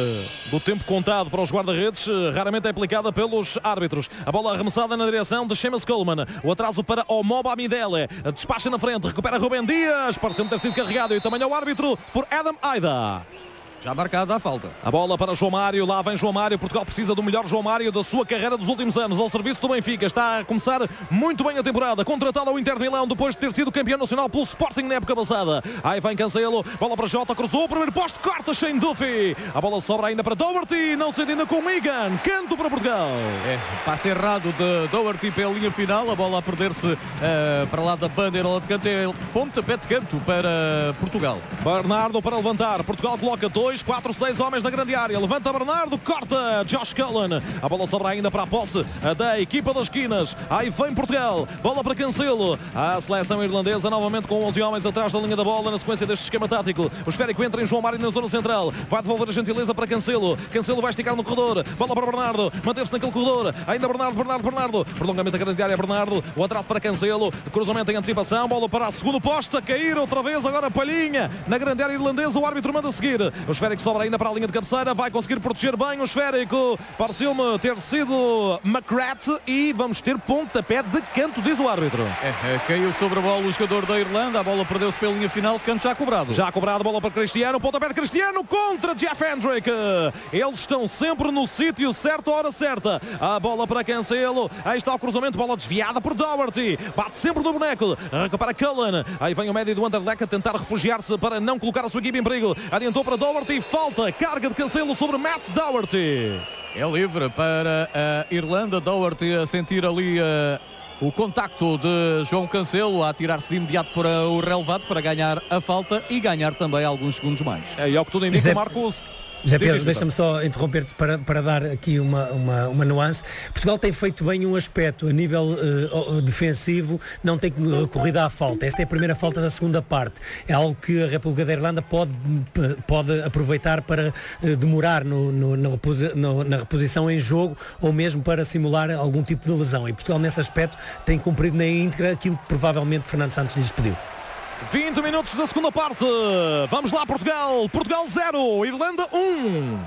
do tempo contado para os guarda-redes raramente é aplicada pelos árbitros. A bola arremessada na direção de Seamus Coleman. O atraso para Omoba Amidele. Despacha na frente, recupera Rubem Dias. Parece-me ter sido carregado e também ao árbitro por Adam Aida. Já marcada a falta. A bola para João Mário, lá vem João Mário. Portugal precisa do melhor João Mário da sua carreira dos últimos anos, ao serviço do Benfica. Está a começar muito bem a temporada, contratado ao Inter de Milão depois de ter sido campeão nacional pelo Sporting na época passada. Aí vem Cancelo, bola para Jota, cruzou o primeiro posto, corta Shane Duffy. A bola sobra ainda para Doherty, não se ainda com Egan, canto para Portugal. Passe errado de Doherty pela linha final, a bola a perder-se para lá da bandeirola de canto, pontapé de canto para Portugal. Bernardo para levantar, Portugal coloca 4-6 homens na grande área, levanta Bernardo, corta Josh Cullen, a bola sobra ainda para a posse da equipa das esquinas. Aí vem Portugal, bola para Cancelo, a seleção irlandesa novamente com 11 homens atrás da linha da bola na sequência deste esquema tático. O esférico entra em João Mário na zona central, vai devolver a gentileza para Cancelo, Cancelo vai esticar no corredor, bola para Bernardo, manteve-se naquele corredor, ainda Bernardo, prolongamento da grande área, Bernardo, o atraso para Cancelo, cruzamento em antecipação, bola para a segundo posto, a cair outra vez, agora Palhinha na grande área irlandesa, o árbitro manda seguir. O esférico sobra ainda para a linha de cabeceira, vai conseguir proteger bem o esférico, pareceu-me ter sido McGrath e vamos ter pontapé de canto, diz o árbitro. Caiu sobre a bola o jogador da Irlanda, a bola perdeu-se pela linha final, canto já cobrado. Já cobrado, bola para Cristiano, pontapé de Cristiano contra Jeff Hendrick. Eles estão sempre no sítio certo, a hora certa. A bola para Cancelo, aí está o cruzamento, bola desviada por Doherty, bate sempre no boneco, recupera Cullen, aí vem o médio do Anderlecht a tentar refugiar-se para não colocar a sua equipe em perigo, adiantou para Doherty, falta, carga de Cancelo sobre Matt Doherty. É livre para a Irlanda, Doherty a sentir ali o contacto de João Cancelo, a atirar-se de imediato para o relevado para ganhar a falta e ganhar também alguns segundos mais. E ao que tudo indica, Marcos... José Pedro, deixa-me só interromper-te para dar aqui uma nuance. Portugal tem feito bem um aspecto a nível defensivo, não tem recorrido à falta. Esta é a primeira falta da segunda parte. É algo que a República da Irlanda pode aproveitar para demorar na reposição em jogo ou mesmo para simular algum tipo de lesão. E Portugal, nesse aspecto, tem cumprido na íntegra aquilo que provavelmente Fernando Santos lhes pediu. 20 minutos da segunda parte. Vamos lá, Portugal. Portugal 0, Irlanda 1.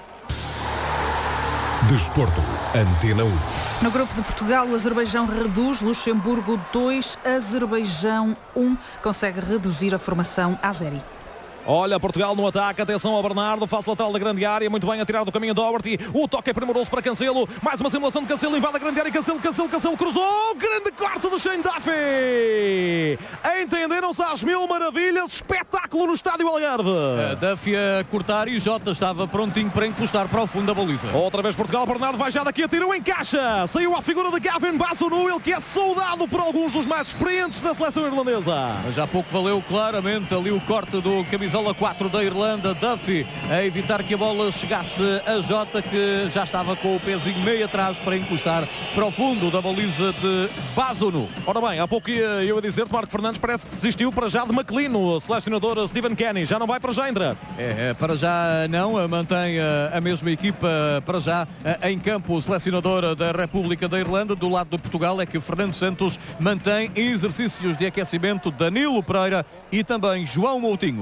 Desporto, Antena 1. No grupo de Portugal, o Azerbaijão reduz, Luxemburgo 2, Azerbaijão 1. Consegue reduzir a formação azeri. Olha, Portugal no ataque, atenção ao Bernardo, face lateral da grande área, muito bem a tirar do caminho Doherty, o toque é primoroso para Cancelo, mais uma simulação de Cancelo, invade a grande área, Cancelo, cruzou, grande corte de Shane Duffy! Entenderam-se às mil maravilhas, espetáculo no estádio Algarve. Duffy a cortar e Jota estava prontinho para encostar para o fundo da baliza. Outra vez Portugal, Bernardo vai já daqui, atirou, encaixa, saiu à figura de Gavin Bazunu, ele que é saudado por alguns dos mais experientes da seleção irlandesa. Mas há pouco valeu claramente ali o corte do camisola 4 da Irlanda, Duffy a evitar que a bola chegasse a Jota, que já estava com o pezinho meio atrás para encostar para o fundo da baliza de Bazunu. Ora bem, há pouco eu ia dizer-te, Marco Fernandes parece que desistiu para já de McLean, o selecionador Stephen Kenny, já não vai para já entrar. Para já não, mantém a mesma equipa para já em campo o selecionador da República da Irlanda. Do lado de Portugal é que Fernando Santos mantém exercícios de aquecimento Danilo Pereira e também João Moutinho.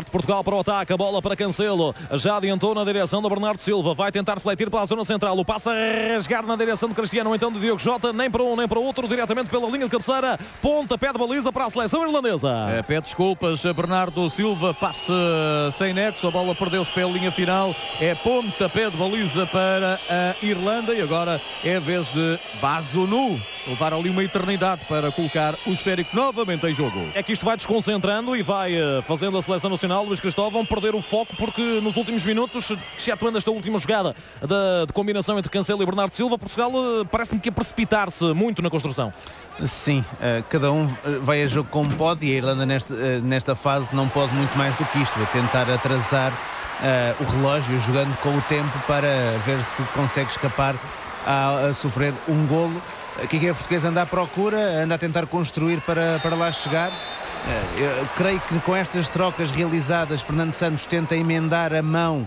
parte de Portugal para o ataque, a bola para Cancelo, já adiantou na direção do Bernardo Silva, vai tentar refletir para a zona central, o passe a rasgar na direção de Cristiano, ou então de Diogo Jota, nem para um nem para o outro, diretamente pela linha de cabeceira, pontapé de baliza para a seleção irlandesa. Pede desculpas a Bernardo Silva, passe sem nexo, a bola perdeu-se pela linha final, é pontapé de baliza para a Irlanda e agora é a vez de Bazunu levar ali uma eternidade para colocar o esférico novamente em jogo. É que isto vai desconcentrando e vai fazendo a seleção nacional, Luís Cristóvão, perder o foco, porque nos últimos minutos, excetuando esta última jogada de combinação entre Cancelo e Bernardo Silva, Portugal parece-me que ia precipitar-se muito na construção. Sim, cada um vai a jogo como pode e a Irlanda nesta fase não pode muito mais do que isto, a tentar atrasar o relógio, jogando com o tempo para ver se consegue escapar a sofrer um golo. A equipa portuguesa anda à procura, anda a tentar construir para lá chegar. Eu creio que com estas trocas realizadas, Fernando Santos tenta emendar a mão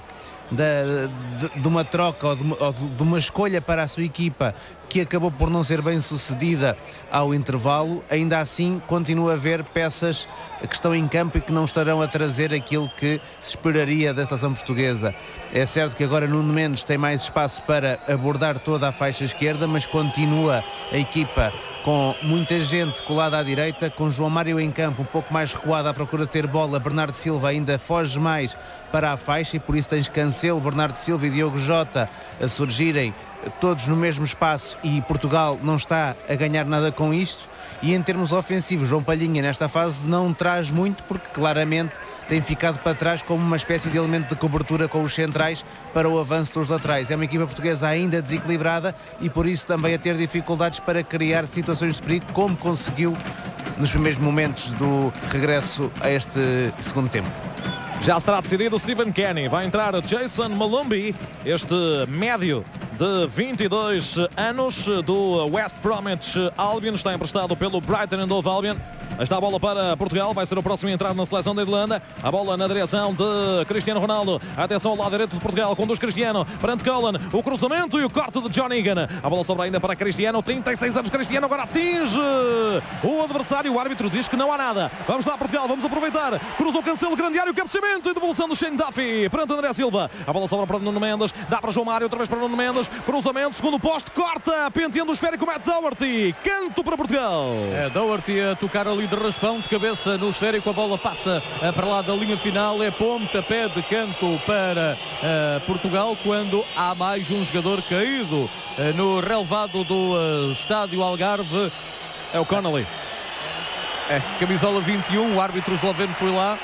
de uma troca ou de uma escolha para a sua equipa que acabou por não ser bem sucedida ao intervalo. Ainda assim continua a haver peças que estão em campo e que não estarão a trazer aquilo que se esperaria da seleção portuguesa. É certo que agora Nuno Mendes tem mais espaço para abordar toda a faixa esquerda, mas continua a equipa com muita gente colada à direita, com João Mário em campo um pouco mais recuado à procura de ter bola. Bernardo Silva ainda foge mais para a faixa e por isso tens Cancelo, Bernardo Silva e Diogo Jota a surgirem todos no mesmo espaço e Portugal não está a ganhar nada com isto. E em termos ofensivos, João Palhinha nesta fase não traz muito porque claramente tem ficado para trás como uma espécie de elemento de cobertura com os centrais para o avanço dos laterais. É uma equipa portuguesa ainda desequilibrada e por isso também a ter dificuldades para criar situações de perigo, como conseguiu nos primeiros momentos do regresso a este segundo tempo. Já estará decidido o Stephen Kenny. Vai entrar Jason Malumbi, este médio de 22 anos do West Bromwich Albion. Está emprestado pelo Brighton and Hove Albion. Está a bola para Portugal, vai ser o próximo a entrar na seleção da Irlanda. A bola na direção de Cristiano Ronaldo. Atenção ao lado direito de Portugal, conduz Cristiano perante Cullen. O cruzamento e o corte de John Egan. A bola sobra ainda para Cristiano, 36 anos Cristiano, agora atinge o adversário. O árbitro diz que não há nada. Vamos lá Portugal, vamos aproveitar. Cruzou o Cancelo, grande área, o cabeceamento e devolução do Shane Duffy perante André Silva. A bola sobra para Nuno Mendes, dá para João Mário, outra vez para Nuno Mendes. Cruzamento, segundo poste, corta, penteando o esférico Matt Doherty. Canto para Portugal. É Doherty a tocar ali de raspão, de cabeça no esférico, a bola passa para lá da linha final, é pontapé de canto para Portugal, quando há mais um jogador caído no relevado do estádio Algarve. É o Connolly. É, camisola 21, o árbitro esloveno foi lá.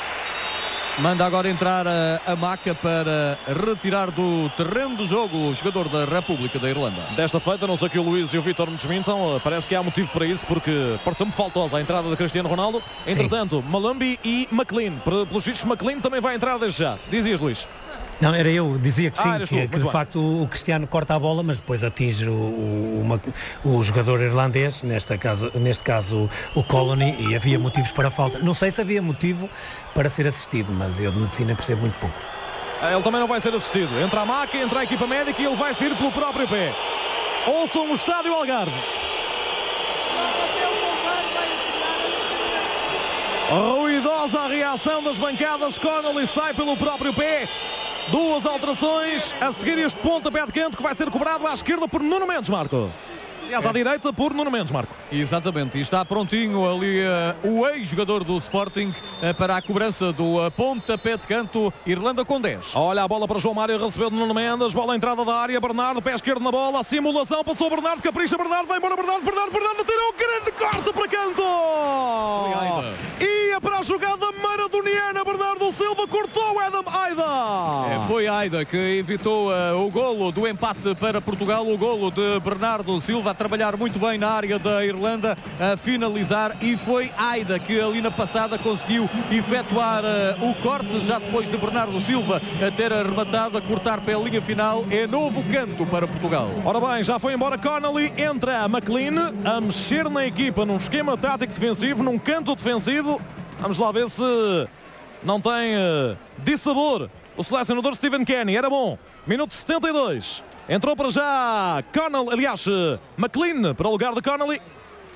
Manda agora entrar a Maca para retirar do terreno do jogo o jogador da República da Irlanda. Desta feita, não sei que o Luís e o Vítor me desmintam, parece que há motivo para isso, porque pareceu-me faltosa a entrada de Cristiano Ronaldo. Entretanto, Malumbi e McLean. Pelos vistos, McLean também vai entrar desde já. Dizias, Luís? Não, era eu, dizia que sim, que de facto o Cristiano corta a bola, mas depois atinge o jogador irlandês, neste caso o Colony, e havia motivos para a falta. Não sei se havia motivo para ser assistido, mas eu de medicina percebo muito pouco. Ele também não vai ser assistido. Entra a Maca, entra a equipa médica e ele vai sair pelo próprio pé. Ouçam o estádio Algarve. Ruidosa a reação das bancadas. Connolly sai pelo próprio pé. Duas alterações a seguir este pontapé de canto que vai ser cobrado à esquerda por Nuno Mendes, Marco. Aliás, à direita por Nuno Mendes, Marco. Exatamente, e está prontinho ali o ex-jogador do Sporting para a cobrança do pontapé de canto, Irlanda com 10. Olha a bola para João Mário, recebeu de Nuno Mendes, bola à entrada da área, Bernardo, pé esquerdo na bola, a simulação, passou Bernardo, capricha Bernardo, vai embora Bernardo, tirou um grande corte para canto! Ia para a jogada maradoniana, Bernardo Silva cortou Adam Aida! Foi Aida que evitou o golo do empate para Portugal, o golo de Bernardo Silva, a trabalhar muito bem na área da Irlanda, a finalizar, e foi Aida que ali na passada conseguiu efetuar o corte, já depois de Bernardo Silva a ter arrematado, a cortar pela linha final. É novo canto para Portugal. Ora bem, já foi embora Connolly, entra a McLean a mexer na equipa num esquema tático defensivo, num canto defensivo. Vamos lá ver se não tem dissabor o selecionador Stephen Kenny. Era bom, minuto 72. Entrou para já McLean para o lugar de Connolly.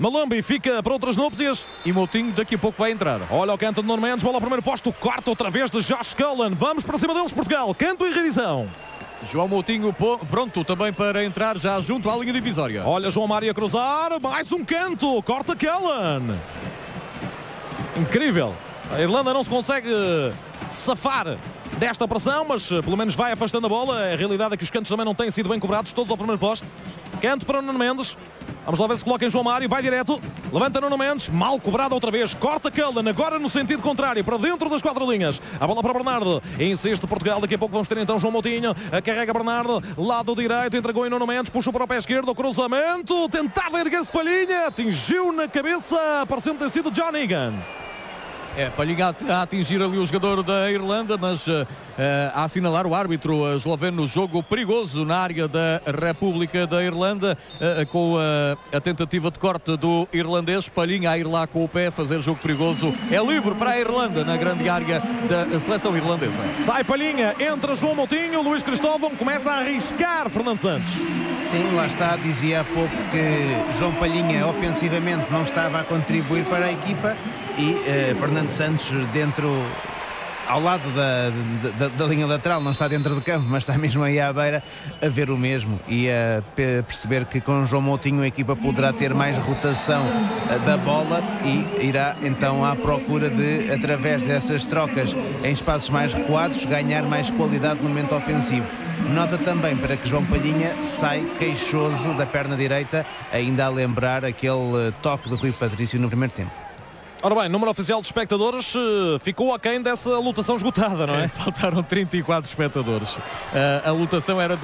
Malumbi fica para outras núpcias. E Moutinho daqui a pouco vai entrar. Olha o canto de Nuno Mendes, bola ao primeiro posto, corta outra vez de Josh Cullen. Vamos para cima deles, Portugal. Canto e reedição. João Moutinho pronto também para entrar já junto à linha divisória. Olha João Mário a cruzar, mais um canto, corta Cullen. Incrível. A Irlanda não se consegue safar desta pressão, mas pelo menos vai afastando a bola. A realidade é que os cantos também não têm sido bem cobrados, todos ao primeiro poste. Canto para o Nuno Mendes. Vamos lá ver se coloca em João Mário, vai direto, levanta Nuno Mendes, mal cobrado outra vez, corta Cullen, agora no sentido contrário, para dentro das 4 linhas, a bola para Bernardo, insiste Portugal, daqui a pouco vamos ter então João Moutinho, carrega Bernardo, lado direito, entregou em Nuno Mendes, puxa para o pé esquerdo, cruzamento, tentava erguer-se Palhinha, atingiu na cabeça, pareceu ter sido John Egan. Palhinha a atingir ali o jogador da Irlanda, mas a assinalar o árbitro esloveno, jogo perigoso na área da República da Irlanda, com a tentativa de corte do irlandês. Palhinha a ir lá com o pé, fazer jogo perigoso. É livre para a Irlanda na grande área da seleção irlandesa. Sai Palhinha, entra João Moutinho, Luís Cristóvão começa a arriscar Fernando Santos. Sim, lá está, dizia há pouco que João Palhinha ofensivamente não estava a contribuir para a equipa e Fernando Santos dentro, ao lado da linha lateral, não está dentro do campo, mas está mesmo aí à beira a ver o mesmo e a perceber que com João Moutinho a equipa poderá ter mais rotação da bola e irá então à procura de, através dessas trocas em espaços mais recuados, ganhar mais qualidade no momento ofensivo. Nota também para que João Palhinha sai queixoso da perna direita, ainda a lembrar aquele toque de Rui Patrício no primeiro tempo. Ora bem, número oficial de espectadores ficou aquém dessa lotação esgotada, não é? Faltaram 34 espectadores. A lotação era de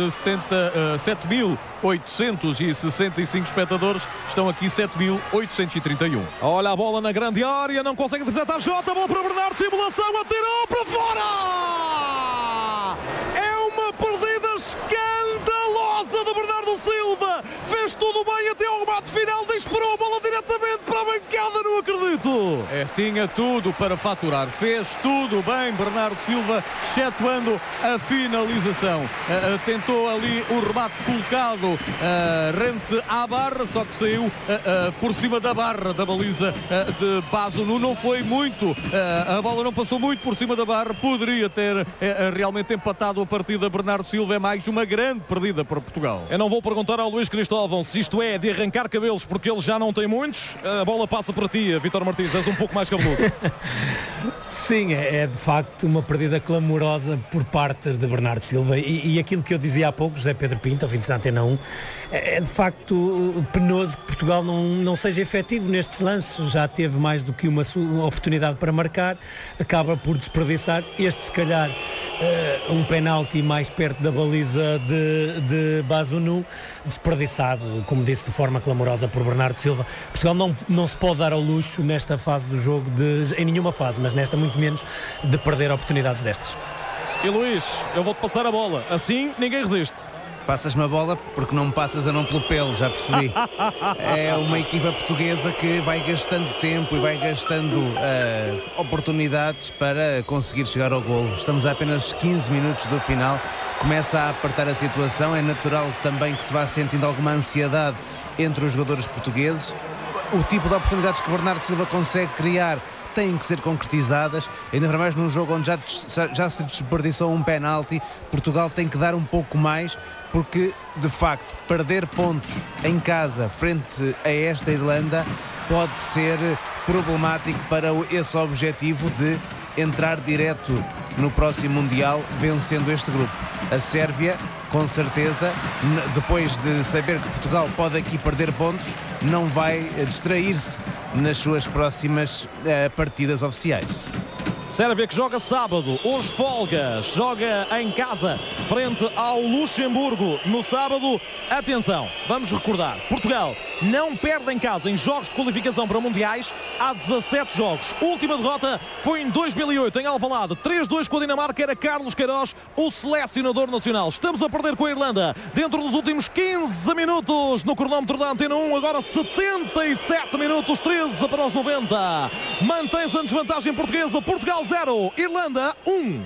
7.865 espectadores. Estão aqui 7.831. Olha a bola na grande área, não consegue desatar Jota, bola para Bernardo, simulação, atirou para fora! É uma perdida escandalosa de Bernardo Silva. Fez tudo bem até ao remate final, disparou a bola diretamente para a bancada, não acredito. Tinha tudo para faturar, fez tudo bem Bernardo Silva, excetuando a finalização. Tentou ali o remate colocado rente à barra, só que saiu por cima da barra da baliza de Bazunu. Não foi muito, a bola não passou muito por cima da barra, poderia ter realmente empatado a partida. Bernardo Silva, é mais uma grande perdida para Portugal. Eu não vou perguntar ao Luís Cristóvão se isto é de arrancar cabelos, porque ele já não tem muitos. A bola passa para ti, Vítor Martins, és um pouco mais cabeludo. Sim, é de facto uma perdida clamorosa por parte de Bernardo Silva e aquilo que eu dizia há pouco, José Pedro Pinto, ouvintes da Antena 1, é de facto penoso que Portugal não seja efetivo nestes lances. Já teve mais do que uma oportunidade para marcar, acaba por desperdiçar este, se calhar, um penalti mais perto da baliza de Bazunu, desperdiçado, como disse, de forma clamorosa por Bernardo Silva. Portugal não se pode dar ao luxo nesta fase do jogo, em nenhuma fase, mas nesta muito menos, de perder oportunidades destas. E Luís, eu vou-te passar a bola, assim ninguém resiste. Passas-me a bola porque não me passas a não pelo pelo, já percebi. É uma equipa portuguesa que vai gastando tempo e vai gastando oportunidades para conseguir chegar ao golo. Estamos a apenas 15 minutos do final, começa a apertar a situação, é natural também que se vá sentindo alguma ansiedade entre os jogadores portugueses. O tipo de oportunidades que Bernardo Silva consegue criar têm que ser concretizadas, ainda mais num jogo onde já se desperdiçou um penalti. Portugal tem que dar um pouco mais, porque de facto perder pontos em casa frente a esta Irlanda pode ser problemático para esse objetivo de entrar direto no próximo Mundial vencendo este grupo. A Sérvia, com certeza, depois de saber que Portugal pode aqui perder pontos, não vai distrair-se nas suas próximas partidas oficiais. Sérvia que joga sábado, hoje folga, joga em casa frente ao Luxemburgo no sábado. Atenção, vamos recordar, Portugal não perde em casa em jogos de qualificação para mundiais há 17 jogos. Última derrota foi em 2008 em Alvalade, 3-2 com a Dinamarca, era Carlos Queiroz o selecionador nacional. Estamos a perder com a Irlanda dentro dos últimos 15 minutos no cronómetro da Antena 1, agora 77 minutos, 13 para os 90. Mantém-se a desvantagem portuguesa, Portugal 0, Irlanda 1.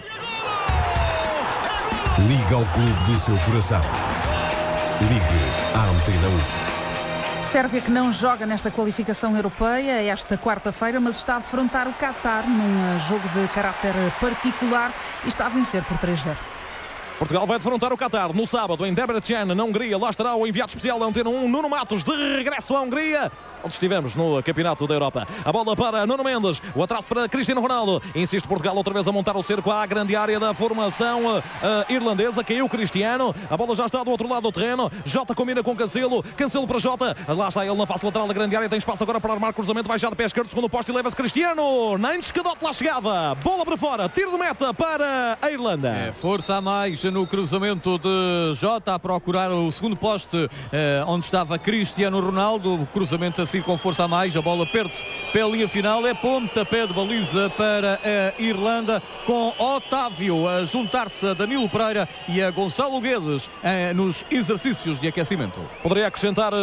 Liga ao clube do seu coração. Ligue à Antena 1. Sérvia que não joga nesta qualificação europeia esta quarta-feira, mas está a defrontar o Qatar num jogo de caráter particular e está a vencer por 3-0. Portugal vai defrontar o Qatar no sábado em Debrecen, na Hungria. Lá estará o enviado especial da Antena 1, Nuno Matos, de regresso à Hungria, onde estivemos no Campeonato da Europa. A bola para Nuno Mendes, o atraso para Cristiano Ronaldo. Insiste Portugal outra vez a montar o cerco à grande área da formação irlandesa. Caiu Cristiano, a bola já está do outro lado do terreno. Jota combina com Cancelo, Cancelo para Jota. Lá está ele na face lateral da grande área, tem espaço agora para armar cruzamento, vai já de pé esquerdo, segundo posto e leva-se Cristiano. Nem escadote lá chegava, bola para fora, tiro de meta para a Irlanda. Força a mais no cruzamento de Jota a procurar o segundo poste onde estava Cristiano Ronaldo. Cruzamento assim com força a mais, a bola perde-se pela linha final, é pontapé de baliza para a Irlanda, com Otávio a juntar-se a Danilo Pereira e a Gonçalo Guedes nos exercícios de aquecimento. Poderia acrescentar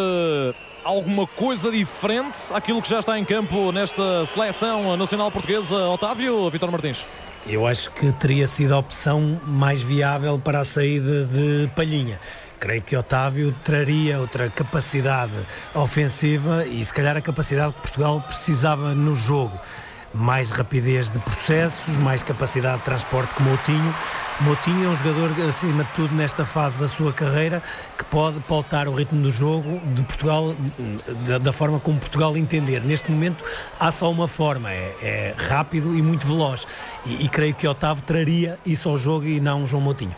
alguma coisa diferente àquilo que já está em campo nesta seleção nacional portuguesa, Otávio, Vítor Martins? Eu acho que teria sido a opção mais viável para a saída de Palhinha. Creio que Otávio traria outra capacidade ofensiva e se calhar a capacidade que Portugal precisava no jogo. Mais rapidez de processos, mais capacidade de transporte que Moutinho. Moutinho é um jogador, acima de tudo, nesta fase da sua carreira, que pode pautar o ritmo do jogo de Portugal, da forma como Portugal entender. Neste momento há só uma forma, é rápido e muito veloz. E creio que Otávio traria isso ao jogo e não João Moutinho.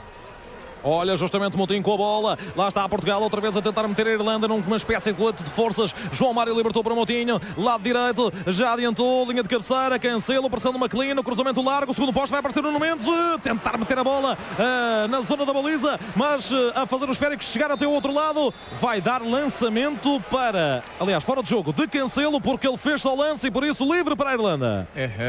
Olha justamente Moutinho com a bola. Lá está Portugal outra vez a tentar meter a Irlanda numa espécie de colete de forças. João Mário libertou para Moutinho. Lado direito, já adiantou. Linha de cabeceira, Cancelo, pressão do McLean. Cruzamento largo, o segundo posto vai aparecer no Mendes. Tentar meter a bola na zona da baliza, mas a fazer os esféricos chegar até o outro lado. Vai dar lançamento para, aliás, fora de jogo de Cancelo, porque ele fez só lance e por isso livre para a Irlanda.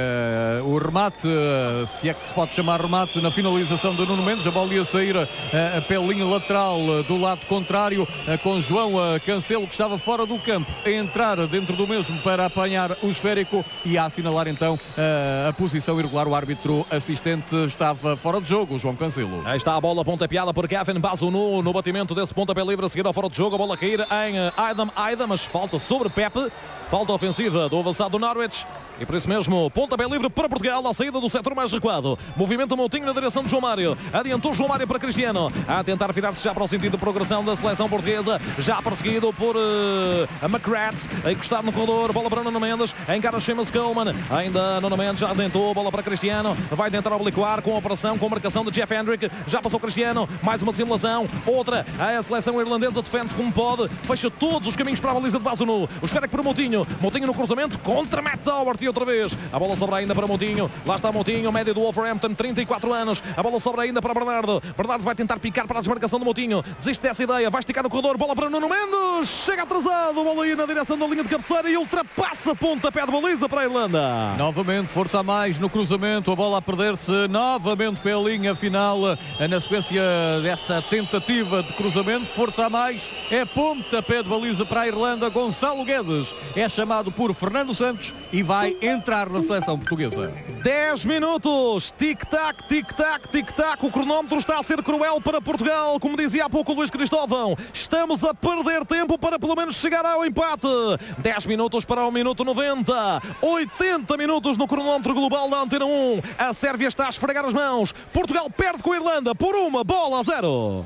O remate, se é que se pode chamar remate, na finalização de Nuno Mendes. A bola ia sair pela linha lateral do lado contrário, com João Cancelo, que estava fora do campo, a entrar dentro do mesmo para apanhar o esférico e a assinalar então a posição irregular. O árbitro assistente estava fora de jogo, João Cancelo. Aí está a bola pontapeada por Gavin Bazunu no batimento desse pontapé livre a seguir ao fora de jogo. A bola a cair em Aidam, mas falta sobre Pepe. Falta ofensiva do avançado do Norwich. E por isso mesmo, pontapé livre para Portugal, à saída do setor mais recuado. Movimento Moutinho na direção de João Mário. Adiantou João Mário para Cristiano. A tentar virar-se já para o sentido de progressão da seleção portuguesa. Já perseguido por a McGrath. A encostar no corredor. Bola para Nuno Mendes. Encara Seamus Coleman. Ainda Nuno Mendes já adiantou. Bola para Cristiano. Vai tentar obliquar com a operação, com a marcação de Jeff Hendrick. Já passou Cristiano. Mais uma dissimulação. Outra. A seleção irlandesa defende-se como pode. Fecha todos os caminhos para a baliza de Bazunu. O esférico para Moutinho. Moutinho no cruzamento. Contra Matt Howard. E outra vez. A bola sobra ainda para Moutinho. Lá está Moutinho, médio do Wolverhampton, 34 anos. A bola sobra ainda para Bernardo. Bernardo vai tentar picar para a desmarcação do Moutinho. Desiste dessa ideia. Vai esticar no corredor. Bola para Nuno Mendes. Chega atrasado. Bola aí na direção da linha de cabeceira e ultrapassa pontapé de baliza para a Irlanda. Novamente força a mais no cruzamento. A bola a perder-se novamente pela linha final. Na sequência dessa tentativa de cruzamento, força a mais. É pontapé de baliza para a Irlanda. Gonçalo Guedes é chamado por Fernando Santos e vai entrar na seleção portuguesa. 10 minutos, tic-tac, tic-tac, tic-tac. O cronómetro está a ser cruel para Portugal, como dizia há pouco o Luís Cristóvão. Estamos a perder tempo para pelo menos chegar ao empate. 10 minutos para o minuto 90. 80 minutos no cronómetro global da Antena 1. A Sérvia está a esfregar as mãos. Portugal perde com a Irlanda por 1-0.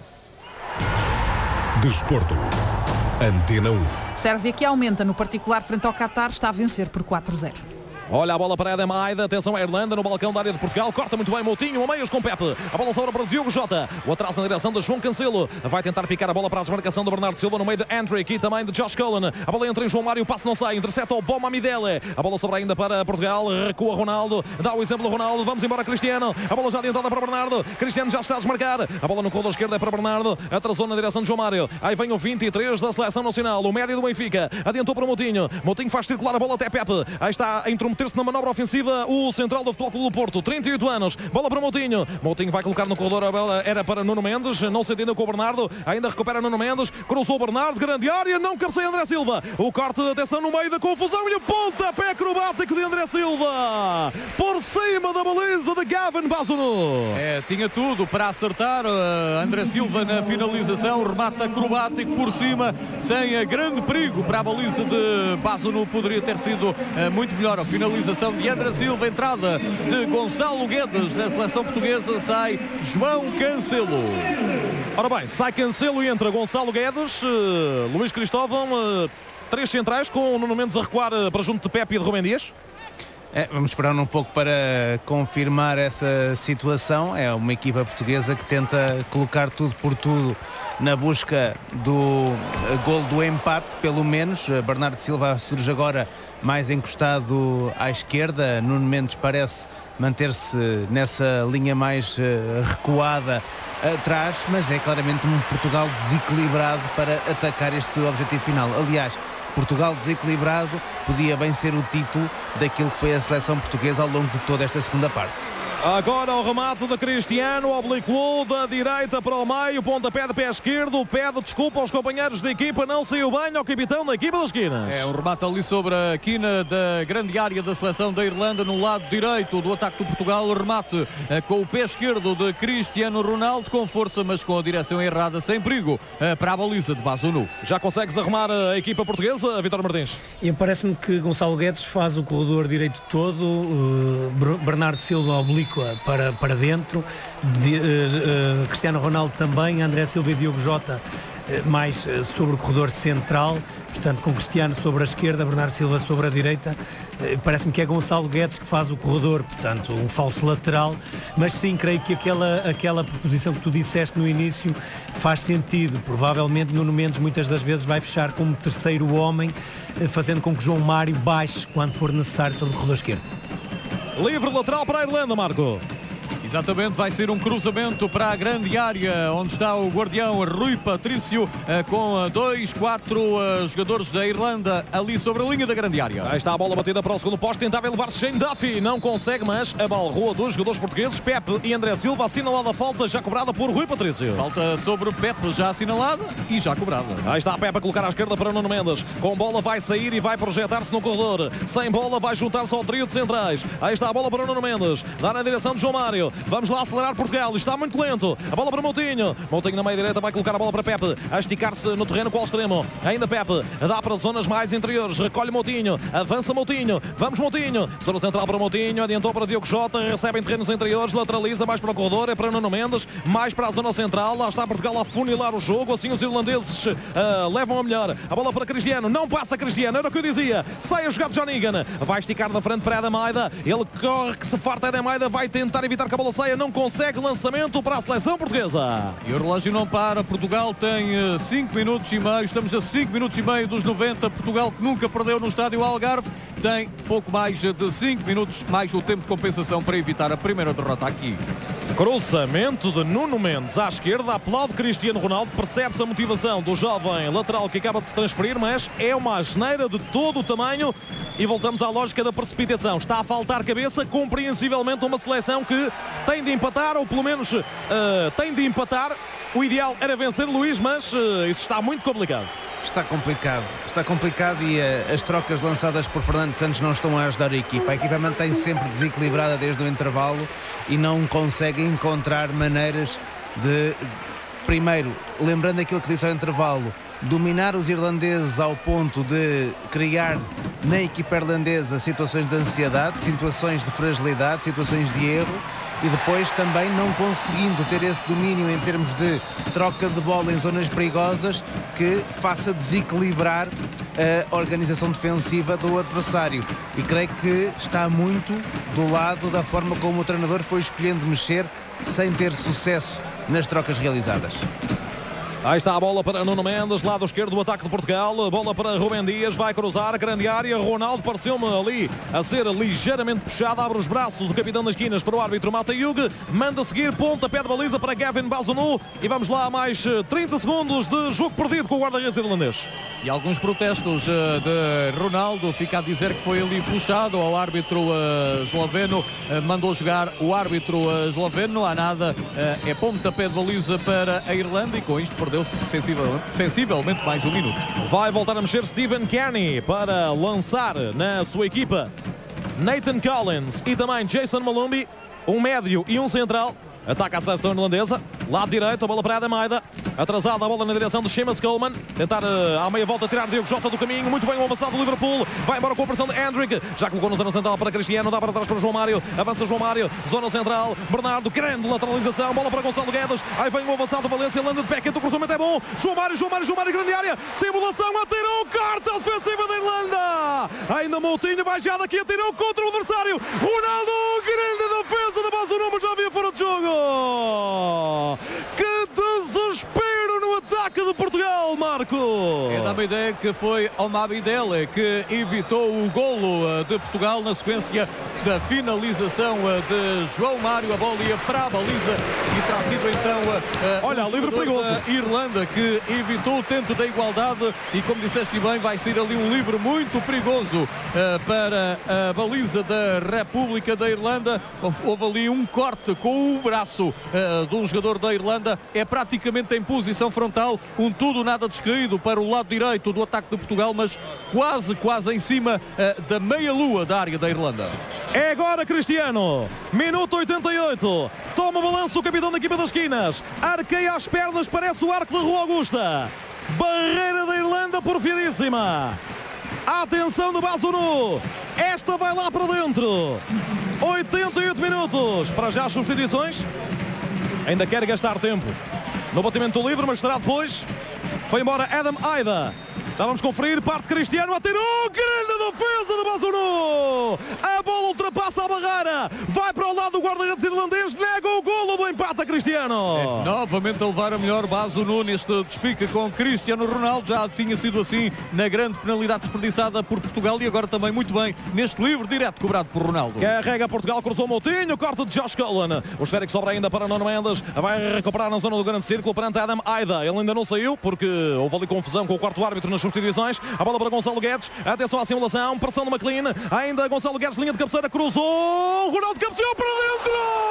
Desporto. Antena 1. Sérvia que aumenta no particular frente ao Qatar, está a vencer por 4-0. Olha a bola para Adam Aida, atenção a Irlanda no balcão da área de Portugal, corta muito bem Moutinho, a meias com Pepe, a bola sobra para o Diogo Jota, o atraso na direção de João Cancelo, vai tentar picar a bola para a desmarcação de Bernardo Silva no meio de Hendrick e também de Josh Cullen, a bola entra em João Mário, o passe não sai, intercepta o Boma Midele, a bola sobra ainda para Portugal, recua Ronaldo, dá o exemplo Ronaldo, vamos embora Cristiano, a bola já adiantada para Bernardo, Cristiano já está a desmarcar, a bola no corredor esquerdo é para Bernardo, atrasou na direção de João Mário, aí vem o 23 da seleção nacional, o médio do Benfica, adiantou para Moutinho, Moutinho faz circular a bola até Pepe, aí está a intrometer meter-se na manobra ofensiva o central do Futebol Clube do Porto, 38 anos, bola para Moutinho, Moutinho vai colocar no corredor, a bola era para Nuno Mendes, não se entendeu com o Bernardo, ainda recupera Nuno Mendes, cruzou o Bernardo, grande área, não cabeceia André Silva, o corte de atenção no meio da confusão e o pontapé acrobático de André Silva, por cima da baliza de Gavin Bazunu. Tinha tudo para acertar André Silva na finalização, remate acrobático por cima, sem grande perigo para a baliza de Bazunu, poderia ter sido muito melhor a finalização de André Silva, entrada de Gonçalo Guedes na seleção portuguesa, sai João Cancelo. Ora bem, sai Cancelo e entra Gonçalo Guedes, Luís Cristóvão, 3 centrais com o Nuno Mendes a recuar para junto de Pepe e de Rubem Dias. Vamos esperar um pouco para confirmar essa situação. É uma equipa portuguesa que tenta colocar tudo por tudo na busca do gol do empate, pelo menos. Bernardo Silva surge agora mais encostado à esquerda. Nuno Mendes parece manter-se nessa linha mais recuada atrás, mas é claramente um Portugal desequilibrado para atacar este objetivo final. Aliás, Portugal desequilibrado podia bem ser o título daquilo que foi a seleção portuguesa ao longo de toda esta segunda parte. Agora o remate de Cristiano, obliquou da direita para o meio, pontapé de pé esquerdo, pede desculpa aos companheiros de equipa, não saiu bem ao capitão da equipa das esquinas. Um remate ali sobre a quina da grande área da seleção da Irlanda, no lado direito do ataque do Portugal, o remate com o pé esquerdo de Cristiano Ronaldo, com força mas com a direção errada, sem perigo para a baliza de Bazunu. Já consegues arrumar a equipa portuguesa, Vítor Martins? E parece-me que Gonçalo Guedes faz o corredor direito todo, Bernardo Silva oblíqua para dentro, Cristiano Ronaldo também, André Silva e Diogo Jota mais sobre o corredor central, portanto com Cristiano sobre a esquerda, Bernardo Silva sobre a direita. Parece-me que é Gonçalo Guedes que faz o corredor, portanto um falso lateral, mas sim, creio que aquela proposição que tu disseste no início faz sentido. Provavelmente Nuno Mendes muitas das vezes vai fechar como terceiro homem, fazendo com que João Mário baixe quando for necessário sobre o corredor esquerdo. Livre lateral para a Irlanda, Marco. Exatamente, vai ser um cruzamento para a grande área, onde está o guardião Rui Patrício, com 4 jogadores da Irlanda ali sobre a linha da grande área. Aí está a bola batida para o segundo posto, tentava elevar-se Shane Duffy, não consegue, mas a bola rua dos jogadores portugueses, Pepe e André Silva, assinalada a falta já cobrada por Rui Patrício. Falta sobre Pepe, já assinalada e já cobrada. Aí está a Pepe a colocar à esquerda para Nuno Mendes, com bola vai sair e vai projetar-se no corredor, sem bola vai juntar-se ao trio de centrais. Aí está a bola para Nuno Mendes, dá na direção de João Mário. Vamos lá acelerar Portugal, está muito lento. A bola para Moutinho, Moutinho na meia direita vai colocar a bola para Pepe, a esticar-se no terreno com o extremo. Ainda Pepe, dá para zonas mais interiores, recolhe Moutinho, avança Moutinho, vamos Moutinho, zona central para Moutinho, adiantou para Diogo Jota, recebe em terrenos interiores, lateraliza mais para o corredor, é para Nuno Mendes, mais para a zona central, lá está Portugal a funilar o jogo, assim os irlandeses levam a melhor. A bola para Cristiano, não passa Cristiano, era o que eu dizia, sai a jogar de John Egan, vai esticar na frente para Eden Maida, ele corre que se farta, Eden Maida vai tentar evitar que a bola saia, não consegue, lançamento para a seleção portuguesa. E o relógio não para, Portugal tem 5 minutos e meio, estamos a 5 minutos e meio dos 90, Portugal que nunca perdeu no estádio Algarve, tem pouco mais de 5 minutos, mais o tempo de compensação para evitar a primeira derrota aqui. Cruzamento de Nuno Mendes à esquerda, aplaude Cristiano Ronaldo, percebe-se a motivação do jovem lateral que acaba de se transferir, mas é uma asneira de todo o tamanho e voltamos à lógica da precipitação. Está a faltar cabeça, compreensivelmente uma seleção que tem de empatar, ou pelo menos tem de empatar. O ideal era vencer, Luís, mas isso está muito complicado. Está complicado e as trocas lançadas por Fernando Santos não estão a ajudar a equipa. A equipa mantém-se sempre desequilibrada desde o intervalo e não consegue encontrar maneiras de, primeiro, lembrando aquilo que disse ao intervalo, dominar os irlandeses ao ponto de criar na equipa irlandesa situações de ansiedade, situações de fragilidade, situações de erro, e depois também não conseguindo ter esse domínio em termos de troca de bola em zonas perigosas que faça desequilibrar a organização defensiva do adversário. E creio que está muito do lado da forma como o treinador foi escolhendo mexer sem ter sucesso nas trocas realizadas. Aí está a bola para Nuno Mendes, lado esquerdo do ataque de Portugal, a bola para Rubem Dias, vai cruzar a grande área, Ronaldo pareceu-me ali a ser ligeiramente puxado, abre os braços o capitão das esquinas para o árbitro Mata Hugh, manda seguir, pontapé de baliza para Gavin Bazunu e vamos lá a mais 30 segundos de jogo perdido com o guarda-redes irlandês. E alguns protestos de Ronaldo, fica a dizer que foi ali puxado ao árbitro esloveno, mandou jogar o árbitro esloveno, não há nada, é pontapé de baliza para a Irlanda e com isto perdeu-se sensivelmente mais um minuto. Vai voltar a mexer Stephen Kearney para lançar na sua equipa Nathan Collins e também Jason Malumbi, um médio e um central. Ataca a seleção irlandesa, lado direito, a bola para Adam Aida, atrasada a bola na direção de Seamus Coleman, tentar à meia volta tirar Diogo Jota do caminho, muito bem o avançado do Liverpool, vai embora com a pressão de Hendrick, já colocou na zona central para Cristiano, dá para trás para João Mário, avança João Mário, zona central, Bernardo, grande lateralização, bola para Gonçalo Guedes, aí vem o avançado do Valência, Landa de Paquete, o cruzamento é bom, João Mário, grande área, simulação, atirou, carta ofensiva da Irlanda, ainda Moutinho, vai já daqui, atirou contra o adversário, Ronaldo, grande defesa da base do número, já havia fora de jogo. Que desespero no ataque de Portugal, Marco! É da ideia que foi Omabidele que evitou o golo de Portugal na sequência da finalização de João Mário. A bola ia para a baliza e terá sido então olha, livre perigoso da Irlanda que evitou o tento da igualdade e, como disseste bem, vai ser ali um livre muito perigoso para a baliza da República da Irlanda. Houve ali um corte com o braço de um jogador da Irlanda, é praticamente em posição frontal, um tudo nada descaído para o lado direito do ataque de Portugal, mas quase em cima da meia-lua da área da Irlanda. É agora Cristiano, minuto 88, toma balanço o capitão da equipa das esquinas, arqueia as pernas, parece o arco da Rua Augusta, barreira da Irlanda porfiadíssima, atenção do Bazunu, esta vai lá para dentro, 88 minutos, para já as substituições, ainda quer gastar tempo no batimento livre, mas será depois, foi embora Adam Aida. Já vamos conferir, parte Cristiano, atirou, grande defesa de Bazunu! A bola ultrapassa a barreira, vai para o lado do guarda-redes irlandês, nega o golo do empate a Cristiano. Novamente a levar a melhor Bazunu neste despique com Cristiano Ronaldo, já tinha sido assim na grande penalidade desperdiçada por Portugal e agora também muito bem neste livre direto cobrado por Ronaldo. Carrega Portugal, cruzou Moutinho, corte de Josh Cullen, o esférico sobra ainda para Nuno Mendes, vai recuperar na zona do grande círculo perante Adam Aida, ele ainda não saiu porque houve ali confusão com o quarto árbitro nas substituições, a bola para Gonçalo Guedes, atenção à simulação, pressão de McLean, ainda Gonçalo Guedes, linha de cabeceira, cruzou, Ronaldo cabeceou para dentro!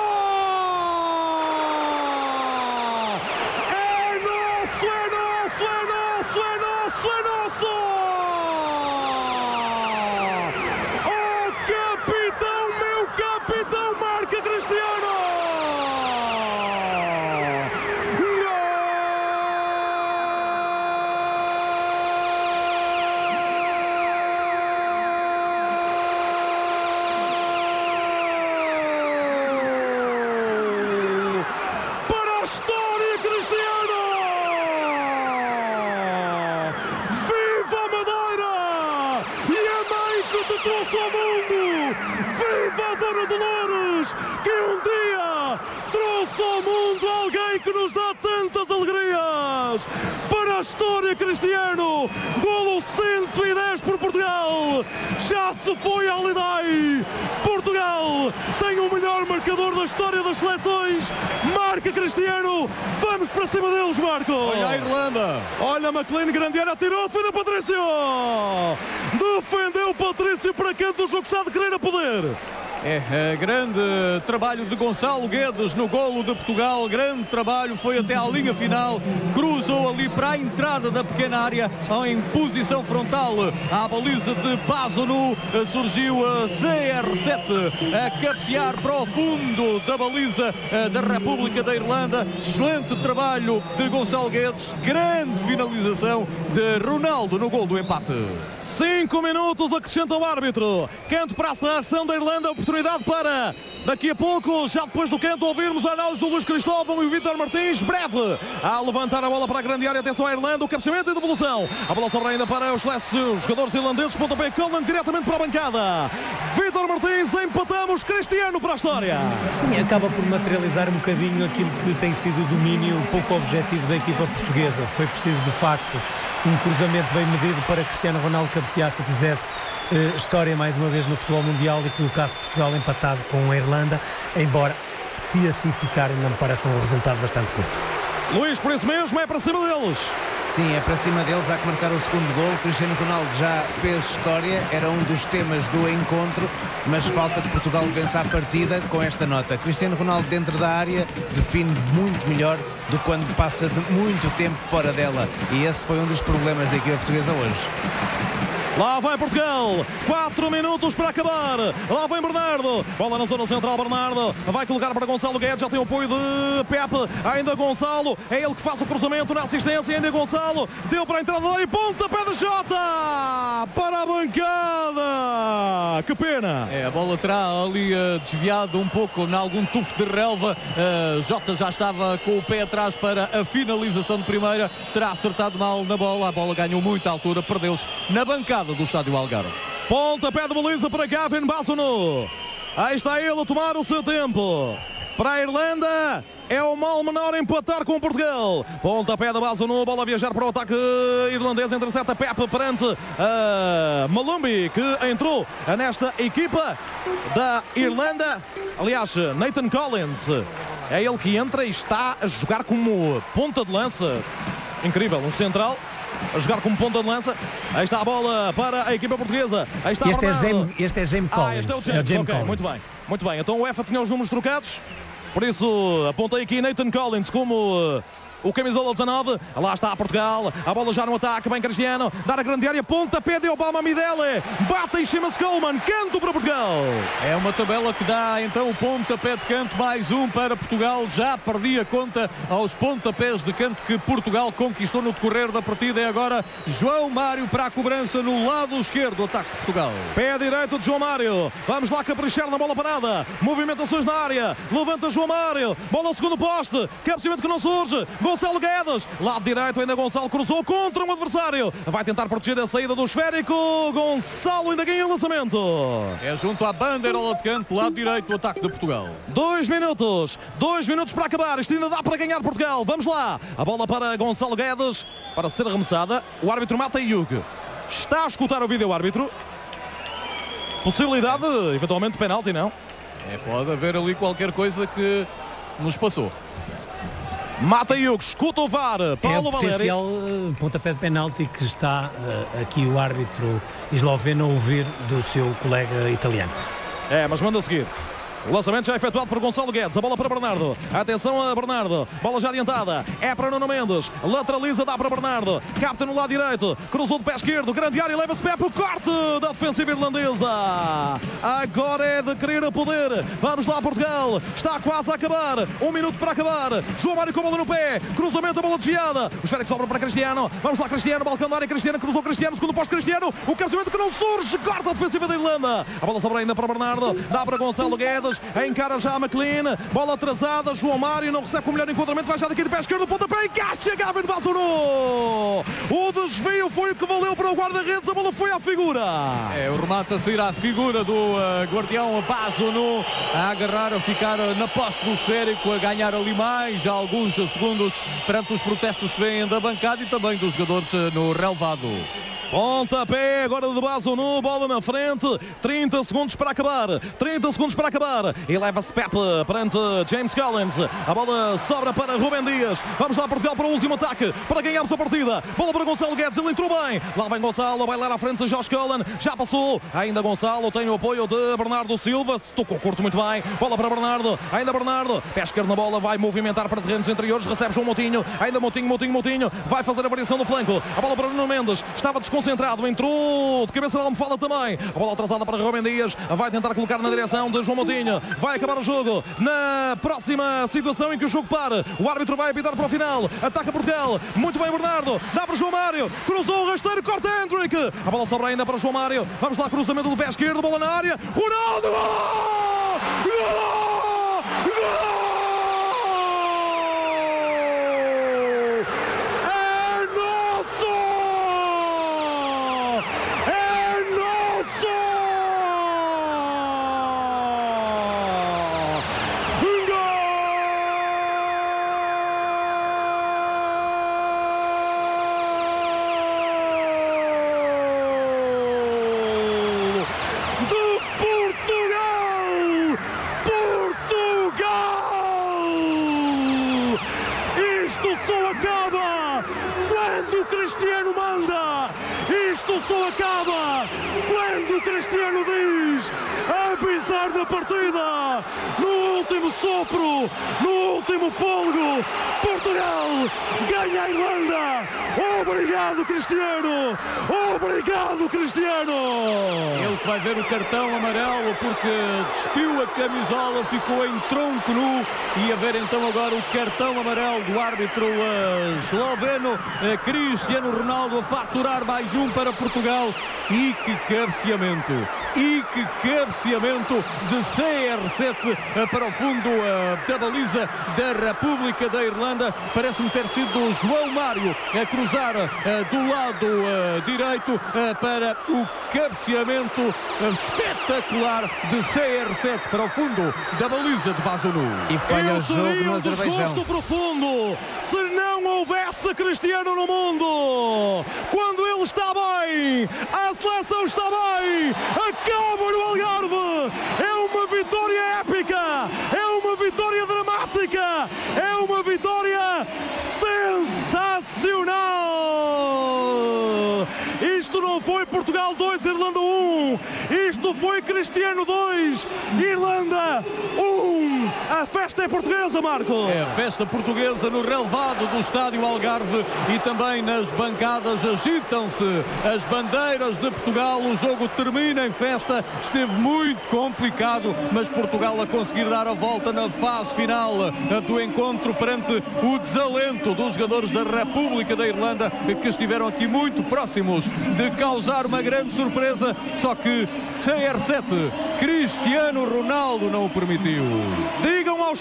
É nosso, é nosso, é nosso, é nosso, é nosso! Oh capitão, meu capitão, marca Cristiano! Que um dia trouxe ao mundo alguém que nos dá tantas alegrias. Para a história, Cristiano, golo 110 por Portugal, já se foi ao Lidai. Portugal tem o melhor marcador da história das seleções, marca Cristiano, vamos para cima deles, Marco. Olha a Irlanda, olha McLean, grande área, atirou, defendeu Patrício, defendeu Patrício para canto, o jogo está de querer a poder. É grande trabalho de Gonçalo Guedes no golo de Portugal, grande trabalho, foi até à linha final, cruzou ali para a entrada da pequena área em posição frontal à baliza de Bazunu, surgiu a CR7 a cabecear para o fundo da baliza da República da Irlanda, excelente trabalho de Gonçalo Guedes, grande finalização de Ronaldo no golo do empate. 5 minutos, acrescenta o árbitro, canto para a seleção da Irlanda, oportunidade para daqui a pouco, já depois do canto, ouvirmos a análise do Luís Cristóvão e o Vítor Martins, breve, a levantar a bola para a grande área, atenção à Irlanda, o cabeceamento e devolução, a bola sobra ainda para os jogadores irlandeses, pontapé Cullen diretamente para a bancada, Vítor Martins, empatamos, Cristiano para a história. Sim, acaba por materializar um bocadinho aquilo que tem sido o domínio pouco objetivo da equipa portuguesa, foi preciso de facto um cruzamento bem medido para Cristiano Ronaldo cabeceasse e fizesse história mais uma vez no futebol mundial e colocasse Portugal empatado com a Irlanda, embora se assim ficar ainda me parece um resultado bastante curto. Luís, por isso mesmo, é para cima deles. Sim, é para cima deles, há que marcar o segundo gol. Cristiano Ronaldo já fez história, era um dos temas do encontro, mas falta que Portugal vença a partida com esta nota. Cristiano Ronaldo dentro da área define muito melhor do que quando passa de muito tempo fora dela, e esse foi um dos problemas da equipa portuguesa hoje. Lá vai Portugal, 4 minutos para acabar. Lá vem Bernardo, bola na zona central. Bernardo vai colocar para Gonçalo Guedes, já tem o apoio de Pepe. Ainda Gonçalo, é ele que faz o cruzamento na assistência. Ainda Gonçalo, deu para a entrada da área e pontapé de Jota para a bancada. Que pena. A bola terá ali desviado um pouco em algum tufo de relva. Jota já estava com o pé atrás para a finalização de primeira. Terá acertado mal na bola. A bola ganhou muita altura, perdeu-se na bancada do estádio Algarve. Pontapé de baliza para Gavin Bassano. Aí está ele a tomar o seu tempo. Para a Irlanda é o mal menor empatar com Portugal. Pontapé de Bassano, bola a viajar para o ataque irlandês, intercepta Pepe perante Malumbi, que entrou nesta equipa da Irlanda. Aliás, Nathan Collins é ele que entra e está a jogar como ponta de lança. Incrível, um central a jogar como ponta de lança. Aí está a bola para a equipa portuguesa. Aí está este é James Collins. Este é o James. Okay, Collins. Muito bem, muito bem. Então o UEFA tinha os números trocados, por isso apontei aqui Nathan Collins como o camisola 19. Lá está a Portugal, a bola já no ataque, bem Cristiano, dá a grande área, pontapé de Obama Midele, bate e chama-se Coleman, canto para Portugal. É uma tabela que dá então o pontapé de canto, mais um para Portugal. Já perdi a conta aos pontapés de canto que Portugal conquistou no decorrer da partida. É agora João Mário para a cobrança no lado esquerdo do ataque de Portugal. Pé direito de João Mário, vamos lá caprichar na bola parada, movimentações na área, levanta João Mário, bola ao segundo poste, cabeceamento que não surge, Gonçalo Guedes, lado direito, ainda Gonçalo cruzou contra um adversário, vai tentar proteger a saída do esférico. Gonçalo ainda ganha o lançamento. É junto à bandeirola de canto, lado direito do ataque de Portugal. 2 minutos para acabar, isto ainda dá para ganhar Portugal. Vamos lá, a bola para Gonçalo Guedes para ser arremessada. O árbitro Mata Hug está a escutar o vídeo árbitro. Possibilidade eventualmente de penalti, não? Pode haver ali qualquer coisa que nos passou. Mata Hug, escuta o VAR, Paulo Valéry. É o potencial pontapé de penalti que está aqui o árbitro esloveno a ouvir do seu colega italiano. Mas manda a seguir. O lançamento já é efetuado por Gonçalo Guedes. A bola para Bernardo. Atenção a Bernardo. Bola já adiantada. É para Nuno Mendes. Lateraliza, dá para Bernardo. Capta no lado direito. Cruzou de pé esquerdo. Grande área. Leva-se Pepe. O corte da defensiva irlandesa. Agora é de querer a poder. Vamos lá, Portugal. Está quase a acabar. 1 minuto para acabar. João Mário com a bola no pé. Cruzamento, a bola desviada. O esférico sobra para Cristiano. Vamos lá, Cristiano. Balcão da área. Cristiano cruzou. Cristiano. Segundo posto, Cristiano. O cabeceamento que não surge. Corta a defensiva da Irlanda. A bola sobra ainda para Bernardo. Dá para Gonçalo Guedes. Encara já a McLean, bola atrasada, João Mário não recebe com o melhor enquadramento, vai já daqui de pé esquerdo, pontapé, encaixa Gavin Bassano. O desvio foi o que valeu para o guarda-redes, a bola foi à figura. O remate a sair à figura do guardião Bassano, a agarrar, a ficar na posse do esférico, a ganhar ali mais alguns segundos perante os protestos que vêm da bancada e também dos jogadores no relevado. Pontapé agora de Bassano, bola na frente, 30 segundos para acabar, e leva-se Pepe perante James Collins. A bola sobra para Rubem Dias. Vamos lá, Portugal, para o último ataque, para ganharmos a partida. Bola para Gonçalo Guedes, ele entrou bem. Lá vem Gonçalo, vai lá à frente Josh Cullen, já passou. Ainda Gonçalo, tem o apoio de Bernardo Silva, tocou curto muito bem. Bola para Bernardo, ainda Bernardo, pé esquerdo na bola, vai movimentar para terrenos interiores, recebe João Moutinho, ainda Moutinho, vai fazer a variação do flanco. A bola para Nuno Mendes, estava desconcentrado, entrou de cabeça na almofada também. A bola atrasada para Rubem Dias, vai tentar colocar na direção de João Moutinho. Vai acabar o jogo na próxima situação em que o jogo para. O árbitro vai apitar para o final. Ataca Portugal. Muito bem Bernardo. Dá para João Mário. Cruzou o rasteiro. Corta Hendrick. A bola sobra ainda para João Mário. Vamos lá, cruzamento do pé esquerdo. Bola na área. Ronaldo! Gol! só acaba quando o Cristiano manda. Isto só acaba quando o Cristiano diz, apesar da partida, no último sopro, no último fôlego, Portugal ganha a Irlanda. Obrigado, Cristiano. Obrigado, Cristiano. Ele que vai ver o cartão amarelo porque despiu a camisola, ficou em tronco nu, e a ver então agora o cartão amarelo do árbitro esloveno, Cristiano Ronaldo, a faturar mais um para Portugal. E que cabeceamento! E que cabeceamento de CR7 para o fundo da baliza da República da Irlanda. Parece-me ter sido João Mário a cruzar do lado direito para o cabeceamento espetacular de CR7 para o fundo da baliza de Bazunu. E falha o jogo no Azerbaijão. Desgosto profundo se não houvesse Cristiano no mundo. Quando ele está bem, a seleção está bem. Acaba no Algarve. É uma vitória épica. É uma vitória dramática. É uma vitória sensacional. Isto não foi Portugal 2, Irlanda 1. Isto foi Cristiano 2, Irlanda 1. A festa é portuguesa, Marco. É a festa portuguesa no relevado do estádio Algarve, e também nas bancadas agitam-se as bandeiras de Portugal. O jogo termina em festa. Esteve muito complicado, mas Portugal a conseguir dar a volta na fase final do encontro perante o desalento dos jogadores da República da Irlanda, que estiveram aqui muito próximos de causar uma grande surpresa, só que CR7, Cristiano Ronaldo, não o permitiu. Digam aos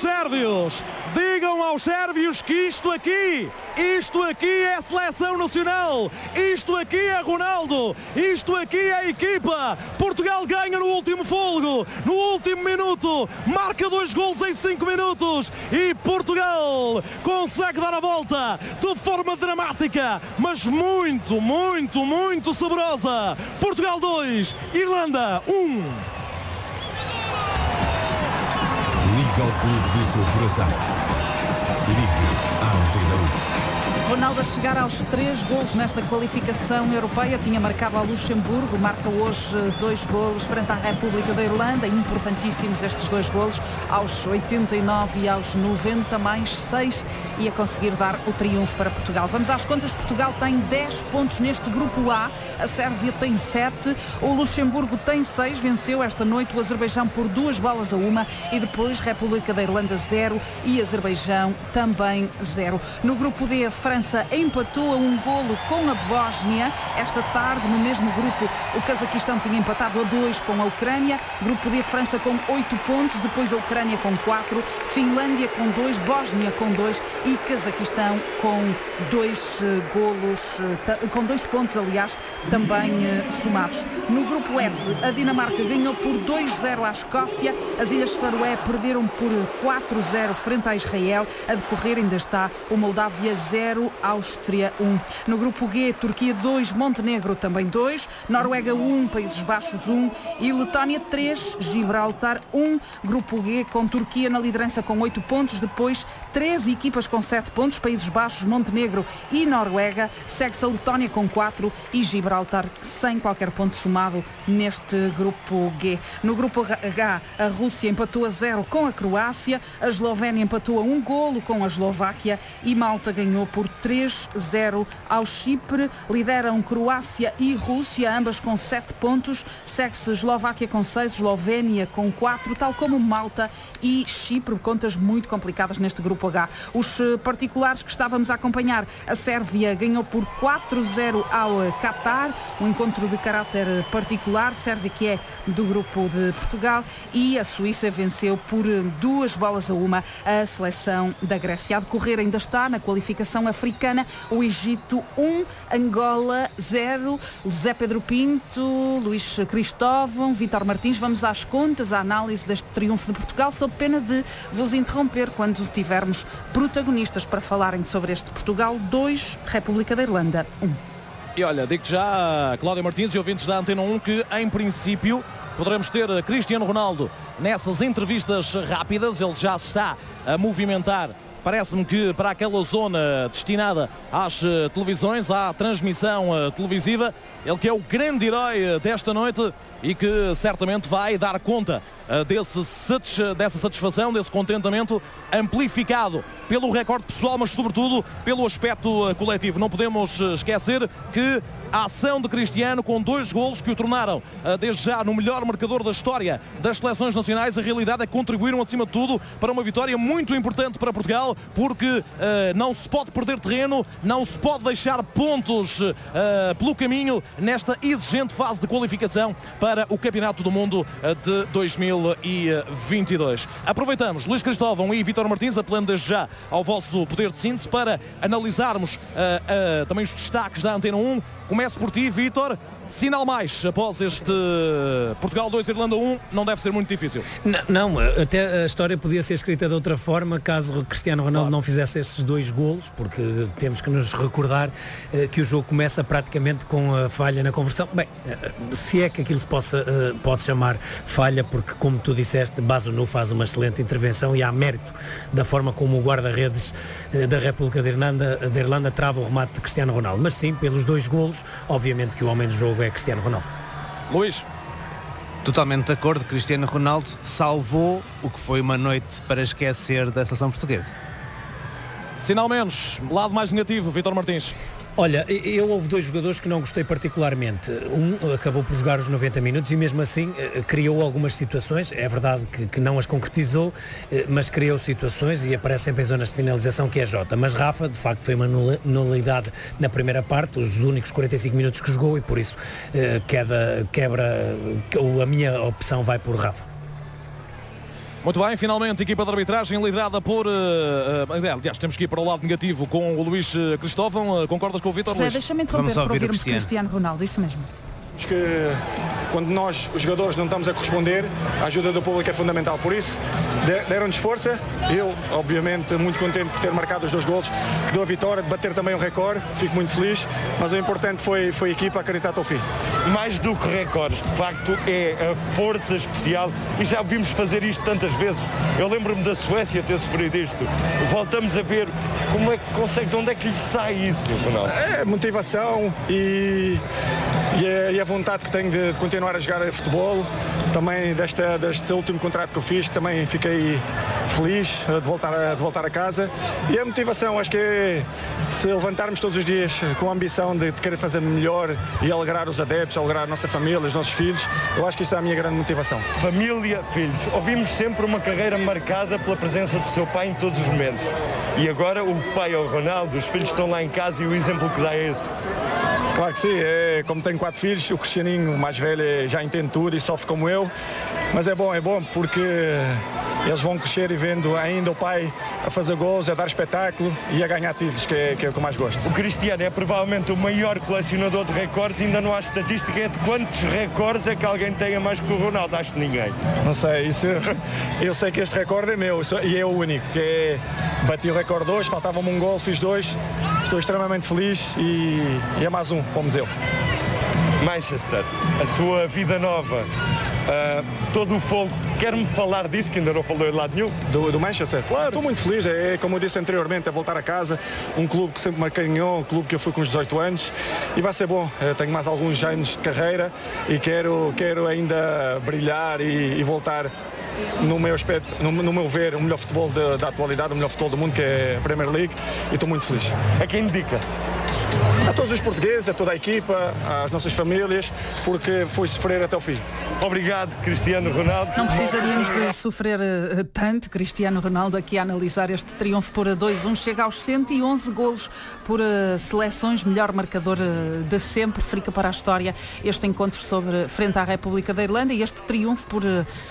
sérvios que isto aqui é a seleção nacional, isto aqui é Ronaldo, isto aqui é a equipa. Portugal ganha no último fôlego, no último minuto, marca 2 golos em 5 minutos e Portugal consegue dar a volta de forma dramática, mas muito, muito, muito saborosa. Portugal 2, Irlanda 1. Liga ao clube do seu coração. Ligue à Antena 1. Ronaldo a chegar aos 3 golos nesta qualificação europeia, tinha marcado ao Luxemburgo, marca hoje 2 golos frente à República da Irlanda, importantíssimos estes 2 golos, aos 89 e aos 90, mais 6, e a conseguir dar o triunfo para Portugal. Vamos às contas. Portugal tem 10 pontos neste grupo A, a Sérvia tem 7, o Luxemburgo tem 6, venceu esta noite o Azerbaijão por 2-1, e depois República da Irlanda 0 e Azerbaijão também 0. No grupo D, a França empatou a 1 golo com a Bósnia. Esta tarde, no mesmo grupo, o Cazaquistão tinha empatado a 2 com a Ucrânia. Grupo D, França com 8 pontos, depois a Ucrânia com 4, Finlândia com 2, Bósnia com 2 e Cazaquistão com 2 golos, com 2 pontos, aliás, também somados. No grupo F, a Dinamarca ganhou por 2-0 à Escócia. As Ilhas Faroé perderam por 4-0 frente a Israel. A decorrer ainda está o Moldávia 0, Áustria 1. No grupo G, Turquia 2, Montenegro também 2, Noruega 1, Países Baixos 1 e Letónia 3, Gibraltar 1. Grupo G com Turquia na liderança com 8 pontos, depois 3 equipas com 7 pontos, Países Baixos, Montenegro e Noruega. Segue-se a Letónia com 4 e Gibraltar sem qualquer ponto somado neste grupo G. No grupo H, a Rússia empatou a 0 com a Croácia, a Eslovénia empatou a 1 golo com a Eslováquia e Malta ganhou por 3-0 ao Chipre. Lideram Croácia e Rússia, ambas com 7 pontos. Segue-se Eslováquia com 6, Eslovénia com 4, tal como Malta e Chipre. Contas muito complicadas neste grupo H. Os particulares que estávamos a acompanhar, a Sérvia ganhou por 4-0 ao Qatar, um encontro de caráter particular. Sérvia que é do grupo de Portugal, e a Suíça venceu por 2-1 a seleção da Grécia. A decorrer ainda está na qualificação africana o Egito 1, Angola 0, José Pedro Pinto, Luís Cristóvão, Vítor Martins. Vamos às contas, à análise deste triunfo de Portugal, sob pena de vos interromper quando tivermos protagonistas para falarem sobre este Portugal 2, República da Irlanda 1. E olha, digo-te já, Cláudio Martins e ouvintes da Antena 1, que em princípio poderemos ter Cristiano Ronaldo nessas entrevistas rápidas. Ele já se está a movimentar parece-me que para aquela zona destinada às televisões, à transmissão televisiva, ele que é o grande herói desta noite e que certamente vai dar conta dessa satisfação, desse contentamento amplificado pelo recorde pessoal, mas sobretudo pelo aspecto coletivo. Não podemos esquecer que a ação de Cristiano, com 2 golos que o tornaram desde já no melhor marcador da história das seleções nacionais, a realidade é que contribuíram acima de tudo para uma vitória muito importante para Portugal, porque não se pode perder terreno, não se pode deixar pontos pelo caminho nesta exigente fase de qualificação para o Campeonato do Mundo de 2022. Aproveitamos, Luís Cristóvão e Vítor Martins, apelando desde já ao vosso poder de síntese para analisarmos também os destaques da Antena 1. Começo por ti, Vítor. Sinal mais após este Portugal 2, Irlanda 1, não deve ser muito difícil. Não, até a história podia ser escrita de outra forma caso o Cristiano Ronaldo não fizesse estes 2 golos, porque temos que nos recordar que o jogo começa praticamente com a falha na conversão. Bem, se é que aquilo se pode chamar falha, porque como tu disseste, Bazunu faz uma excelente intervenção e há mérito da forma como o guarda-redes da República da Irlanda trava o remate de Cristiano Ronaldo. Mas sim, pelos 2 golos, obviamente que o homem do jogo é Cristiano Ronaldo. Luís. Totalmente de acordo, Cristiano Ronaldo salvou o que foi uma noite para esquecer da seleção portuguesa. Sinal menos, lado mais negativo, Vítor Martins. Olha, houve 2 jogadores que não gostei particularmente. Um acabou por jogar os 90 minutos e mesmo assim criou algumas situações. É verdade que não as concretizou, mas criou situações e aparece sempre em zonas de finalização, que é Jota. Mas Rafa, de facto, foi uma nulidade na primeira parte, os únicos 45 minutos que jogou, e por isso a minha opção vai por Rafa. Muito bem, finalmente equipa de arbitragem liderada por... aliás, temos que ir para o lado negativo com o Luís Cristóvão. Concordas com o Vítor, Luís? Deixa-me interromper para ouvirmos Cristiano Ronaldo, isso mesmo. Acho que quando nós, os jogadores, não estamos a corresponder, a ajuda do público é fundamental. Por isso, deram-nos força. Eu, obviamente, muito contente por ter marcado os 2 golos, que deu a vitória, de bater também o recorde. Fico muito feliz, mas o importante foi a equipa acreditar até o fim. Mais do que recordes, de facto, é a força especial, e já vimos fazer isto tantas vezes. Eu lembro-me da Suécia ter sofrido isto. Voltamos a ver como é que consegue, de onde é que lhe sai isso, Ronaldo? É motivação e a vontade que tenho de continuar a jogar futebol. Também deste último contrato que eu fiz, também fiquei feliz de voltar a casa. E a motivação, acho que é se levantarmos todos os dias com a ambição de querer fazer melhor e alegrar os adeptos, alegrar a nossa família, os nossos filhos, eu acho que isso é a minha grande motivação. Família, filhos. Ouvimos sempre uma carreira marcada pela presença do seu pai em todos os momentos. E agora o pai é o Ronaldo, os filhos estão lá em casa e o exemplo que dá é esse. Claro que sim, como tenho 4 filhos, o Cristianinho, o mais velho, já entende tudo e sofre como eu, mas é bom porque eles vão crescer e vendo ainda o pai a fazer gols, a dar espetáculo e a ganhar títulos, que é o que eu mais gosto. O Cristiano é provavelmente o maior colecionador de recordes, ainda não há estatística de quantos recordes é que alguém tenha mais que o Ronaldo, acho que ninguém. Não sei, eu sei que este recorde é meu e é o único, bati o recorde 2, faltava-me um gol, fiz 2, estou extremamente feliz e é mais um para o museu. Manchester, a sua vida nova, todo o fogo, quer-me falar disso, que ainda não falou de lado nenhum? Do Manchester? Claro, estou muito feliz, como eu disse anteriormente, é voltar a casa, um clube que sempre me acarinhou, um clube que eu fui com os 18 anos e vai ser bom. Tenho mais alguns anos de carreira e quero ainda brilhar e voltar no meu aspecto, no meu ver, o melhor futebol da atualidade, o melhor futebol do mundo, que é a Premier League, e estou muito feliz. A quem dedica? A todos os portugueses, a toda a equipa, às nossas famílias, porque fui sofrer até o fim. Obrigado, Cristiano Ronaldo. Não precisaríamos de sofrer tanto. Cristiano Ronaldo aqui a analisar este triunfo por 2-1. Chega aos 111 golos por seleções, melhor marcador de sempre. Fica para a história este encontro frente à República da Irlanda e este triunfo por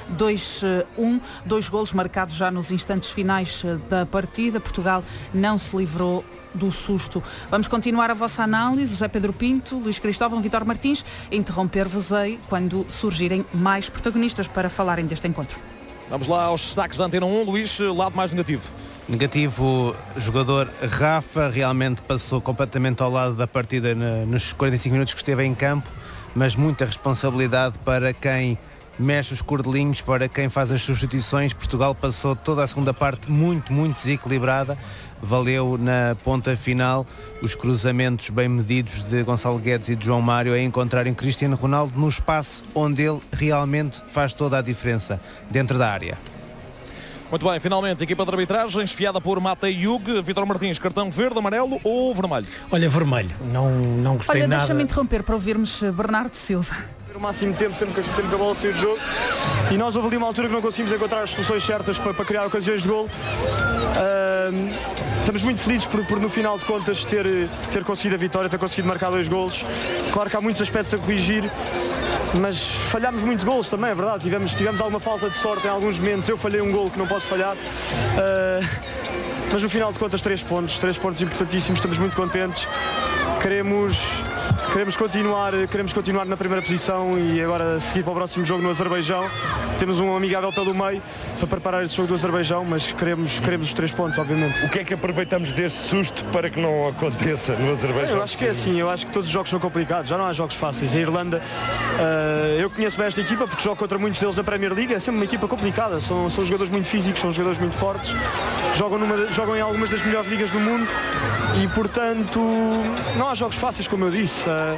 2-1. 2 golos marcados já nos instantes finais da partida. Portugal não se livrou do susto. Vamos continuar a vossa análise. José Pedro Pinto, Luís Cristóvão, Vítor Martins. Interromper-vos-ei quando surgirem mais protagonistas para falarem deste encontro. Vamos lá aos destaques da Antena 1. Luís, lado mais negativo. Negativo, jogador Rafa, realmente passou completamente ao lado da partida nos 45 minutos que esteve em campo, mas muita responsabilidade para quem mexe os cordelinhos para quem faz as substituições. Portugal passou toda a segunda parte muito desequilibrada. Valeu na ponta final os cruzamentos bem medidos de Gonçalo Guedes e de João Mário a encontrarem Cristiano Ronaldo no espaço onde ele realmente faz toda a diferença, dentro da área. Muito bem, finalmente, equipa de arbitragem esfiada por Matei Hug. Vítor Martins, cartão verde, amarelo ou vermelho? Olha, vermelho. Não gostei nada. Olha, deixa-me interromper para ouvirmos Bernardo Silva. O máximo tempo sempre que a bola saiu do jogo, e nós houve ali uma altura que não conseguimos encontrar as soluções certas para criar ocasiões de golo. Estamos muito felizes por no final de contas ter conseguido a vitória, ter conseguido marcar 2 golos. Claro que há muitos aspectos a corrigir, mas falhámos muitos golos também, é verdade. Tivemos alguma falta de sorte em alguns momentos. Eu falhei um golo que não posso falhar, mas no final de contas 3 pontos importantíssimos. Estamos muito contentes. Queremos continuar na primeira posição e agora seguir para o próximo jogo no Azerbaijão. Temos um amigável pelo meio para preparar esse jogo do Azerbaijão, mas queremos os 3 pontos, obviamente. O que é que aproveitamos deste susto para que não aconteça no Azerbaijão? Eu acho que é assim, eu acho que todos os jogos são complicados, já não há jogos fáceis. A Irlanda, eu conheço bem esta equipa porque jogo contra muitos deles na Premier League, é sempre uma equipa complicada, são jogadores muito físicos, são jogadores muito fortes, jogam em algumas das melhores ligas do mundo e, portanto, não há jogos fáceis, como eu disse.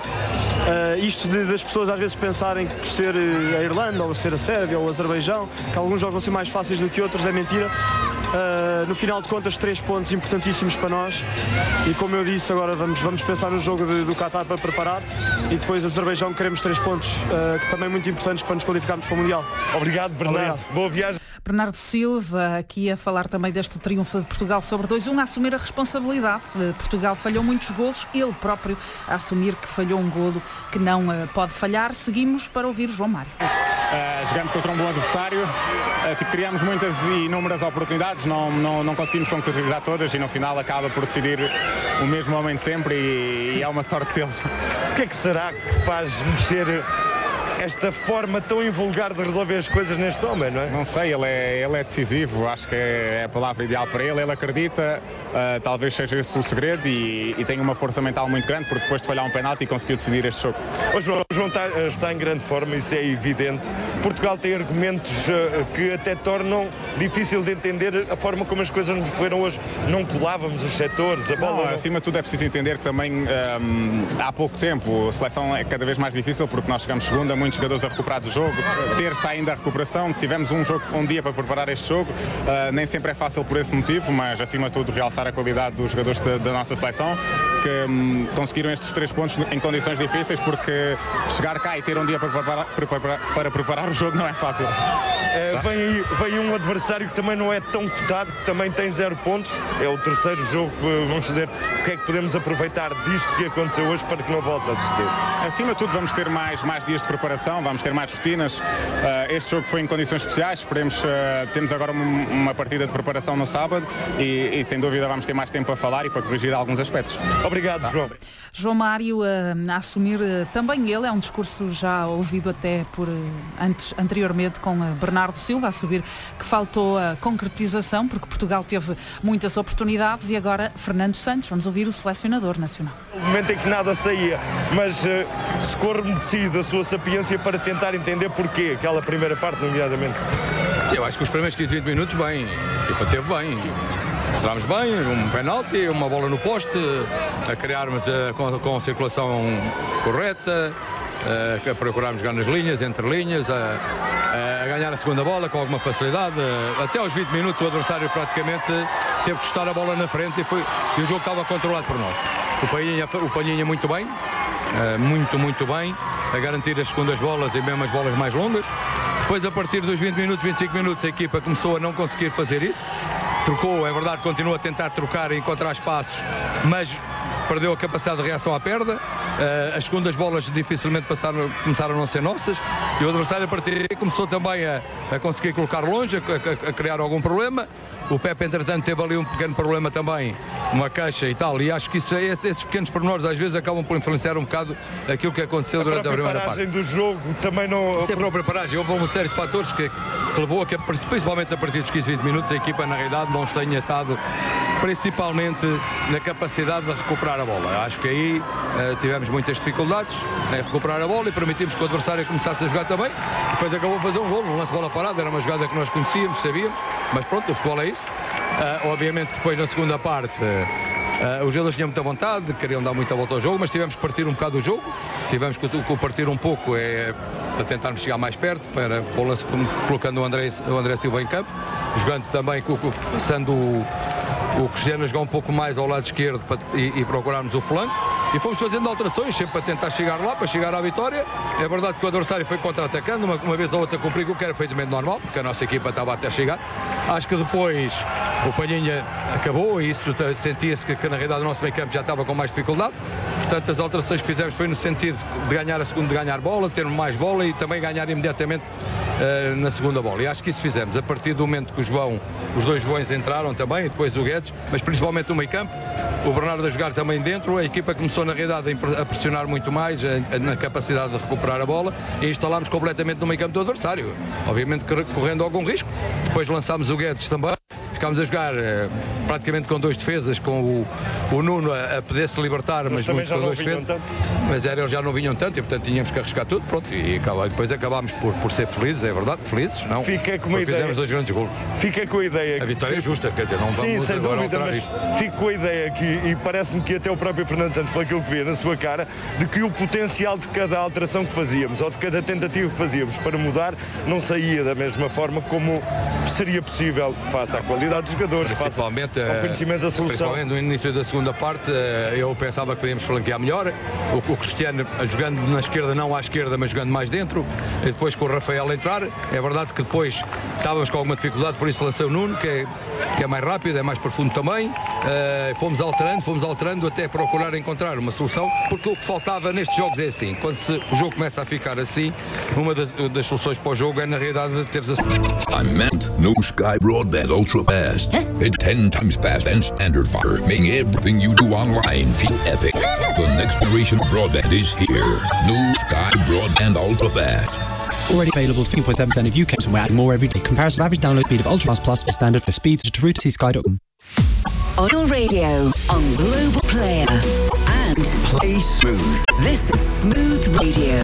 Isto das pessoas às vezes pensarem que por ser a Irlanda ou ser a Sérvia ou o Azerbaijão, que alguns jogos vão ser mais fáceis do que outros, é mentira. No final de contas 3 pontos importantíssimos para nós e, como eu disse, agora vamos pensar no jogo do Qatar para preparar e depois o Azerbaijão queremos 3 pontos que também muito importantes para nos qualificarmos para o Mundial. Obrigado, Bernardo. Boa viagem. Bernardo Silva aqui a falar também deste triunfo de Portugal sobre 2-1, a assumir a responsabilidade. Portugal falhou muitos golos, ele próprio a assumir que falhou um golo que não pode falhar. Seguimos para ouvir João Mário. Jogamos contra um bom adversário, criámos muitas e inúmeras oportunidades, não conseguimos concretizar todas e no final acaba por decidir o mesmo homem de sempre e é uma sorte dele. O que é que será que faz mexer esta forma tão invulgar de resolver as coisas neste homem, não é? Não sei, ele é decisivo, acho que é a palavra ideal para ele acredita, talvez seja esse o segredo e tem uma força mental muito grande porque depois de falhar um penalti conseguiu decidir este jogo. O João está em grande forma, isso é evidente. Portugal tem argumentos que até tornam difícil de entender a forma como as coisas nos correram hoje. Não colávamos os setores, a bola... Acima de tudo é preciso entender que também há pouco tempo a seleção é cada vez mais difícil porque nós chegamos segunda, muitos jogadores a recuperar do jogo, terça ainda a recuperação, tivemos um dia para preparar este jogo, nem sempre é fácil por esse motivo, mas acima de tudo realçar a qualidade dos jogadores da nossa seleção, que conseguiram estes 3 pontos em condições difíceis, porque chegar cá e ter um dia para preparar o jogo não é fácil. Vem um adversário que também não é tão cotado, que também tem 0 pontos, é o terceiro jogo que vamos fazer. O que é que podemos aproveitar disto que aconteceu hoje para que não volte a suceder? Acima de tudo vamos ter mais dias de preparação, vamos ter mais rotinas. Este jogo foi em condições especiais, esperemos, temos agora uma partida de preparação no sábado e sem dúvida vamos ter mais tempo para falar e para corrigir alguns aspectos. Obrigado, João. João Mário a assumir também ele, é um discurso já ouvido até anteriormente com Bernardo Silva, a subir que faltou a concretização, porque Portugal teve muitas oportunidades e agora Fernando Santos, vamos ouvir o selecionador nacional. No momento em que nada saía, mas socorro-me de si, da sua sapiência para tentar entender porquê, aquela primeira parte, nomeadamente. Eu acho que os primeiros 15, 20 minutos bem, a equipa teve bem. Entramos bem, um penalti, uma bola no poste, a criarmos com a circulação correta, a procurarmos jogar nas linhas, entre linhas, a ganhar a segunda bola com alguma facilidade. Até aos 20 minutos o adversário praticamente teve que estar a bola na frente e o jogo estava controlado por nós. O Palhinha muito bem, muito bem, a garantir as segundas bolas e mesmo as bolas mais longas. Depois, a partir dos 20 minutos, 25 minutos, a equipa começou a não conseguir fazer isso. Trocou, é verdade, continua a tentar trocar e encontrar espaços, mas perdeu a capacidade de reação à perda. As segundas bolas dificilmente começaram a não ser nossas e o adversário a partir daí começou também a conseguir colocar longe, a criar algum problema. O Pepe, entretanto, teve ali um pequeno problema também, uma queixa e tal, e acho que esses pequenos pormenores às vezes acabam por influenciar um bocado aquilo que aconteceu durante a primeira parte. A preparagem do jogo também não... Isso é para a preparagem, houve uma série de fatores que levou a que, principalmente a partir dos 15, 20 minutos, a equipa na realidade não tenha estado principalmente na capacidade de recuperar a bola. Acho que aí tivemos muitas dificuldades em recuperar a bola e permitimos que o adversário começasse a jogar também. Depois acabou a fazer um gol, um lance de bola parada, era uma jogada que nós conhecíamos, sabíamos, mas pronto, o futebol é isso. Obviamente que depois na segunda parte os jogadores tinham muita vontade, queriam dar muita volta ao jogo, mas tivemos que partir um bocado o jogo, tivemos que partir um pouco para tentarmos chegar mais perto, para colocando o André Silva em campo, jogando também, passando o Cristiano a jogar um pouco mais ao lado esquerdo e procurarmos o flanco. E fomos fazendo alterações, sempre para tentar chegar lá, para chegar à vitória. É verdade que o adversário foi contra-atacando, uma vez ou outra cumpriu o que era perfeitamente normal, porque a nossa equipa estava até a chegar. Acho que depois o Palhinha acabou e isso sentia-se que na realidade o nosso meio campo já estava com mais dificuldade. Portanto, as alterações que fizemos foi no sentido de ganhar a segunda, de ganhar bola, ter mais bola e também ganhar imediatamente na segunda bola. E acho que isso fizemos. A partir do momento que os dois Joões entraram também, e depois o Guedes, mas principalmente o meio campo, o Bernardo a jogar também dentro, a equipa começou na realidade a pressionar muito mais na capacidade de recuperar a bola e instalámos completamente no meio campo do adversário, obviamente correndo algum risco. Depois lançámos o Guedes também, ficámos a jogar praticamente com dois defesas, com o Nuno a poder-se libertar, mas muito com dois defesas, mas eles já não vinham tanto e portanto tínhamos que arriscar tudo, pronto, e depois acabámos por ser felizes, é verdade, felizes, não? Fica com uma ideia. Fizemos dois grandes gols. Fica com a ideia. A vitória é justa, quer dizer, não vamos sem agora dúvida, alterar mas isto. fico com a ideia que, e parece-me que até o próprio Fernando Santos, por aquilo que vê na sua cara, de que o potencial de cada alteração que fazíamos, ou de cada tentativa que fazíamos para mudar, não saía da mesma forma como seria possível face à qualidade dos jogadores, face ao conhecimento da solução. Principalmente no início da segunda parte, eu pensava que podíamos flanquear melhor, o Cristiano jogando na esquerda, não à esquerda, mas jogando mais dentro, e depois com o Rafael a entrar. É verdade que depois estávamos com alguma dificuldade, por isso lancei o Nuno, que é mais rápido, é mais profundo também. Fomos alterando até procurar encontrar uma solução, porque o que faltava nestes jogos é assim, quando o jogo começa a ficar assim, uma das soluções para o jogo é na realidade teres a... I meant no Sky Broadband Ultra Fast. It's 10 times fast and standard fiber, making everything you do online feel epic. The next generation of broadband is here. New Sky Broadband Ultra Fast. Already available to 15.7% of UK, and we're adding more every day. Comparison of average download speed of Ultra Fast Plus for standard for speeds to route to Sky.com. On your radio, on Global Player, and Play Smooth. This is Smooth Radio.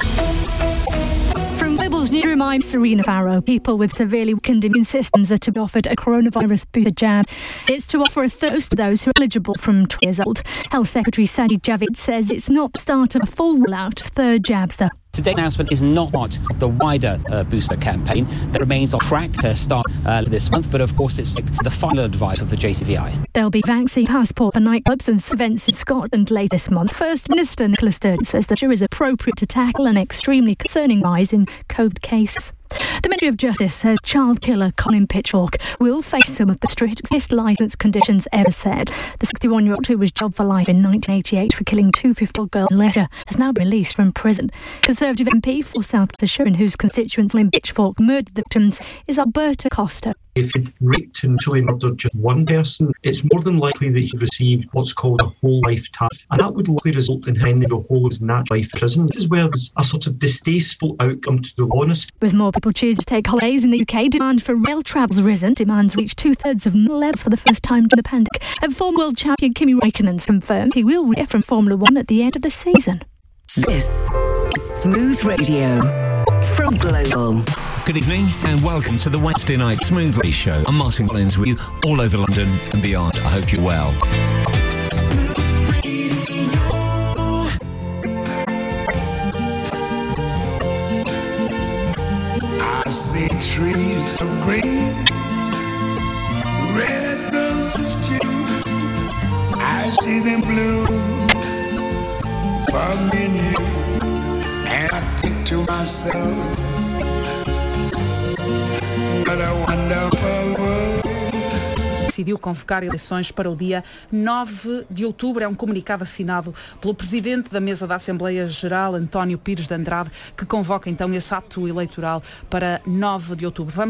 From Global's newsroom, I'm Serena Farrow. People with severely weakened immune systems are to be offered a coronavirus booster jab. It's to offer a dose to those who are eligible from 20 years old. Health Secretary Sajid Javid says it's not the start of a full rollout of third jabs, though. Today's announcement is not part of the wider booster campaign that remains on track to start this month, but of course it's the final advice of the JCVI. There'll be vaccine passport for nightclubs and events in Scotland late this month. First Minister Nicola Sturgeon says the measure is appropriate to tackle an extremely concerning rise in COVID cases. The Ministry of Justice says child killer Colin Pitchfork will face some of the strictest licence conditions ever set. The 61-year-old, who was jailed for life in 1988 for killing 250-year-old girl in Leicester, has now been released from prison. Conservative MP for South Leicestershire, whose constituent Colin Pitchfork murdered the victims, is Alberta Costa. If he'd raped and truly murdered just one person, it's more than likely that he received what's called a whole life task, and that would likely result in him ending a whole of his natural life in prison. This is where there's a sort of distasteful outcome to the honest. With more people choosing to take holidays in the UK, demand for rail travel's risen. Demands reached 2/3 of normal levels for the first time during the pandemic. And former world champion Kimi Räikkönen's confirmed he will retire from Formula One at the end of the season. This is Smooth Radio from Global. Good evening and welcome to the Wednesday Night Smooth Radio Show. I'm Martin Collins with you all over London and beyond. I hope you're well. I see trees of green, red roses too. I see them bloom for me and you, and I think to myself, what a wonderful world. Decidiu convocar eleições para o dia 9 de outubro. É um comunicado assinado pelo Presidente da Mesa da Assembleia Geral, António Pires de Andrade, que convoca então esse ato eleitoral para 9 de outubro.